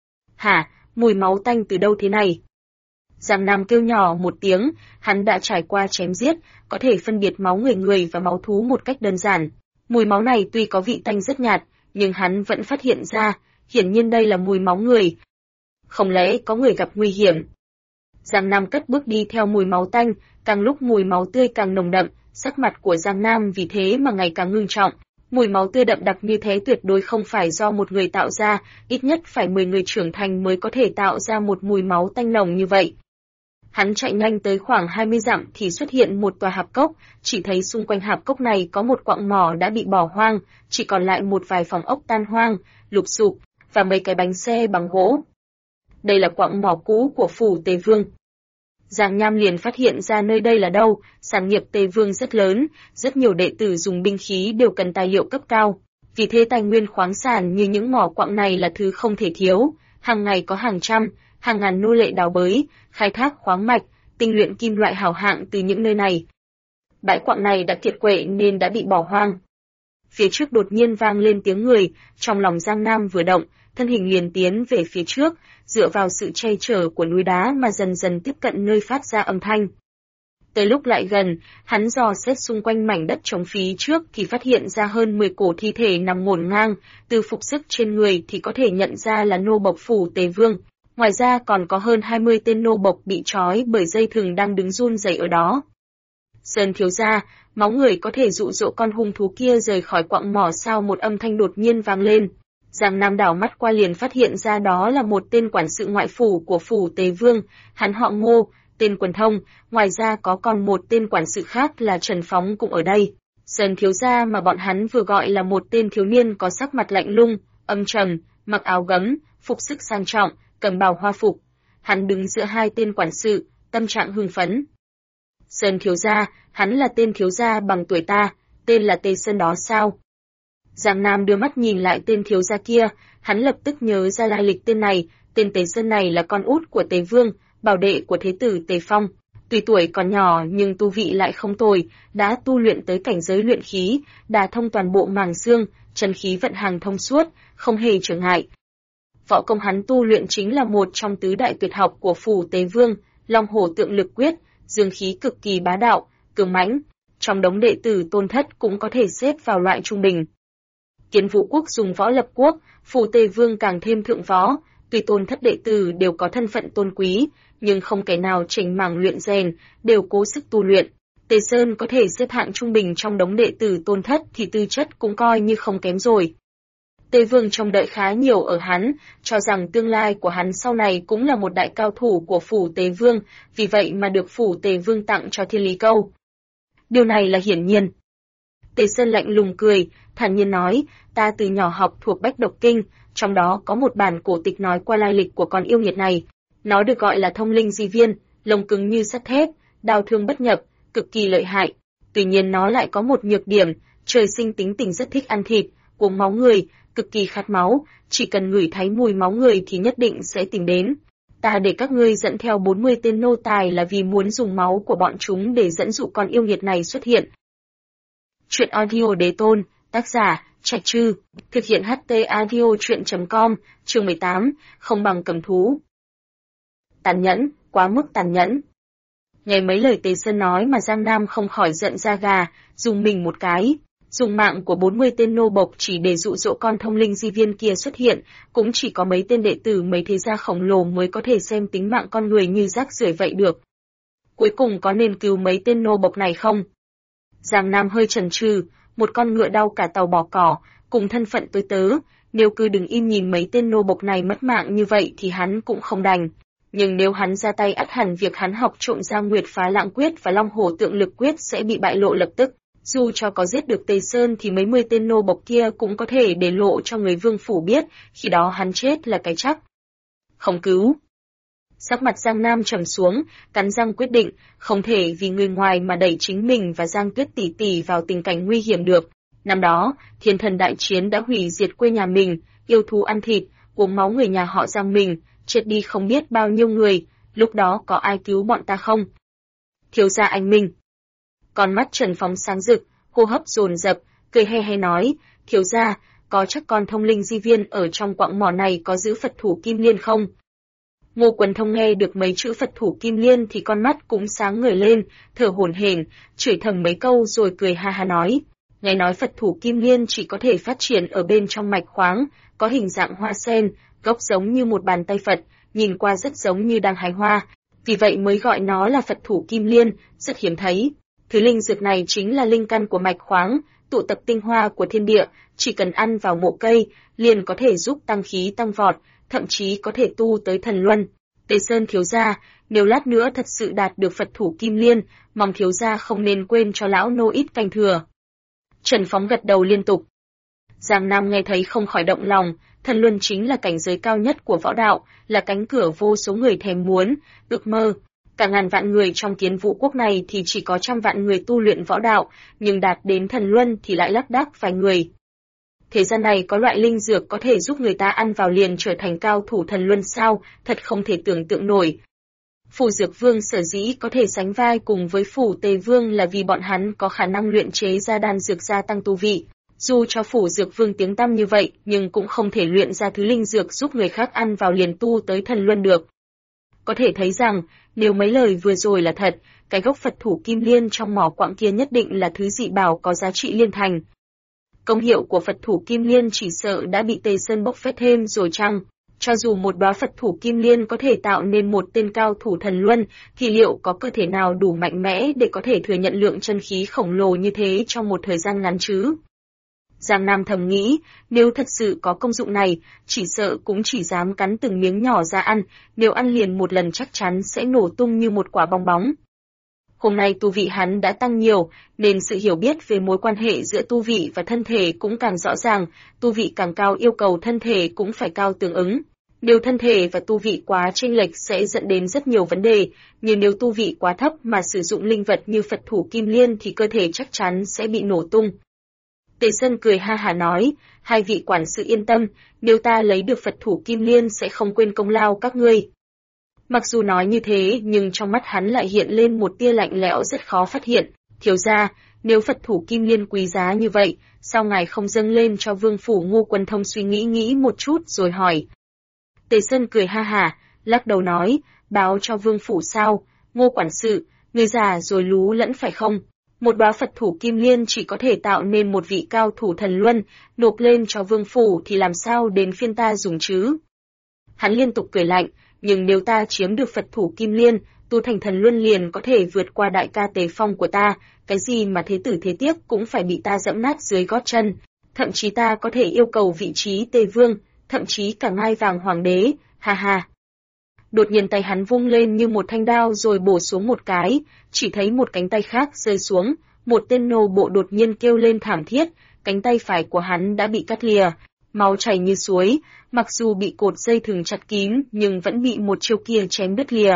Hả, mùi máu tanh từ đâu thế này? Giang Nam kêu nhỏ một tiếng, hắn đã trải qua chém giết, có thể phân biệt máu người và máu thú một cách đơn giản. Mùi máu này tuy có vị tanh rất nhạt, nhưng hắn vẫn phát hiện ra, hiển nhiên đây là mùi máu người. Không lẽ có người gặp nguy hiểm? Giang Nam cất bước đi theo mùi máu tanh, càng lúc mùi máu tươi càng nồng đậm, sắc mặt của Giang Nam vì thế mà ngày càng ngưng trọng. Mùi máu tươi đậm đặc như thế tuyệt đối không phải do một người tạo ra, ít nhất phải 10 người trưởng thành mới có thể tạo ra một mùi máu tanh nồng như vậy. Hắn chạy nhanh tới khoảng 20 dặm thì xuất hiện một tòa hạp cốc, chỉ thấy xung quanh hạp cốc này có một quặng mỏ đã bị bỏ hoang, chỉ còn lại một vài phòng ốc tan hoang, lụp xụp, và mấy cái bánh xe bằng gỗ. Đây là quặng mỏ cũ của phủ Tề Vương. Giang Nham liền phát hiện ra nơi đây là đâu, sản nghiệp Tề Vương rất lớn, rất nhiều đệ tử dùng binh khí đều cần tài liệu cấp cao. Vì thế tài nguyên khoáng sản như những mỏ quặng này là thứ không thể thiếu, hàng ngày có hàng trăm, hàng ngàn nô lệ đào bới, khai thác khoáng mạch, tinh luyện kim loại hảo hạng từ những nơi này. Bãi quặng này đã kiệt quệ nên đã bị bỏ hoang. Phía trước đột nhiên vang lên tiếng người, trong lòng Giang Nam vừa động, thân hình liền tiến về phía trước, dựa vào sự che chở của núi đá mà dần dần tiếp cận nơi phát ra âm thanh. Tới lúc lại gần, hắn dò xét xung quanh mảnh đất trống phí trước thì phát hiện ra hơn 10 cổ thi thể nằm ngổn ngang, từ phục sức trên người thì có thể nhận ra là nô bộc phủ Tề Vương. Ngoài ra còn có hơn 20 tên nô bộc bị trói bởi dây thừng đang đứng run rẩy ở đó. Sơn thiếu gia, máu người có thể dụ dỗ con hung thú kia rời khỏi quặng mỏ sao? Một âm thanh đột nhiên vang lên. Giang Nam đảo mắt qua liền phát hiện ra đó là một tên quản sự ngoại phủ của phủ Tề Vương, hắn họ Ngô, tên Quần Thông, ngoài ra có còn một tên quản sự khác là Trần Phóng cũng ở đây. Sơn thiếu gia mà bọn hắn vừa gọi là một tên thiếu niên có sắc mặt lạnh lùng, âm trầm, mặc áo gấm, phục sức sang trọng, cầm bào hoa phục. Hắn đứng giữa hai tên quản sự, tâm trạng hưng phấn. Sơn thiếu gia, hắn là tên thiếu gia bằng tuổi ta, tên là Tề Sơn đó sao? Giang Nam đưa mắt nhìn lại tên thiếu gia kia, hắn lập tức nhớ ra lai lịch tên này, tên Tề Sơn này là con út của Tề Vương, bảo đệ của thế tử Tề Phong. Tuy tuổi còn nhỏ nhưng tu vị lại không tồi, đã tu luyện tới cảnh giới luyện khí, đả thông toàn bộ màng xương, chân khí vận hành thông suốt, không hề trở ngại. Võ công hắn tu luyện chính là một trong tứ đại tuyệt học của phủ Tề Vương, Long Hổ Tượng Lực Quyết, dương khí cực kỳ bá đạo, cường mãnh. Trong đống đệ tử Tôn Thất cũng có thể xếp vào loại trung bình. Kiến Vũ Quốc dùng võ lập quốc, phủ Tề Vương càng thêm thượng võ, tuy Tôn Thất đệ tử đều có thân phận tôn quý, nhưng không kẻ nào chỉnh mảng luyện rèn, đều cố sức tu luyện. Tề Sơn có thể xếp hạng trung bình trong đống đệ tử Tôn Thất thì tư chất cũng coi như không kém rồi. Tề Vương trông đợi khá nhiều ở hắn, cho rằng tương lai của hắn sau này cũng là một đại cao thủ của phủ Tề Vương, vì vậy mà được phủ Tề Vương tặng cho Thiên Lý Câu. Điều này là hiển nhiên. Tề Sơn lạnh lùng cười, thản nhiên nói, ta từ nhỏ học thuộc Bách Độc Kinh, trong đó có một bản cổ tịch nói qua lai lịch của con yêu nghiệt này. Nó được gọi là Thông Linh Di Viên, lông cứng như sắt thép, đao thương bất nhập, cực kỳ lợi hại. Tuy nhiên nó lại có một nhược điểm, trời sinh tính tình rất thích ăn thịt, uống máu người, cực kỳ khát máu, chỉ cần ngửi thấy mùi máu người thì nhất định sẽ tìm đến. Ta để các ngươi dẫn theo 40 tên nô tài là vì muốn dùng máu của bọn chúng để dẫn dụ con yêu nghiệt này xuất hiện. Chuyện audio Đế Tôn, tác giả, Trạch Trư, thực hiện HT Audio Truyện.com, chương 18, không bằng cầm thú. Tàn nhẫn, quá mức tàn nhẫn. Nghe mấy lời Tề Sơn nói mà Giang Nam không khỏi giận da gà, dùng mình một cái. Dùng mạng của 40 tên nô bộc chỉ để dụ dỗ con Thông Linh Di Viên kia xuất hiện, cũng chỉ có mấy tên đệ tử mấy thế gia khổng lồ mới có thể xem tính mạng con người như rác rưởi vậy được. Cuối cùng có nên cứu mấy tên nô bộc này không? Giang Nam hơi chần chừ, một con ngựa đau cả tàu bỏ cỏ, cùng thân phận tôi tớ, nếu cứ đứng im nhìn mấy tên nô bộc này mất mạng như vậy thì hắn cũng không đành. Nhưng nếu hắn ra tay ắt hẳn việc hắn học trộm Giang Nguyệt Phá Lãng Quyết và Long Hổ Tượng Lực Quyết sẽ bị bại lộ lập tức. Dù cho có giết được Tề Sơn thì mấy mươi tên nô bộc kia cũng có thể để lộ cho người vương phủ biết, khi đó hắn chết là cái chắc. Không cứu. Sắc mặt Giang Nam trầm xuống, cắn răng quyết định, không thể vì người ngoài mà đẩy chính mình và Giang Tuyết tỷ tỷ vào tình cảnh nguy hiểm được. Năm đó, Thiên Thần đại chiến đã hủy diệt quê nhà mình, yêu thú ăn thịt, uống máu người nhà họ Giang mình, chết đi không biết bao nhiêu người, lúc đó có ai cứu bọn ta không? Thiếu gia anh Minh. Con mắt Trần Phóng sáng rực, hô hấp dồn dập, cười he he nói, thiếu gia, có chắc con Thông Linh Di Viên ở trong quặng mỏ này có giữ Phật thủ Kim Liên không? Ngô Quần Thông nghe được mấy chữ Phật thủ Kim Liên thì con mắt cũng sáng ngời lên, thở hổn hển, chửi thầm mấy câu rồi cười ha ha nói, nghe nói Phật thủ Kim Liên chỉ có thể phát triển ở bên trong mạch khoáng, có hình dạng hoa sen, gốc giống như một bàn tay Phật, nhìn qua rất giống như đang hái hoa, vì vậy mới gọi nó là Phật thủ Kim Liên, rất hiếm thấy. Thứ linh dược này chính là linh căn của mạch khoáng, tụ tập tinh hoa của thiên địa, chỉ cần ăn vào mộ cây, liền có thể giúp tăng khí tăng vọt, thậm chí có thể tu tới thần luân. Tề Sơn thiếu gia, nếu lát nữa thật sự đạt được Phật thủ Kim Liên, mong thiếu gia không nên quên cho lão nô ít canh thừa. Trần Phóng gật đầu liên tục. Giang Nam nghe thấy không khỏi động lòng, thần luân chính là cảnh giới cao nhất của võ đạo, là cánh cửa vô số người thèm muốn, ước mơ. Cả ngàn vạn người trong Kiến Vũ quốc này thì chỉ có trăm vạn người tu luyện võ đạo, nhưng đạt đến thần luân thì lại lác đác vài người. Thế gian này có loại linh dược có thể giúp người ta ăn vào liền trở thành cao thủ thần luân sao, thật không thể tưởng tượng nổi. Phủ Dược Vương sở dĩ có thể sánh vai cùng với Phủ Tề Vương là vì bọn hắn có khả năng luyện chế ra đan dược gia tăng tu vị. Dù cho Phủ Dược Vương tiếng tăm như vậy, nhưng cũng không thể luyện ra thứ linh dược giúp người khác ăn vào liền tu tới thần luân được. Có thể thấy rằng, nếu mấy lời vừa rồi là thật, cái gốc Phật thủ Kim Liên trong mỏ quặng kia nhất định là thứ dị bảo có giá trị liên thành. Công hiệu của Phật thủ Kim Liên chỉ sợ đã bị Tề Sơn bốc phét thêm rồi chăng? Cho dù một đóa Phật thủ Kim Liên có thể tạo nên một tên cao thủ thần luân, thì liệu có cơ thể nào đủ mạnh mẽ để có thể thừa nhận lượng chân khí khổng lồ như thế trong một thời gian ngắn chứ? Giang Nam thầm nghĩ, nếu thật sự có công dụng này, chỉ sợ cũng chỉ dám cắn từng miếng nhỏ ra ăn, nếu ăn liền một lần chắc chắn sẽ nổ tung như một quả bong bóng. Hôm nay tu vị hắn đã tăng nhiều, nên sự hiểu biết về mối quan hệ giữa tu vị và thân thể cũng càng rõ ràng, tu vị càng cao yêu cầu thân thể cũng phải cao tương ứng. Nếu thân thể và tu vị quá chênh lệch sẽ dẫn đến rất nhiều vấn đề, nhưng nếu tu vị quá thấp mà sử dụng linh vật như Phật thủ Kim Liên thì cơ thể chắc chắn sẽ bị nổ tung. Tề Sơn cười ha hả nói, hai vị quản sự yên tâm, nếu ta lấy được Phật thủ Kim Liên sẽ không quên công lao các ngươi. Mặc dù nói như thế nhưng trong mắt hắn lại hiện lên một tia lạnh lẽo rất khó phát hiện. Thiếu gia, nếu Phật thủ Kim Liên quý giá như vậy, sao ngài không dâng lên cho Vương phủ Ngô Quân Thông suy nghĩ một chút rồi hỏi. Tề Sơn cười ha hả, lắc đầu nói, báo cho Vương phủ sao, Ngô quản sự, người già rồi lú lẫn phải không? Một đóa Phật thủ Kim Liên chỉ có thể tạo nên một vị cao thủ thần luân, nộp lên cho Vương phủ thì làm sao đến phiên ta dùng chứ? Hắn liên tục cười lạnh, nhưng nếu ta chiếm được Phật thủ Kim Liên, tu thành thần luân liền có thể vượt qua đại ca Tề Phong của ta, cái gì mà thế tử thế tiếc cũng phải bị ta dẫm nát dưới gót chân, thậm chí ta có thể yêu cầu vị trí Tề Vương, thậm chí cả ngai vàng hoàng đế, ha ha. Đột nhiên tay hắn vung lên như một thanh đao rồi bổ xuống một cái, chỉ thấy một cánh tay khác rơi xuống, một tên nô bộ đột nhiên kêu lên thảm thiết, cánh tay phải của hắn đã bị cắt lìa, máu chảy như suối, mặc dù bị cột dây thừng chặt kín nhưng vẫn bị một chiêu kia chém đứt lìa.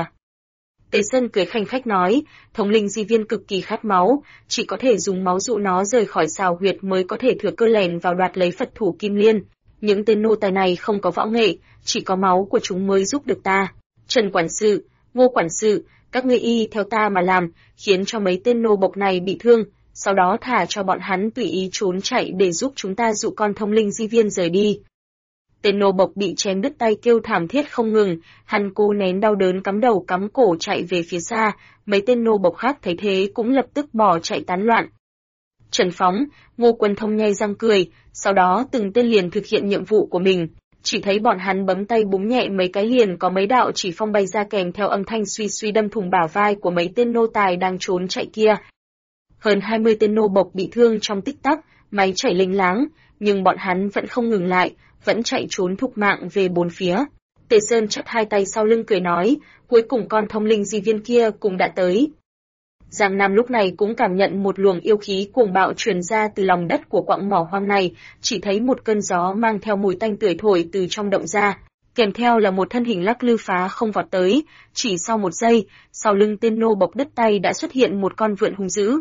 Tề Sơn cười khanh khách nói, thống linh di viên cực kỳ khát máu, chỉ có thể dùng máu dụ nó rời khỏi xào huyệt mới có thể thừa cơ lèn vào đoạt lấy Phật thủ Kim Liên. Những tên nô tài này không có võ nghệ, chỉ có máu của chúng mới giúp được ta. Trần quản sự, Ngô quản sự, các ngươi y theo ta mà làm, khiến cho mấy tên nô bộc này bị thương, sau đó thả cho bọn hắn tùy ý trốn chạy để giúp chúng ta dụ con thông linh di viên rời đi. Tên nô bộc bị chém đứt tay kêu thảm thiết không ngừng, hắn cố nén đau đớn cắm đầu cắm cổ chạy về phía xa, mấy tên nô bộc khác thấy thế cũng lập tức bỏ chạy tán loạn. Trần Phóng, Ngô Quân Thông nhay răng cười, sau đó từng tên liền thực hiện nhiệm vụ của mình. Chỉ thấy bọn hắn bấm tay búng nhẹ mấy cái liền có mấy đạo chỉ phong bay ra kèm theo âm thanh suy suy đâm thủng bả vai của mấy tên nô tài đang trốn chạy kia. Hơn 20 tên nô bộc bị thương trong tích tắc, máy chảy lênh láng, nhưng bọn hắn vẫn không ngừng lại, vẫn chạy trốn thục mạng về bốn phía. Tề Sơn chắp hai tay sau lưng cười nói, cuối cùng con thông linh di viên kia cũng đã tới. Giang Nam lúc này cũng cảm nhận một luồng yêu khí cuồng bạo truyền ra từ lòng đất của quặng mỏ hoang này, chỉ thấy một cơn gió mang theo mùi tanh tưởi thổi từ trong động ra, kèm theo là một thân hình lắc lư phá không vọt tới, chỉ sau một giây, sau lưng tên nô bộc đứt tay đã xuất hiện một con vượn hung dữ.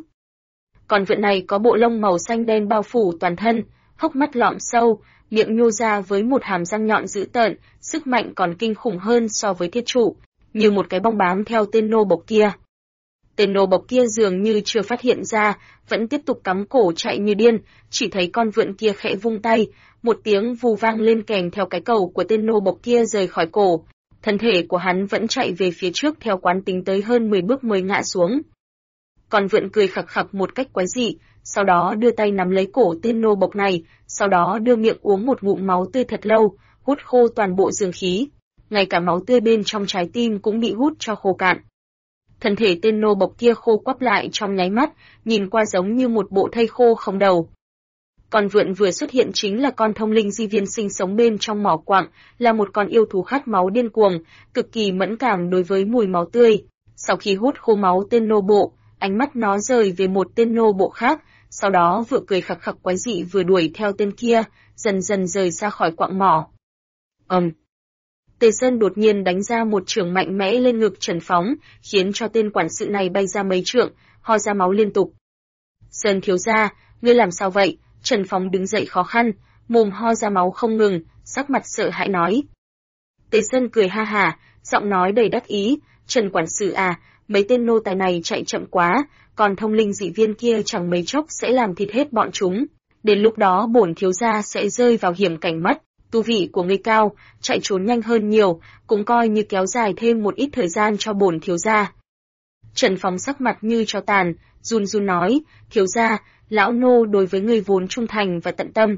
Con vượn này có bộ lông màu xanh đen bao phủ toàn thân, hốc mắt lõm sâu, miệng nhô ra với một hàm răng nhọn dữ tợn, sức mạnh còn kinh khủng hơn so với thiết trụ, như một cái bong bám theo tên nô bộc kia. Tên nô bộc kia dường như chưa phát hiện ra, vẫn tiếp tục cắm cổ chạy như điên, chỉ thấy con vượn kia khẽ vung tay, một tiếng vù vang lên kèm theo cái cầu của tên nô bộc kia rời khỏi cổ. Thân thể của hắn vẫn chạy về phía trước theo quán tính tới hơn 10 bước mới ngã xuống. Con vượn cười khặc khặc một cách quái dị, sau đó đưa tay nắm lấy cổ tên nô bộc này, sau đó đưa miệng uống một ngụm máu tươi thật lâu, hút khô toàn bộ dương khí. Ngay cả máu tươi bên trong trái tim cũng bị hút cho khô cạn. Thân thể tên nô bộc kia khô quắp lại trong nháy mắt, nhìn qua giống như một bộ thây khô không đầu. Con vượn vừa xuất hiện chính là con thông linh di viên sinh sống bên trong mỏ quặng, là một con yêu thú khát máu điên cuồng, cực kỳ mẫn cảm đối với mùi máu tươi. Sau khi hút khô máu tên nô bộ, ánh mắt nó rời về một tên nô bộ khác, sau đó vừa cười khặc khặc quái dị vừa đuổi theo tên kia, dần dần rời ra khỏi quặng mỏ. Tề Sơn đột nhiên đánh ra một chưởng mạnh mẽ lên ngực Trần Phóng, khiến cho tên quản sự này bay ra mấy trượng, ho ra máu liên tục. Sơn thiếu gia, ngươi làm sao vậy? Trần Phóng đứng dậy khó khăn, mồm ho ra máu không ngừng, sắc mặt sợ hãi nói. Tề Sơn cười ha hả, giọng nói đầy đắc ý, Trần quản sự à, mấy tên nô tài này chạy chậm quá, còn thông linh dị viên kia chẳng mấy chốc sẽ làm thịt hết bọn chúng. Đến lúc đó bổn thiếu gia sẽ rơi vào hiểm cảnh mất. Tu vị của ngươi cao, chạy trốn nhanh hơn nhiều, cũng coi như kéo dài thêm một ít thời gian cho bổn thiếu gia. Trần Phóng sắc mặt như tro tàn, run run nói, thiếu gia, lão nô đối với ngươi vốn trung thành và tận tâm.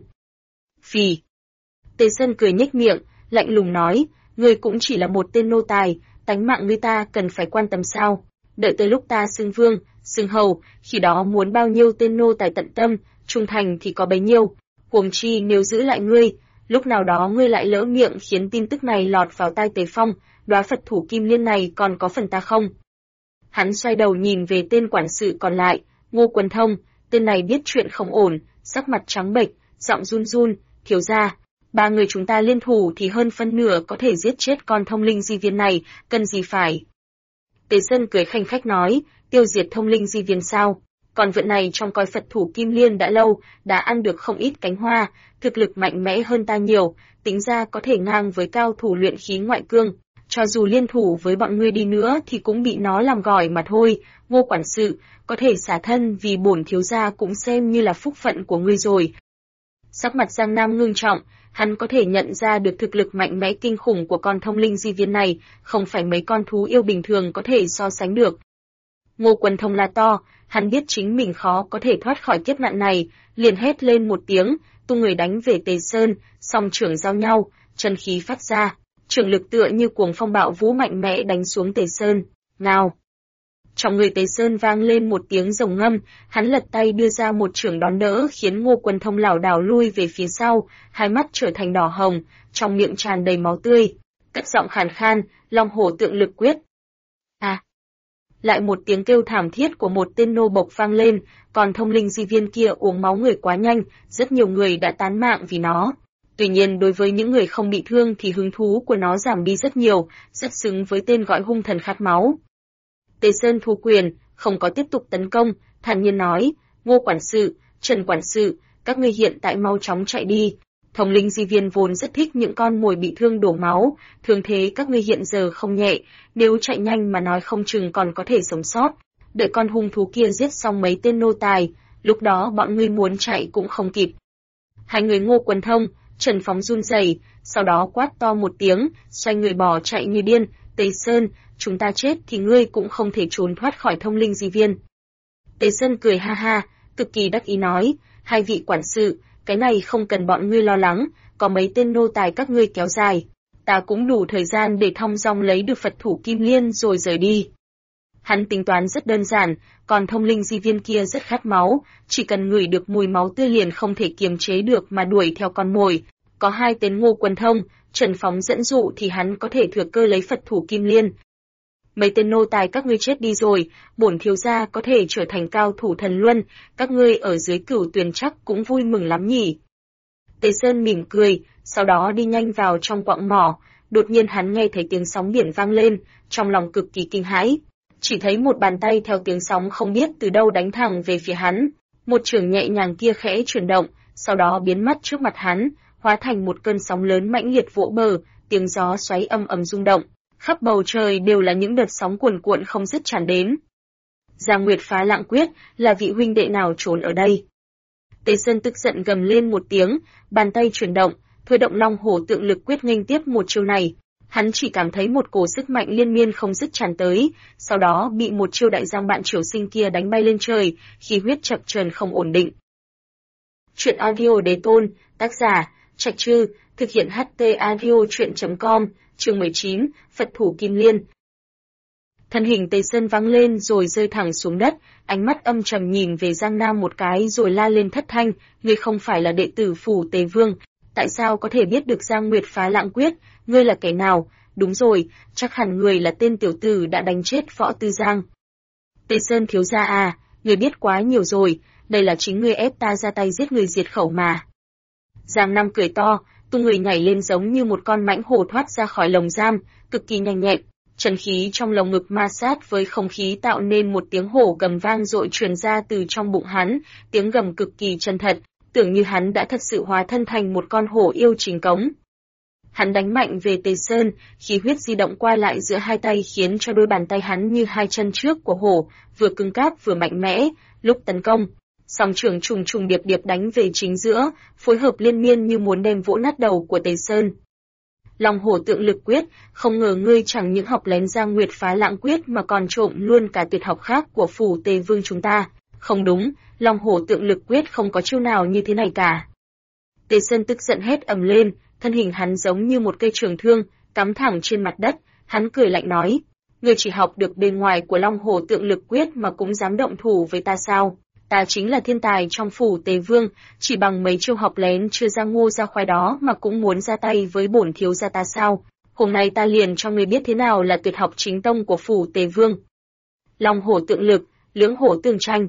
Phì. Tề Sơn cười nhếch miệng, lạnh lùng nói, ngươi cũng chỉ là một tên nô tài, tánh mạng ngươi ta cần phải quan tâm sao? Đợi tới lúc ta xưng vương, xưng hầu, khi đó muốn bao nhiêu tên nô tài tận tâm, trung thành thì có bấy nhiêu. Huống chi nếu giữ lại ngươi, lúc nào đó ngươi lại lỡ miệng khiến tin tức này lọt vào tai Tề Phong, đóa Phật thủ kim liên này còn có phần ta không? Hắn xoay đầu nhìn về tên quản sự còn lại, Ngô Quần Thông, tên này biết chuyện không ổn, sắc mặt trắng bệch, giọng run run, thiếu gia, ba người chúng ta liên thủ thì hơn phân nửa có thể giết chết con thông linh di viên này, cần gì phải. Tề Sơn cười khanh khách nói, tiêu diệt thông linh di viên sao? Còn vượn này trong coi Phật thủ kim liên đã lâu, đã ăn được không ít cánh hoa, thực lực mạnh mẽ hơn ta nhiều, tính ra có thể ngang với cao thủ luyện khí ngoại cương. Cho dù liên thủ với bọn ngươi đi nữa thì cũng bị nó làm gỏi mà thôi, Ngô quản sự, có thể xả thân vì bổn thiếu gia cũng xem như là phúc phận của ngươi rồi. Sắc mặt Giang Nam ngưng trọng, hắn có thể nhận ra được thực lực mạnh mẽ kinh khủng của con thông linh di viên này, không phải mấy con thú yêu bình thường có thể so sánh được. Ngô Quần Thông la to, hắn biết chính mình khó có thể thoát khỏi kiếp nạn này, liền hét lên một tiếng, tung người đánh về Tề Sơn, song trưởng giao nhau, chân khí phát ra, trưởng lực tựa như cuồng phong bạo vũ mạnh mẽ đánh xuống Tề Sơn. Nào! Trong người Tề Sơn vang lên một tiếng rồng ngâm, hắn lật tay đưa ra một chưởng đón đỡ khiến Ngô Quần Thông lảo đảo lui về phía sau, hai mắt trở thành đỏ hồng, trong miệng tràn đầy máu tươi, cất giọng khàn khan, Long Hổ Tượng Lực Quyết. Lại một tiếng kêu thảm thiết của một tên nô bộc vang lên, còn thông linh di viên kia uống máu người quá nhanh, rất nhiều người đã tán mạng vì nó. Tuy nhiên đối với những người không bị thương thì hứng thú của nó giảm đi rất nhiều, rất xứng với tên gọi hung thần khát máu. Tề Sơn thu quyền, không có tiếp tục tấn công, thản nhiên nói, Ngô quản sự, Trần quản sự, các ngươi hiện tại mau chóng chạy đi. Thông linh di viên vốn rất thích những con mồi bị thương đổ máu, thường thế các ngươi hiện giờ không nhẹ, nếu chạy nhanh mà nói không chừng còn có thể sống sót. Đợi con hung thú kia giết xong mấy tên nô tài, lúc đó bọn ngươi muốn chạy cũng không kịp. Hai người Ngô Quần Thông, Trần Phóng run rẩy, sau đó quát to một tiếng, xoay người bỏ chạy như điên, Tề Sơn, chúng ta chết thì ngươi cũng không thể trốn thoát khỏi thông linh di viên. Tề Sơn cười ha ha, cực kỳ đắc ý nói, hai vị quản sự, cái này không cần bọn ngươi lo lắng, có mấy tên nô tài các ngươi kéo dài, ta cũng đủ thời gian để thong dong lấy được Phật thủ kim liên rồi rời đi. Hắn tính toán rất đơn giản, còn thông linh di viên kia rất khát máu, chỉ cần ngửi được mùi máu tươi liền không thể kiềm chế được mà đuổi theo con mồi. Có hai tên Ngô Quần Thông, Trần Phóng dẫn dụ thì hắn có thể thừa cơ lấy Phật thủ kim liên. Mấy tên nô tài các ngươi chết đi rồi, bổn thiếu gia có thể trở thành cao thủ thần luân, các ngươi ở dưới Cửu Tuyền chắc cũng vui mừng lắm nhỉ. Tề Sơn mỉm cười, sau đó đi nhanh vào trong quặng mỏ, đột nhiên hắn nghe thấy tiếng sóng biển vang lên, trong lòng cực kỳ kinh hãi. Chỉ thấy một bàn tay theo tiếng sóng không biết từ đâu đánh thẳng về phía hắn, một chưởng nhẹ nhàng kia khẽ chuyển động, sau đó biến mất trước mặt hắn, hóa thành một cơn sóng lớn mãnh liệt vỗ bờ, tiếng gió xoáy âm ầm rung động, khắp bầu trời đều là những đợt sóng cuồn cuộn không dứt tràn đến. Giang Nguyệt Phá Lạng Quyết, là vị huynh đệ nào trốn ở đây? Tề Sơn tức giận gầm lên một tiếng, bàn tay chuyển động, thôi động Long Hổ Tượng Lực Quyết nghênh tiếp một chiêu này. Hắn chỉ cảm thấy một cổ sức mạnh liên miên không dứt tràn tới, sau đó bị một chiêu đại giang bạn triều sinh kia đánh bay lên trời, khí huyết chập chờn không ổn định. Truyện audio Đế Tôn, tác giả Trạch Trư, thực hiện HT audio truyện.com, chương 19, Phật thủ Kim Liên. Thân hình Tề Sơn văng lên rồi rơi thẳng xuống đất, ánh mắt âm trầm nhìn về Giang Nam một cái rồi la lên thất thanh, ngươi không phải là đệ tử phủ Tề Vương, tại sao có thể biết được Giang Nguyệt Phá Lãng Quyết, ngươi là kẻ nào? Đúng rồi, chắc hẳn người là tên tiểu tử đã đánh chết Võ Tư Giang. Tề Sơn thiếu gia à, người biết quá nhiều rồi, đây là chính ngươi ép ta ra tay giết người diệt khẩu mà. Giang Nam cười to, tung người nhảy lên giống như một con mãnh hổ thoát ra khỏi lồng giam, cực kỳ nhanh nhẹn. Chân khí trong lồng ngực ma sát với không khí tạo nên một tiếng hổ gầm vang dội truyền ra từ trong bụng hắn, tiếng gầm cực kỳ chân thật, tưởng như hắn đã thật sự hóa thân thành một con hổ yêu chính cống. Hắn đánh mạnh về Tề Sơn, khí huyết di động qua lại giữa hai tay khiến cho đôi bàn tay hắn như hai chân trước của hổ, vừa cứng cáp vừa mạnh mẽ, lúc tấn công. Song trường trùng trùng điệp điệp đánh về chính giữa, phối hợp liên miên như muốn đem vỗ nát đầu của Tề Sơn. Long hổ tượng lực quyết, không ngờ ngươi chẳng những học lén Giang Nguyệt Phá Lãng Quyết mà còn trộm luôn cả tuyệt học khác của phủ Tề Vương chúng ta. Không đúng, Long hổ tượng lực quyết không có chiêu nào như thế này cả. Tề Sơn tức giận hét ầm lên, thân hình hắn giống như một cây trường thương, cắm thẳng trên mặt đất, hắn cười lạnh nói, ngươi chỉ học được bên ngoài của Long hổ tượng lực quyết mà cũng dám động thủ với ta sao? Ta chính là thiên tài trong phủ Tề Vương, chỉ bằng mấy chiêu học lén chưa ra ngô ra khoai đó mà cũng muốn ra tay với bổn thiếu gia ta sao? Hôm nay ta liền cho ngươi biết thế nào là tuyệt học chính tông của phủ Tề Vương. Long hổ tượng lực, lưỡng hổ tương tranh.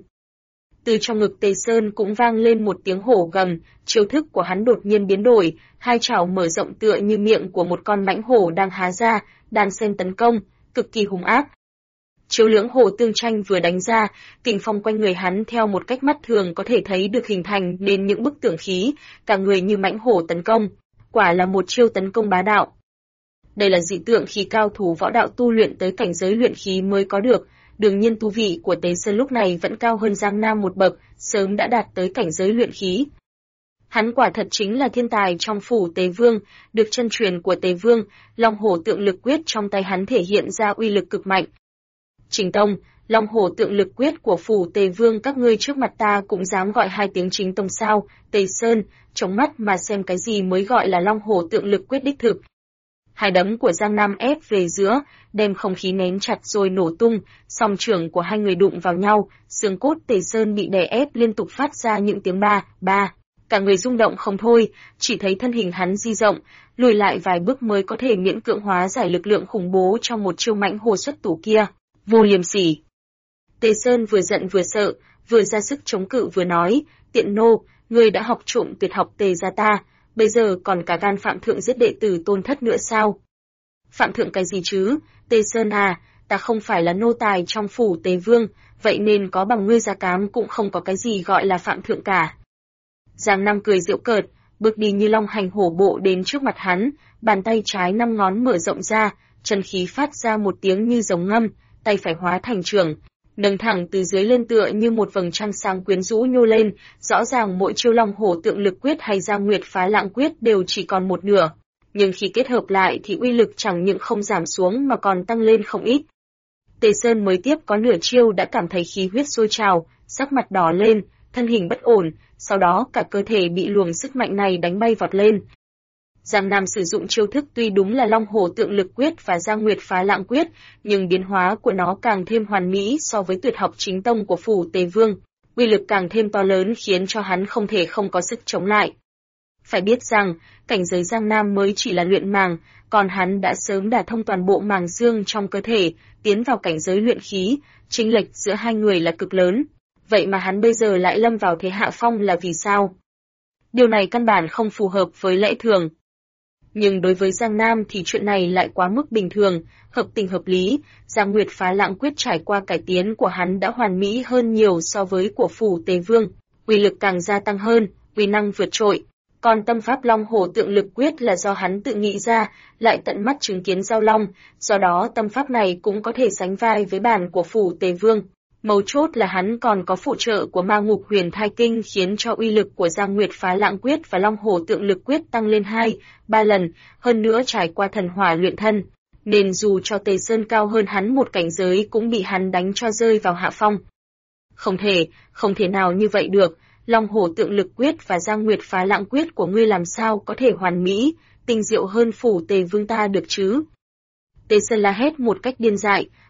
Từ trong ngực Tề Sơn cũng vang lên một tiếng hổ gầm, chiêu thức của hắn đột nhiên biến đổi, hai chảo mở rộng tựa như miệng của một con mãnh hổ đang há ra, đan xen tấn công, cực kỳ hung ác. Chiếu lưỡng hổ tương tranh vừa đánh ra, kình phong quanh người hắn theo một cách mắt thường có thể thấy được hình thành nên những bức tường khí, cả người như mãnh hổ tấn công, quả là một chiêu tấn công bá đạo. Đây là dị tượng khi cao thủ võ đạo tu luyện tới cảnh giới luyện khí mới có được, đương nhiên tu vị của Tề Sơn lúc này vẫn cao hơn Giang Nam một bậc, sớm đã đạt tới cảnh giới luyện khí. Hắn quả thật chính là thiên tài trong phủ Tề Vương, được chân truyền của Tề Vương, Long hổ tượng lực quyết trong tay hắn thể hiện ra uy lực cực mạnh. Chính tông, Long hổ tượng lực quyết của phủ Tề Vương các ngươi trước mặt ta cũng dám gọi hai tiếng chính tông sao? Tề Sơn, chống mắt mà xem cái gì mới gọi là Long hổ tượng lực quyết đích thực. Hai đấm của Giang Nam ép về giữa, đem không khí nén chặt rồi nổ tung, song trưởng của hai người đụng vào nhau, xương cốt Tề Sơn bị đè ép liên tục phát ra những tiếng ba, ba. Cả người rung động không thôi, chỉ thấy thân hình hắn di rộng, lùi lại vài bước mới có thể miễn cưỡng hóa giải lực lượng khủng bố trong một chiêu mãnh hổ xuất thủ kia. Vô liêm sỉ. Tề Sơn vừa giận vừa sợ, vừa ra sức chống cự vừa nói, tiện nô, ngươi đã học trộm tuyệt học Tề gia ta, bây giờ còn cả gan phạm thượng giết đệ tử Tôn Thất nữa sao? Phạm thượng cái gì chứ? Tề Sơn à, ta không phải là nô tài trong phủ Tề Vương, vậy nên có bằng ngươi gia cám cũng không có cái gì gọi là phạm thượng cả. Giang Nam cười giễu cợt, bước đi như long hành hổ bộ đến trước mặt hắn, bàn tay trái 5 ngón mở rộng ra, chân khí phát ra một tiếng như rồng ngâm, tay phải hóa thành trường, nâng thẳng từ dưới lên tựa như một vầng trăng sáng quyến rũ nhô lên, rõ ràng mỗi chiêu Long hổ tượng lực quyết hay Giang Nguyệt Phá Lãng Quyết đều chỉ còn một nửa, nhưng khi kết hợp lại thì uy lực chẳng những không giảm xuống mà còn tăng lên không ít. Tề Sơn mới tiếp có nửa chiêu đã cảm thấy khí huyết sôi trào, sắc mặt đỏ lên, thân hình bất ổn, sau đó cả cơ thể bị luồng sức mạnh này đánh bay vọt lên. Giang Nam sử dụng chiêu thức tuy đúng là Long hổ tượng lực quyết và Giang Nguyệt Phá Lãng Quyết, nhưng biến hóa của nó càng thêm hoàn mỹ so với tuyệt học chính tông của phủ Tề Vương, uy lực càng thêm to lớn khiến cho hắn không thể không có sức chống lại. Phải biết rằng, cảnh giới Giang Nam mới chỉ là luyện màng, còn hắn đã sớm đả thông toàn bộ màng dương trong cơ thể, tiến vào cảnh giới luyện khí, chênh lệch giữa hai người là cực lớn. Vậy mà hắn bây giờ lại lâm vào thế hạ phong là vì sao? Điều này căn bản không phù hợp với lẽ thường. Nhưng đối với Giang Nam thì chuyện này lại quá mức bình thường, hợp tình hợp lý, Giang Nguyệt Phá Lãng Quyết trải qua cải tiến của hắn đã hoàn mỹ hơn nhiều so với của phủ Tề Vương, uy lực càng gia tăng hơn, uy năng vượt trội. Còn tâm pháp Long hổ tượng lực quyết là do hắn tự nghĩ ra, lại tận mắt chứng kiến giao long, do đó tâm pháp này cũng có thể sánh vai với bản của phủ Tề Vương. Mấu chốt là hắn còn có phụ trợ của Ma Ngục Huyền Thai Kinh khiến cho uy lực của Giang Nguyệt Phá Lãng Quyết và Long hổ tượng lực quyết tăng lên 2-3 lần, hơn nữa trải qua thần hỏa luyện thân, nên dù cho Tề Sơn cao hơn hắn một cảnh giới cũng bị hắn đánh cho rơi vào hạ phong. Không thể nào như vậy được, Long hổ tượng lực quyết và Giang Nguyệt Phá Lãng Quyết của ngươi làm sao có thể hoàn mỹ, tinh diệu hơn phủ Tề Vương ta được chứ? Tề Sơn la hét một cách điên dại,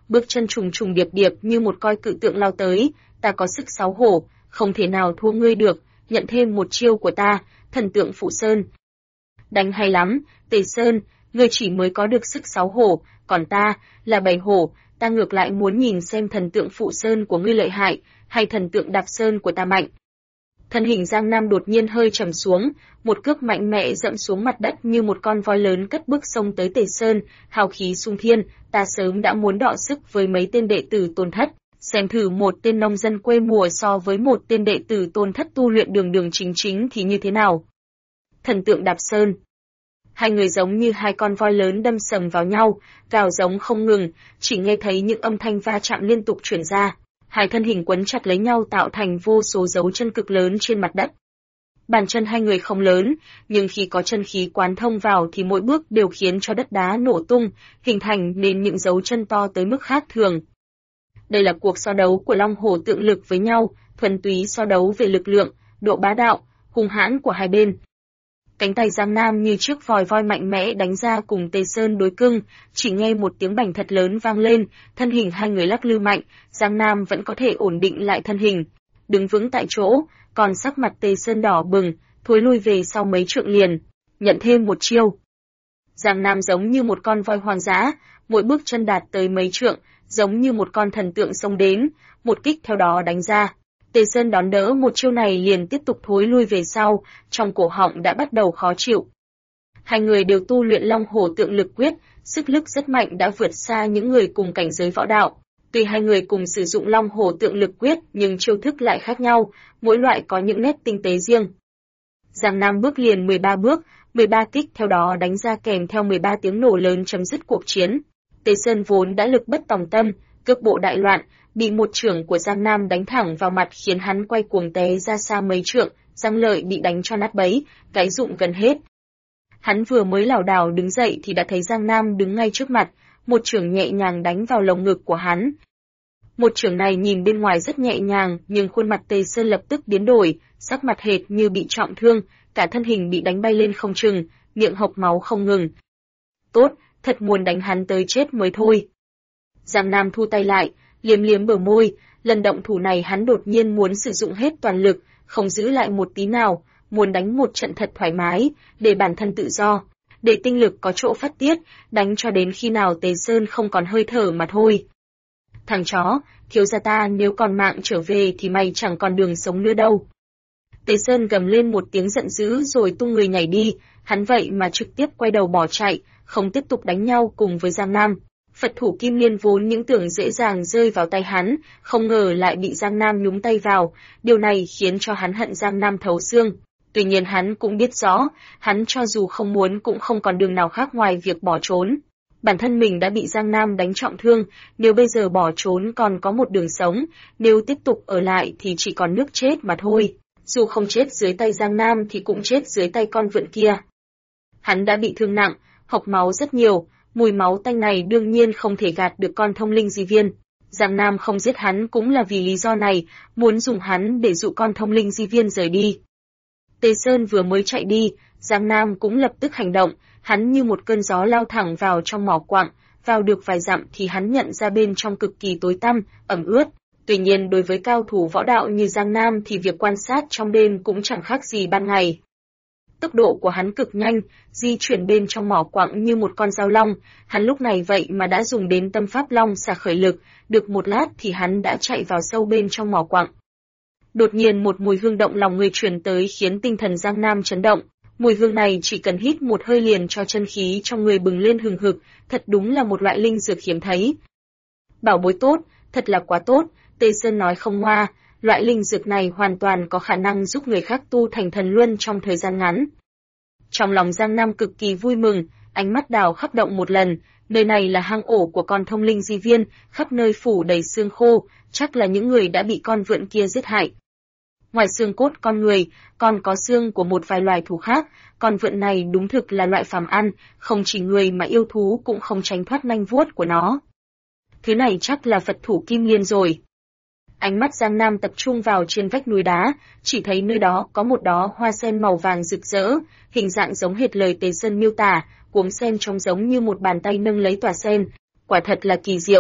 bước chân trùng trùng điệp điệp như một con cự tượng lao tới, ta có sức 6 hổ, không thể nào thua ngươi được, nhận thêm một chiêu của ta, thần tượng Phụ Sơn. Đánh hay lắm, Tề Sơn, ngươi chỉ mới có được sức 6 hổ, còn ta, là 7 hổ, ta ngược lại muốn nhìn xem thần tượng Phụ Sơn của ngươi lợi hại, hay thần tượng Đạp Sơn của ta mạnh. Thân hình Giang Nam đột nhiên hơi trầm xuống, một cước mạnh mẽ dẫm xuống mặt đất như một con voi lớn cất bước xông tới Tề Sơn, hào khí xung thiên, ta sớm đã muốn đọ sức với mấy tên đệ tử Tôn Thất, xem thử một tên nông dân quê mùa so với một tên đệ tử Tôn Thất tu luyện đường đường chính chính thì như thế nào. Thần tượng Đạp Sơn. Hai người giống như hai con voi lớn đâm sầm vào nhau, gào giống không ngừng, chỉ nghe thấy những âm thanh va chạm liên tục truyền ra. Hai thân hình quấn chặt lấy nhau tạo thành vô số dấu chân cực lớn trên mặt đất. Bàn chân hai người không lớn, nhưng khi có chân khí quán thông vào thì mỗi bước đều khiến cho đất đá nổ tung, hình thành nên những dấu chân to tới mức khác thường. Đây là cuộc so đấu của long hổ tượng lực với nhau, thuần túy so đấu về lực lượng, độ bá đạo, hung hãn của hai bên. Cánh tay Giang Nam như chiếc vòi voi mạnh mẽ đánh ra cùng Tề Sơn đối cưng, chỉ nghe một tiếng bành thật lớn vang lên, thân hình hai người lắc lư mạnh, Giang Nam vẫn có thể ổn định lại thân hình, đứng vững tại chỗ, còn sắc mặt Tề Sơn đỏ bừng, thối lui về sau mấy trượng liền, nhận thêm một chiêu. Giang Nam giống như một con voi hoang dã, mỗi bước chân đạt tới mấy trượng, giống như một con thần tượng xông đến, một kích theo đó đánh ra. Tề Sơn đón đỡ một chiêu này liền tiếp tục thối lui về sau, trong cổ họng đã bắt đầu khó chịu. Hai người đều tu luyện Long Hổ Tượng Lực Quyết, sức lực rất mạnh đã vượt xa những người cùng cảnh giới võ đạo. Tuy hai người cùng sử dụng Long Hổ Tượng Lực Quyết nhưng chiêu thức lại khác nhau, mỗi loại có những nét tinh tế riêng. Giang Nam bước liền 13 bước, 13 kích theo đó đánh ra kèm theo 13 tiếng nổ lớn chấm dứt cuộc chiến. Tề Sơn vốn đã lực bất tòng tâm, cước bộ đại loạn, bị một chưởng của Giang Nam đánh thẳng vào mặt khiến hắn quay cuồng té ra xa mấy trượng, Giang Lợi bị đánh cho nát bấy, cái dụng gần hết. Hắn vừa mới lảo đảo đứng dậy thì đã thấy Giang Nam đứng ngay trước mặt, một chưởng nhẹ nhàng đánh vào lồng ngực của hắn. Một chưởng này nhìn bên ngoài rất nhẹ nhàng, nhưng khuôn mặt Tề Sơn lập tức biến đổi, sắc mặt hệt như bị trọng thương, cả thân hình bị đánh bay lên không trung, miệng hộc máu không ngừng. Tốt, thật muốn đánh hắn tới chết mới thôi. Giang Nam thu tay lại, liếm liếm bờ môi, lần động thủ này hắn đột nhiên muốn sử dụng hết toàn lực, không giữ lại một tí nào, muốn đánh một trận thật thoải mái, để bản thân tự do, để tinh lực có chỗ phát tiết, đánh cho đến khi nào Tề Sơn không còn hơi thở mà thôi. Thằng chó, thiếu gia ta nếu còn mạng trở về thì mày chẳng còn đường sống nữa đâu. Tề Sơn gầm lên một tiếng giận dữ rồi tung người nhảy đi, hắn vậy mà trực tiếp quay đầu bỏ chạy, không tiếp tục đánh nhau cùng với Giang Nam. Phật thủ Kim Liên vốn những tưởng dễ dàng rơi vào tay hắn, không ngờ lại bị Giang Nam nhúng tay vào, điều này khiến cho hắn hận Giang Nam thấu xương. Tuy nhiên hắn cũng biết rõ, hắn cho dù không muốn cũng không còn đường nào khác ngoài việc bỏ trốn. Bản thân mình đã bị Giang Nam đánh trọng thương, nếu bây giờ bỏ trốn còn có một đường sống, nếu tiếp tục ở lại thì chỉ còn nước chết mà thôi. Dù không chết dưới tay Giang Nam thì cũng chết dưới tay con vượn kia. Hắn đã bị thương nặng, hộc máu rất nhiều, mùi máu tanh này đương nhiên không thể gạt được con thông linh di viên. Giang Nam không giết hắn cũng là vì lý do này, muốn dùng hắn để dụ con thông linh di viên rời đi. Tề Sơn vừa mới chạy đi, Giang Nam cũng lập tức hành động, hắn như một cơn gió lao thẳng vào trong mỏ quặng, vào được vài dặm thì hắn nhận ra bên trong cực kỳ tối tăm, ẩm ướt. Tuy nhiên đối với cao thủ võ đạo như Giang Nam thì việc quan sát trong đêm cũng chẳng khác gì ban ngày. Tốc độ của hắn cực nhanh, di chuyển bên trong mỏ quặng như một con dao long, hắn lúc này vậy mà đã dùng đến tâm pháp long xà khởi lực, được một lát thì hắn đã chạy vào sâu bên trong mỏ quặng. Đột nhiên một mùi hương động lòng người truyền tới khiến tinh thần Giang Nam chấn động, mùi hương này chỉ cần hít một hơi liền cho chân khí trong người bừng lên hừng hực, thật đúng là một loại linh dược hiếm thấy. Bảo bối tốt, thật là quá tốt, Tề Sơn nói không ngoa. Loại linh dược này hoàn toàn có khả năng giúp người khác tu thành thần luân trong thời gian ngắn. Trong lòng Giang Nam cực kỳ vui mừng, ánh mắt đào khắp động một lần, nơi này là hang ổ của con thông linh di viên, khắp nơi phủ đầy xương khô, chắc là những người đã bị con vượn kia giết hại. Ngoài xương cốt con người, còn có xương của một vài loài thú khác, con vượn này đúng thực là loại phàm ăn, không chỉ người mà yêu thú cũng không tránh thoát nanh vuốt của nó. Thứ này chắc là Phật thủ Kim Liên rồi. Ánh mắt Giang Nam tập trung vào trên vách núi đá, chỉ thấy nơi đó có một đóa hoa sen màu vàng rực rỡ, hình dạng giống hệt lời Tề Sơn miêu tả, cuống sen trông giống như một bàn tay nâng lấy tòa sen, quả thật là kỳ diệu.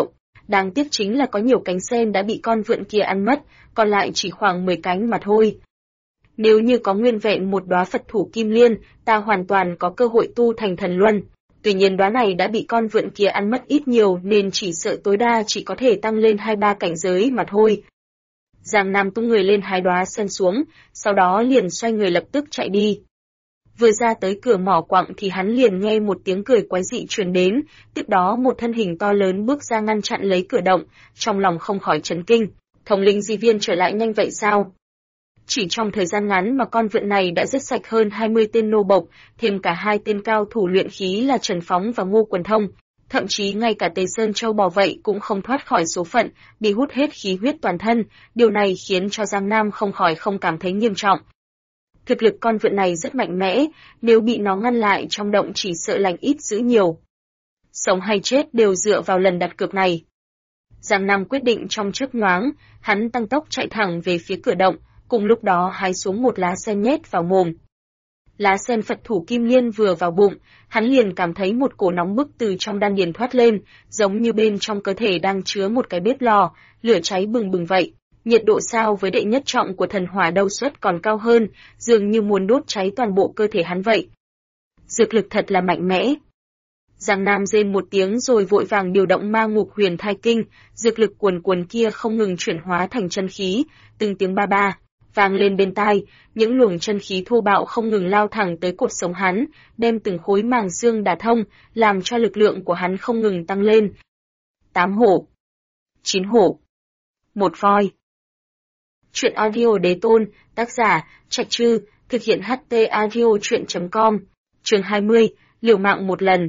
đáng tiếc chính là có nhiều cánh sen đã bị con vượn kia ăn mất, còn lại chỉ khoảng 10 cánh mà thôi. Nếu như có nguyên vẹn một đóa Phật thủ kim liên, ta hoàn toàn có cơ hội tu thành thần luân. Tuy nhiên đóa này đã bị con vượn kia ăn mất ít nhiều nên chỉ sợ tối đa chỉ có thể tăng lên 2-3 cảnh giới mà thôi. Giang Nam tung người lên 2 đóa sen xuống, sau đó liền xoay người lập tức chạy đi. Vừa ra tới cửa mỏ quặng thì hắn liền nghe một tiếng cười quái dị truyền đến, tiếp đó một thân hình to lớn bước ra ngăn chặn lấy cửa động, trong lòng không khỏi chấn kinh. Thống lĩnh Di Viên trở lại nhanh vậy sao? Chỉ trong thời gian ngắn mà con vượn này đã giết sạch hơn 20 tên nô bộc, thêm cả 2 tên cao thủ luyện khí là Trần Phóng và Ngô Quần Thông. Thậm chí ngay cả Tề Sơn Châu Bò vậy cũng không thoát khỏi số phận, bị hút hết khí huyết toàn thân, điều này khiến cho Giang Nam không khỏi không cảm thấy nghiêm trọng. Thực lực con vượn này rất mạnh mẽ, nếu bị nó ngăn lại trong động chỉ sợ lành ít dữ nhiều. Sống hay chết đều dựa vào lần đặt cược này. Giang Nam quyết định trong chớp nhoáng, hắn tăng tốc chạy thẳng về phía cửa động, cùng lúc đó hái xuống một lá sen nhét vào mồm. Lá sen Phật thủ kim liên vừa vào bụng, hắn liền cảm thấy một cổ nóng bức từ trong đan điền thoát lên, giống như bên trong cơ thể đang chứa một cái bếp lò, lửa cháy bừng bừng vậy. Nhiệt độ sao với đệ nhất trọng của thần hỏa đâu suất còn cao hơn, dường như muốn đốt cháy toàn bộ cơ thể hắn vậy. Dược lực thật là mạnh mẽ. Giang Nam rên một tiếng rồi vội vàng điều động ma ngục huyền thai kinh, dược lực cuồn cuộn kia không ngừng chuyển hóa thành chân khí, từng tiếng ba ba vang lên bên tai, những luồng chân khí thô bạo không ngừng lao thẳng tới cột sống hắn, đem từng khối màng xương đả thông, làm cho lực lượng của hắn không ngừng tăng lên. 8 hổ, 9 hổ, 1 voi. Truyện audio Đế Tôn, tác giả Trạch Trư, thực hiện HT audio truyện.com. Chương 20, liều mạng một lần.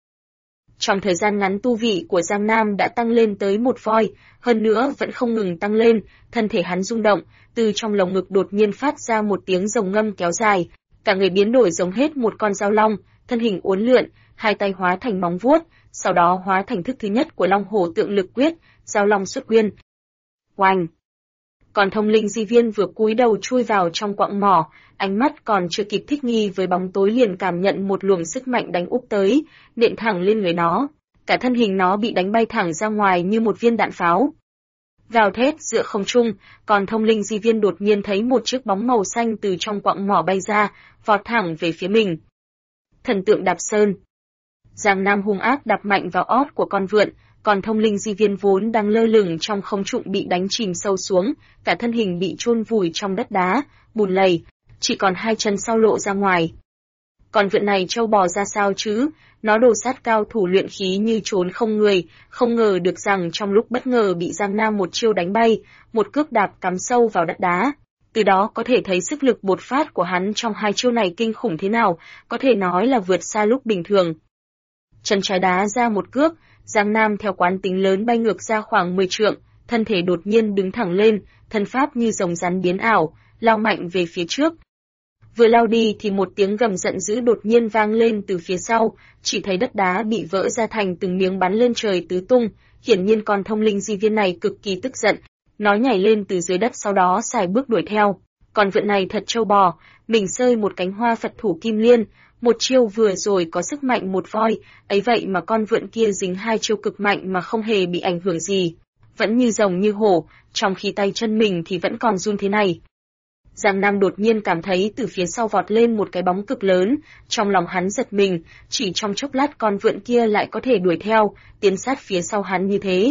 Trong thời gian ngắn tu vị của Giang Nam đã tăng lên tới 1 voi, hơn nữa vẫn không ngừng tăng lên, thân thể hắn rung động, từ trong lồng ngực đột nhiên phát ra một tiếng rồng ngâm kéo dài, cả người biến đổi giống hết một con dao long, thân hình uốn lượn, 2 tay hóa thành móng vuốt, sau đó hóa thành thức thứ nhất của Long Hổ Tượng Lực Quyết, dao long xuất quyên. Oanh! Còn Thông Linh Di Viên vừa cúi đầu chui vào trong quặng mỏ, ánh mắt còn chưa kịp thích nghi với bóng tối liền cảm nhận một luồng sức mạnh đánh úp tới, nện thẳng lên người nó. Cả thân hình nó bị đánh bay thẳng ra ngoài như một viên đạn pháo. Gào thét giữa không trung, còn Thông Linh Di Viên đột nhiên thấy một chiếc bóng màu xanh từ trong quặng mỏ bay ra, vọt thẳng về phía mình. Thần tượng đạp sơn. Giang Nam hung ác đạp mạnh vào ót của con vượn, còn Thông Linh Di Viên vốn đang lơ lửng trong không trung bị đánh chìm sâu xuống, cả thân hình bị chôn vùi trong đất đá, bùn lầy, chỉ còn 2 chân sau lộ ra ngoài. Còn vượn này trâu bò ra sao chứ, nó đồ sát cao thủ luyện khí như trốn không người, không ngờ được rằng trong lúc bất ngờ bị Giang Nam một chiêu đánh bay, một cước đạp cắm sâu vào đất đá. Từ đó có thể thấy sức lực bột phát của hắn trong 2 chiêu này kinh khủng thế nào, có thể nói là vượt xa lúc bình thường. Chân trái đá ra một cước, Giang Nam theo quán tính lớn bay ngược ra khoảng 10 trượng, thân thể đột nhiên đứng thẳng lên, thân pháp như rồng rắn biến ảo, lao mạnh về phía trước. Vừa lao đi thì một tiếng gầm giận dữ đột nhiên vang lên từ phía sau, chỉ thấy đất đá bị vỡ ra thành từng miếng bắn lên trời tứ tung, hiển nhiên con Thông Linh Di Viên này cực kỳ tức giận, nó nhảy lên từ dưới đất sau đó xài bước đuổi theo. Còn vượn này thật trâu bò, mình sơi một cánh hoa Phật thủ kim liên, một chiêu vừa rồi có sức mạnh một voi, ấy vậy mà con vượn kia dính 2 chiêu cực mạnh mà không hề bị ảnh hưởng gì, vẫn như rồng như hổ, trong khi tay chân mình thì vẫn còn run thế này. Giang Nam đột nhiên cảm thấy từ phía sau vọt lên một cái bóng cực lớn, trong lòng hắn giật mình, chỉ trong chốc lát con vượn kia lại có thể đuổi theo, tiến sát phía sau hắn như thế.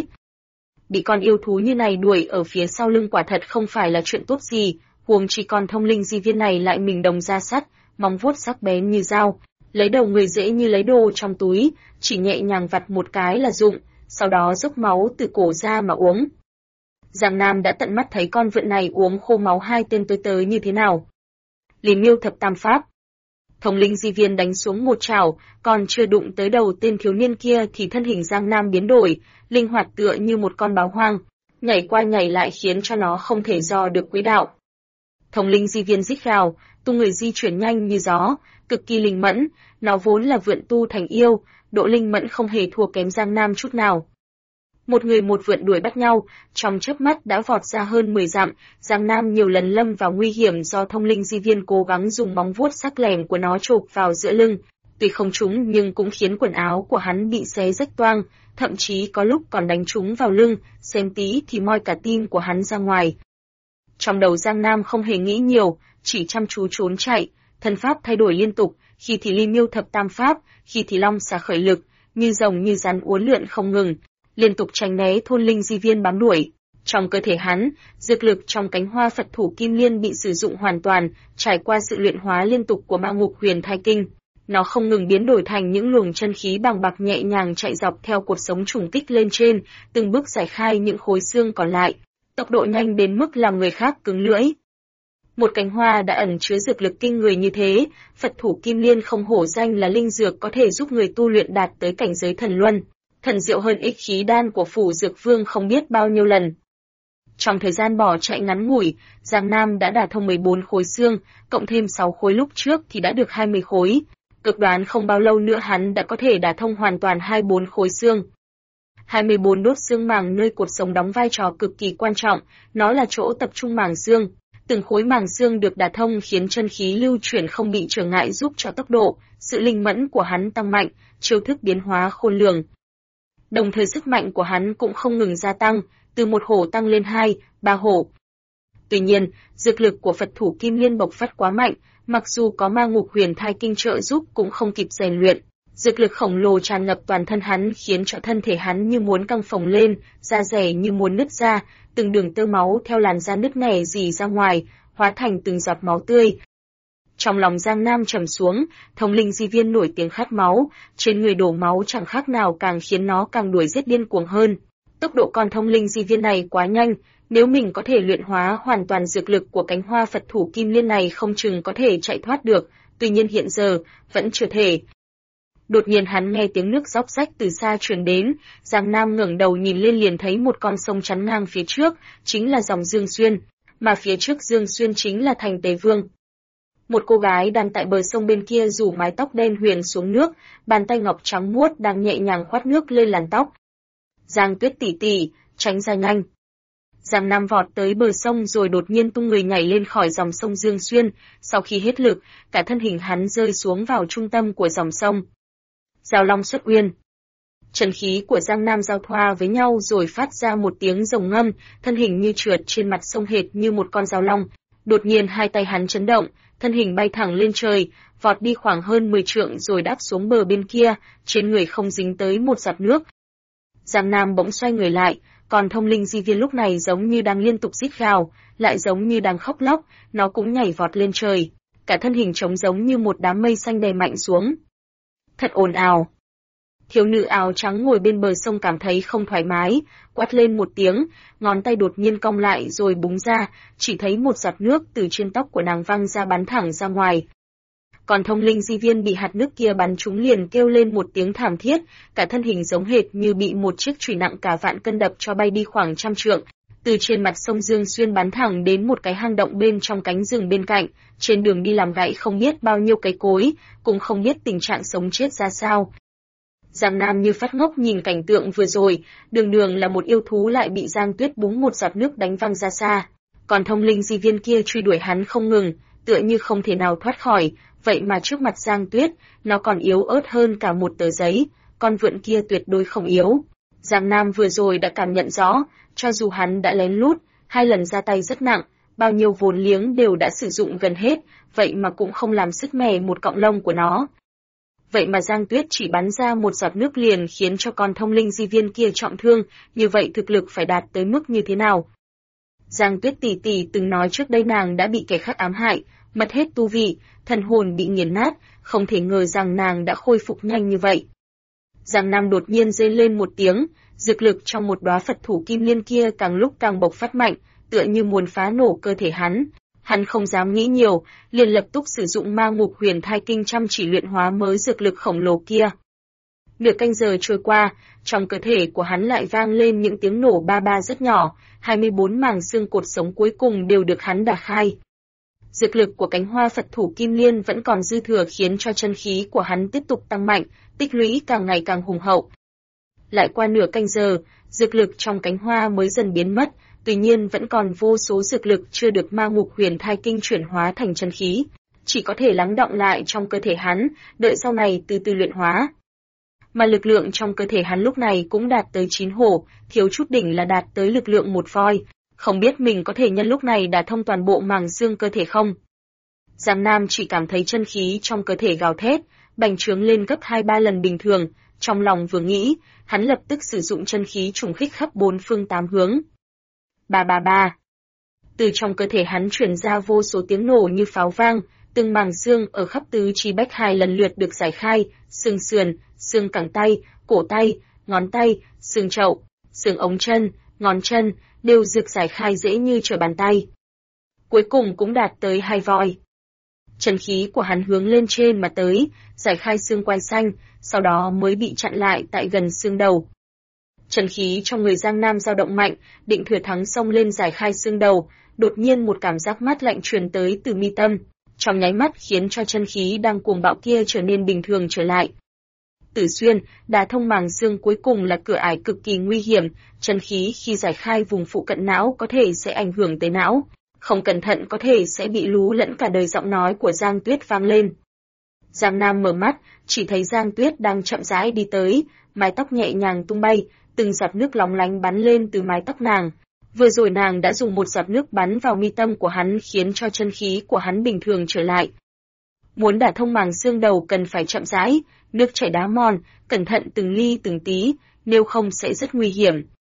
Bị con yêu thú như này đuổi ở phía sau lưng quả thật không phải là chuyện tốt gì, huống chi con Thông Linh Di Viên này lại mình đồng ra sắt, móng vuốt sắc bén như dao, lấy đầu người dễ như lấy đồ trong túi, chỉ nhẹ nhàng vặt một cái là dụng, sau đó dốc máu từ cổ ra mà uống. Giang Nam đã tận mắt thấy con vượn này uống khô máu 2 tên tới như thế nào. Lý Miêu thập tam pháp. Thống Linh Di Viên đánh xuống một chảo, còn chưa đụng tới đầu tên thiếu niên kia thì thân hình Giang Nam biến đổi, linh hoạt tựa như một con báo hoang, nhảy qua nhảy lại khiến cho nó không thể dò được quỹ đạo. Thống Linh Di Viên rít gào, tung người di chuyển nhanh như gió, cực kỳ linh mẫn, nó vốn là vượn tu thành yêu, độ linh mẫn không hề thua kém Giang Nam chút nào. Một người một vượn đuổi bắt nhau, trong chớp mắt đã vọt ra hơn 10 dặm, Giang Nam nhiều lần lâm vào nguy hiểm do Thông Linh Di Viên cố gắng dùng móng vuốt sắc lẻm của nó chộp vào giữa lưng, Tuy không trúng nhưng cũng khiến quần áo của hắn bị xé rách toang, thậm chí có lúc còn đánh trúng vào lưng, xem tí thì moi cả tim của hắn ra ngoài. Trong đầu Giang Nam không hề nghĩ nhiều, chỉ chăm chú trốn chạy, thân pháp thay đổi liên tục, khi thì Ly Miêu thập tam pháp, khi thì Long xà khởi lực, như rồng như rắn uốn lượn không ngừng, liên tục tránh né thôn linh di viên bám đuổi. Trong cơ thể hắn, dược lực trong cánh hoa Phật thủ Kim Liên bị sử dụng hoàn toàn, trải qua sự luyện hóa liên tục của Ma Ngục Huyền Thai Kinh. Nó không ngừng biến đổi thành những luồng chân khí bàng bạc nhẹ nhàng chạy dọc theo cột sống trùng kích lên trên, từng bước giải khai những khối xương còn lại. Tốc độ nhanh đến mức làm người khác cứng lưỡi. Một cánh hoa đã ẩn chứa dược lực kinh người như thế, Phật thủ Kim Liên không hổ danh là linh dược có thể giúp người tu luyện đạt tới cảnh giới thần luân, thần diệu hơn ích khí đan của Phủ Dược Vương không biết bao nhiêu lần. Trong thời gian bỏ chạy ngắn ngủi, Giang Nam đã đả thông 14 khối xương, cộng thêm 6 khối lúc trước thì đã được 20 khối. Cực đoán không bao lâu nữa hắn đã có thể đả thông hoàn toàn 24 khối xương. 24 đốt xương màng nơi cột sống đóng vai trò cực kỳ quan trọng, nó là chỗ tập trung màng xương. Từng khối màng xương được đả thông khiến chân khí lưu chuyển không bị trở ngại, giúp cho tốc độ, sự linh mẫn của hắn tăng mạnh, chiêu thức biến hóa khôn lường. Đồng thời sức mạnh của hắn cũng không ngừng gia tăng, từ 1 hổ tăng lên 2, 3 hổ. Tuy nhiên, dược lực của Phật thủ Kim Liên bộc phát quá mạnh, mặc dù có Ma Ngục Huyền Thai Kinh trợ giúp cũng không kịp rèn luyện. Dược lực khổng lồ tràn ngập toàn thân hắn khiến cho thân thể hắn như muốn căng phồng lên, da dẻ như muốn nứt ra, từng đường tơ máu theo làn da nứt nẻ rỉ ra ngoài, hóa thành từng giọt máu tươi. Trong lòng Giang Nam trầm xuống, thông linh di viên nổi tiếng khát máu, trên người đổ máu chẳng khác nào càng khiến nó càng đuổi giết điên cuồng hơn. Tốc độ con thông linh di viên này quá nhanh, nếu mình có thể luyện hóa hoàn toàn dược lực của cánh hoa Phật thủ Kim Liên này không chừng có thể chạy thoát được, tuy nhiên hiện giờ, vẫn chưa thể. Đột nhiên hắn nghe tiếng nước róc rách từ xa truyền đến, Giang Nam ngẩng đầu nhìn lên liền thấy một con sông chắn ngang phía trước, chính là dòng Dương Xuyên, mà phía trước Dương Xuyên chính là thành Tế Vương. Một cô gái đang tại bờ sông bên kia rủ mái tóc đen huyền xuống nước, bàn tay ngọc trắng muốt đang nhẹ nhàng khoát nước lên làn tóc. Giang Tuyết tỷ tỷ, tránh ra nhanh. Giang Nam vọt tới bờ sông rồi đột nhiên tung người nhảy lên khỏi dòng sông Dương Xuyên, sau khi hết lực, cả thân hình hắn rơi xuống vào trung tâm của dòng sông. Giao Long xuất uyên. Chân khí của Giang Nam giao thoa với nhau rồi phát ra một tiếng rồng ngâm, thân hình như trượt trên mặt sông hệt như một con giao long. Đột nhiên hai tay hắn chấn động, thân hình bay thẳng lên trời, vọt đi khoảng hơn 10 trượng rồi đáp xuống bờ bên kia, trên người không dính tới một giọt nước. Giang Nam bỗng xoay người lại, còn thông linh di viên lúc này giống như đang liên tục rít gào, lại giống như đang khóc lóc, nó cũng nhảy vọt lên trời, cả thân hình trống giống như một đám mây xanh đè mạnh xuống. Thật ồn ào. Thiếu nữ áo trắng ngồi bên bờ sông cảm thấy không thoải mái, quát lên một tiếng, ngón tay đột nhiên cong lại rồi búng ra, chỉ thấy một giọt nước từ trên tóc của nàng văng ra bắn thẳng ra ngoài. Còn thông linh di viên bị hạt nước kia bắn trúng liền kêu lên một tiếng thảm thiết, cả thân hình giống hệt như bị một chiếc chùy nặng cả vạn cân đập cho bay đi khoảng 100 trượng, từ trên mặt sông Dương Xuyên bắn thẳng đến một cái hang động bên trong cánh rừng bên cạnh, trên đường đi làm gãy không biết bao nhiêu cây cối, cũng không biết tình trạng sống chết ra sao. Giang Nam như phát ngốc nhìn cảnh tượng vừa rồi, đường đường là một yêu thú lại bị Giang Tuyết búng một giọt nước đánh văng ra xa, còn thông linh di viên kia truy đuổi hắn không ngừng, tựa như không thể nào thoát khỏi, vậy mà trước mặt Giang Tuyết, nó còn yếu ớt hơn cả một tờ giấy, con vượn kia tuyệt đối không yếu. Giang Nam vừa rồi đã cảm nhận rõ, cho dù hắn đã lén lút, 2 lần ra tay rất nặng, bao nhiêu vốn liếng đều đã sử dụng gần hết, vậy mà cũng không làm sứt mẻ một cọng lông của nó. Vậy mà Giang Tuyết chỉ bắn ra một giọt nước liền khiến cho con thông linh di viên kia trọng thương, như vậy thực lực phải đạt tới mức như thế nào? Giang Tuyết tỷ tỷ từng nói trước đây nàng đã bị kẻ khác ám hại, mất hết tu vị, thần hồn bị nghiền nát, không thể ngờ rằng nàng đã khôi phục nhanh như vậy. Giang Nam đột nhiên rên lên một tiếng, dược lực trong một đóa Phật thủ Kim Liên kia càng lúc càng bộc phát mạnh, tựa như muốn phá nổ cơ thể hắn. Hắn không dám nghĩ nhiều, liền lập tức sử dụng Ma Ngục Huyền Thai Kinh chăm chỉ luyện hóa mới dược lực khổng lồ kia. Nửa canh giờ trôi qua, trong cơ thể của hắn lại vang lên những tiếng nổ ba ba rất nhỏ, 24 màng xương cột sống cuối cùng đều được hắn đả khai. Dược lực của cánh hoa Phật thủ Kim Liên vẫn còn dư thừa khiến cho chân khí của hắn tiếp tục tăng mạnh, tích lũy càng ngày càng hùng hậu. Lại qua nửa canh giờ, dược lực trong cánh hoa mới dần biến mất, tuy nhiên vẫn còn vô số dược lực chưa được Ma Ngục Huyền Thai Kinh chuyển hóa thành chân khí. chỉ có thể lắng đọng lại trong cơ thể hắn, đợi sau này từ từ luyện hóa. Mà lực lượng trong cơ thể hắn lúc này cũng đạt tới 9 hổ, thiếu chút đỉnh là đạt tới lực lượng 1 voi, không biết mình có thể nhân lúc này đả thông toàn bộ màng xương cơ thể không. Giang Nam chỉ cảm thấy chân khí trong cơ thể gào thét, bành trướng lên gấp 2-3 lần bình thường, trong lòng vừa nghĩ, hắn lập tức sử dụng chân khí trùng kích khắp 4 phương 8 hướng. Ba ba ba. Từ trong cơ thể hắn truyền ra vô số tiếng nổ như pháo vang, từng màng xương ở khắp tứ chi bách hai lần lượt được giải khai, xương sườn, xương cẳng tay, cổ tay, ngón tay, xương chậu, xương ống chân, ngón chân, đều được giải khai dễ như trở bàn tay. Cuối cùng cũng đạt tới 2 voi. Chân khí của hắn hướng lên trên mà tới, giải khai xương quai xanh, sau đó mới bị chặn lại tại gần xương đầu. Chân khí trong người Giang Nam dao động mạnh, định thừa thắng xông lên giải khai xương đầu, đột nhiên một cảm giác mát lạnh truyền tới từ mi tâm, trong nháy mắt khiến cho chân khí đang cuồng bạo kia trở nên bình thường trở lại. Tử Xuyên, đả thông màng xương cuối cùng là cửa ải cực kỳ nguy hiểm, chân khí khi giải khai vùng phụ cận não có thể sẽ ảnh hưởng tới não, không cẩn thận có thể sẽ bị lú lẫn cả đời. Giọng nói của Giang Tuyết vang lên. Giang Nam mở mắt, chỉ thấy Giang Tuyết đang chậm rãi đi tới, mái tóc nhẹ nhàng tung bay, từng giọt nước lóng lánh bắn lên từ mái tóc nàng. Vừa rồi nàng đã dùng một giọt nước bắn vào mi tâm của hắn khiến cho chân khí của hắn bình thường trở lại. Muốn đả thông màng xương đầu cần phải chậm rãi, nước chảy đá mòn, cẩn thận từng ly từng tí, nếu không sẽ rất nguy hiểm.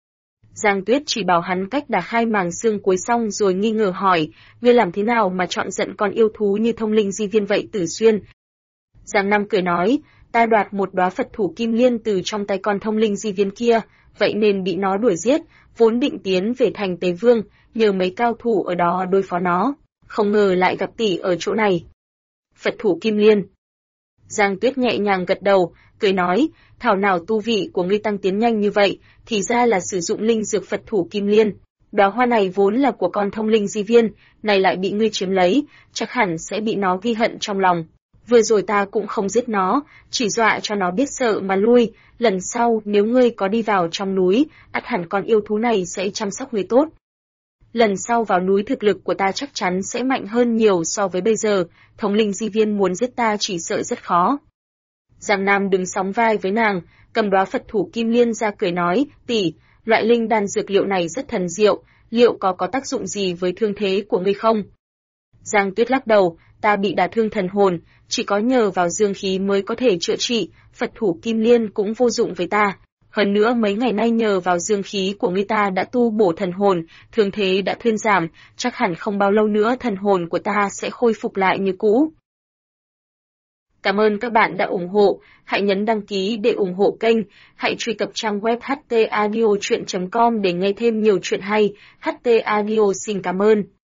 Giang Tuyết chỉ bảo hắn cách đả khai màng xương cuối xong rồi nghi ngờ hỏi, ngươi làm thế nào mà chọn giận con yêu thú như Thông Linh Di Viên vậy Tử Xuyên? Giang Nam cười nói, ta đoạt một đóa Phật thủ kim liên từ trong tay con Thông Linh Di Viên kia, vậy nên bị nó đuổi giết, vốn định tiến về thành Tế Vương, nhờ mấy cao thủ ở đó đối phó nó, không ngờ lại gặp tỷ ở chỗ này. Phật thủ kim liên. Giang Tuyết nhẹ nhàng gật đầu, cười nói, thảo nào tu vị của ngươi tăng tiến nhanh như vậy, thì ra là sử dụng linh dược Phật thủ kim liên. Đóa hoa này vốn là của con Thông Linh Di Viên, này lại bị ngươi chiếm lấy, chắc hẳn sẽ bị nó ghi hận trong lòng. Vừa rồi ta cũng không giết nó, chỉ dọa cho nó biết sợ mà lui, lần sau nếu ngươi có đi vào trong núi, ắt hẳn con yêu thú này sẽ chăm sóc ngươi tốt. Lần sau vào núi thực lực của ta chắc chắn sẽ mạnh hơn nhiều so với bây giờ, Thống Linh Di Viên muốn giết ta chỉ sợ rất khó. Giang Nam đứng sóng vai với nàng, cầm đóa Phật thủ kim liên ra cười nói, tỷ, loại linh đan dược liệu này rất thần diệu, liệu có tác dụng gì với thương thế của ngươi không? Giang Tuyết lắc đầu, ta bị đả thương thần hồn, chỉ có nhờ vào dương khí mới có thể chữa trị, Phật thủ kim liên cũng vô dụng với ta. Hơn nữa mấy ngày nay nhờ vào dương khí của ngươi ta đã tu bổ thần hồn, thương thế đã thuyên giảm, chắc hẳn không bao lâu nữa thần hồn của ta sẽ khôi phục lại như cũ. Cảm ơn các bạn đã ủng hộ, hãy nhấn đăng ký để ủng hộ kênh, hãy truy cập trang web htaudio.com để nghe thêm nhiều chuyện hay. HT Audio xin cảm ơn.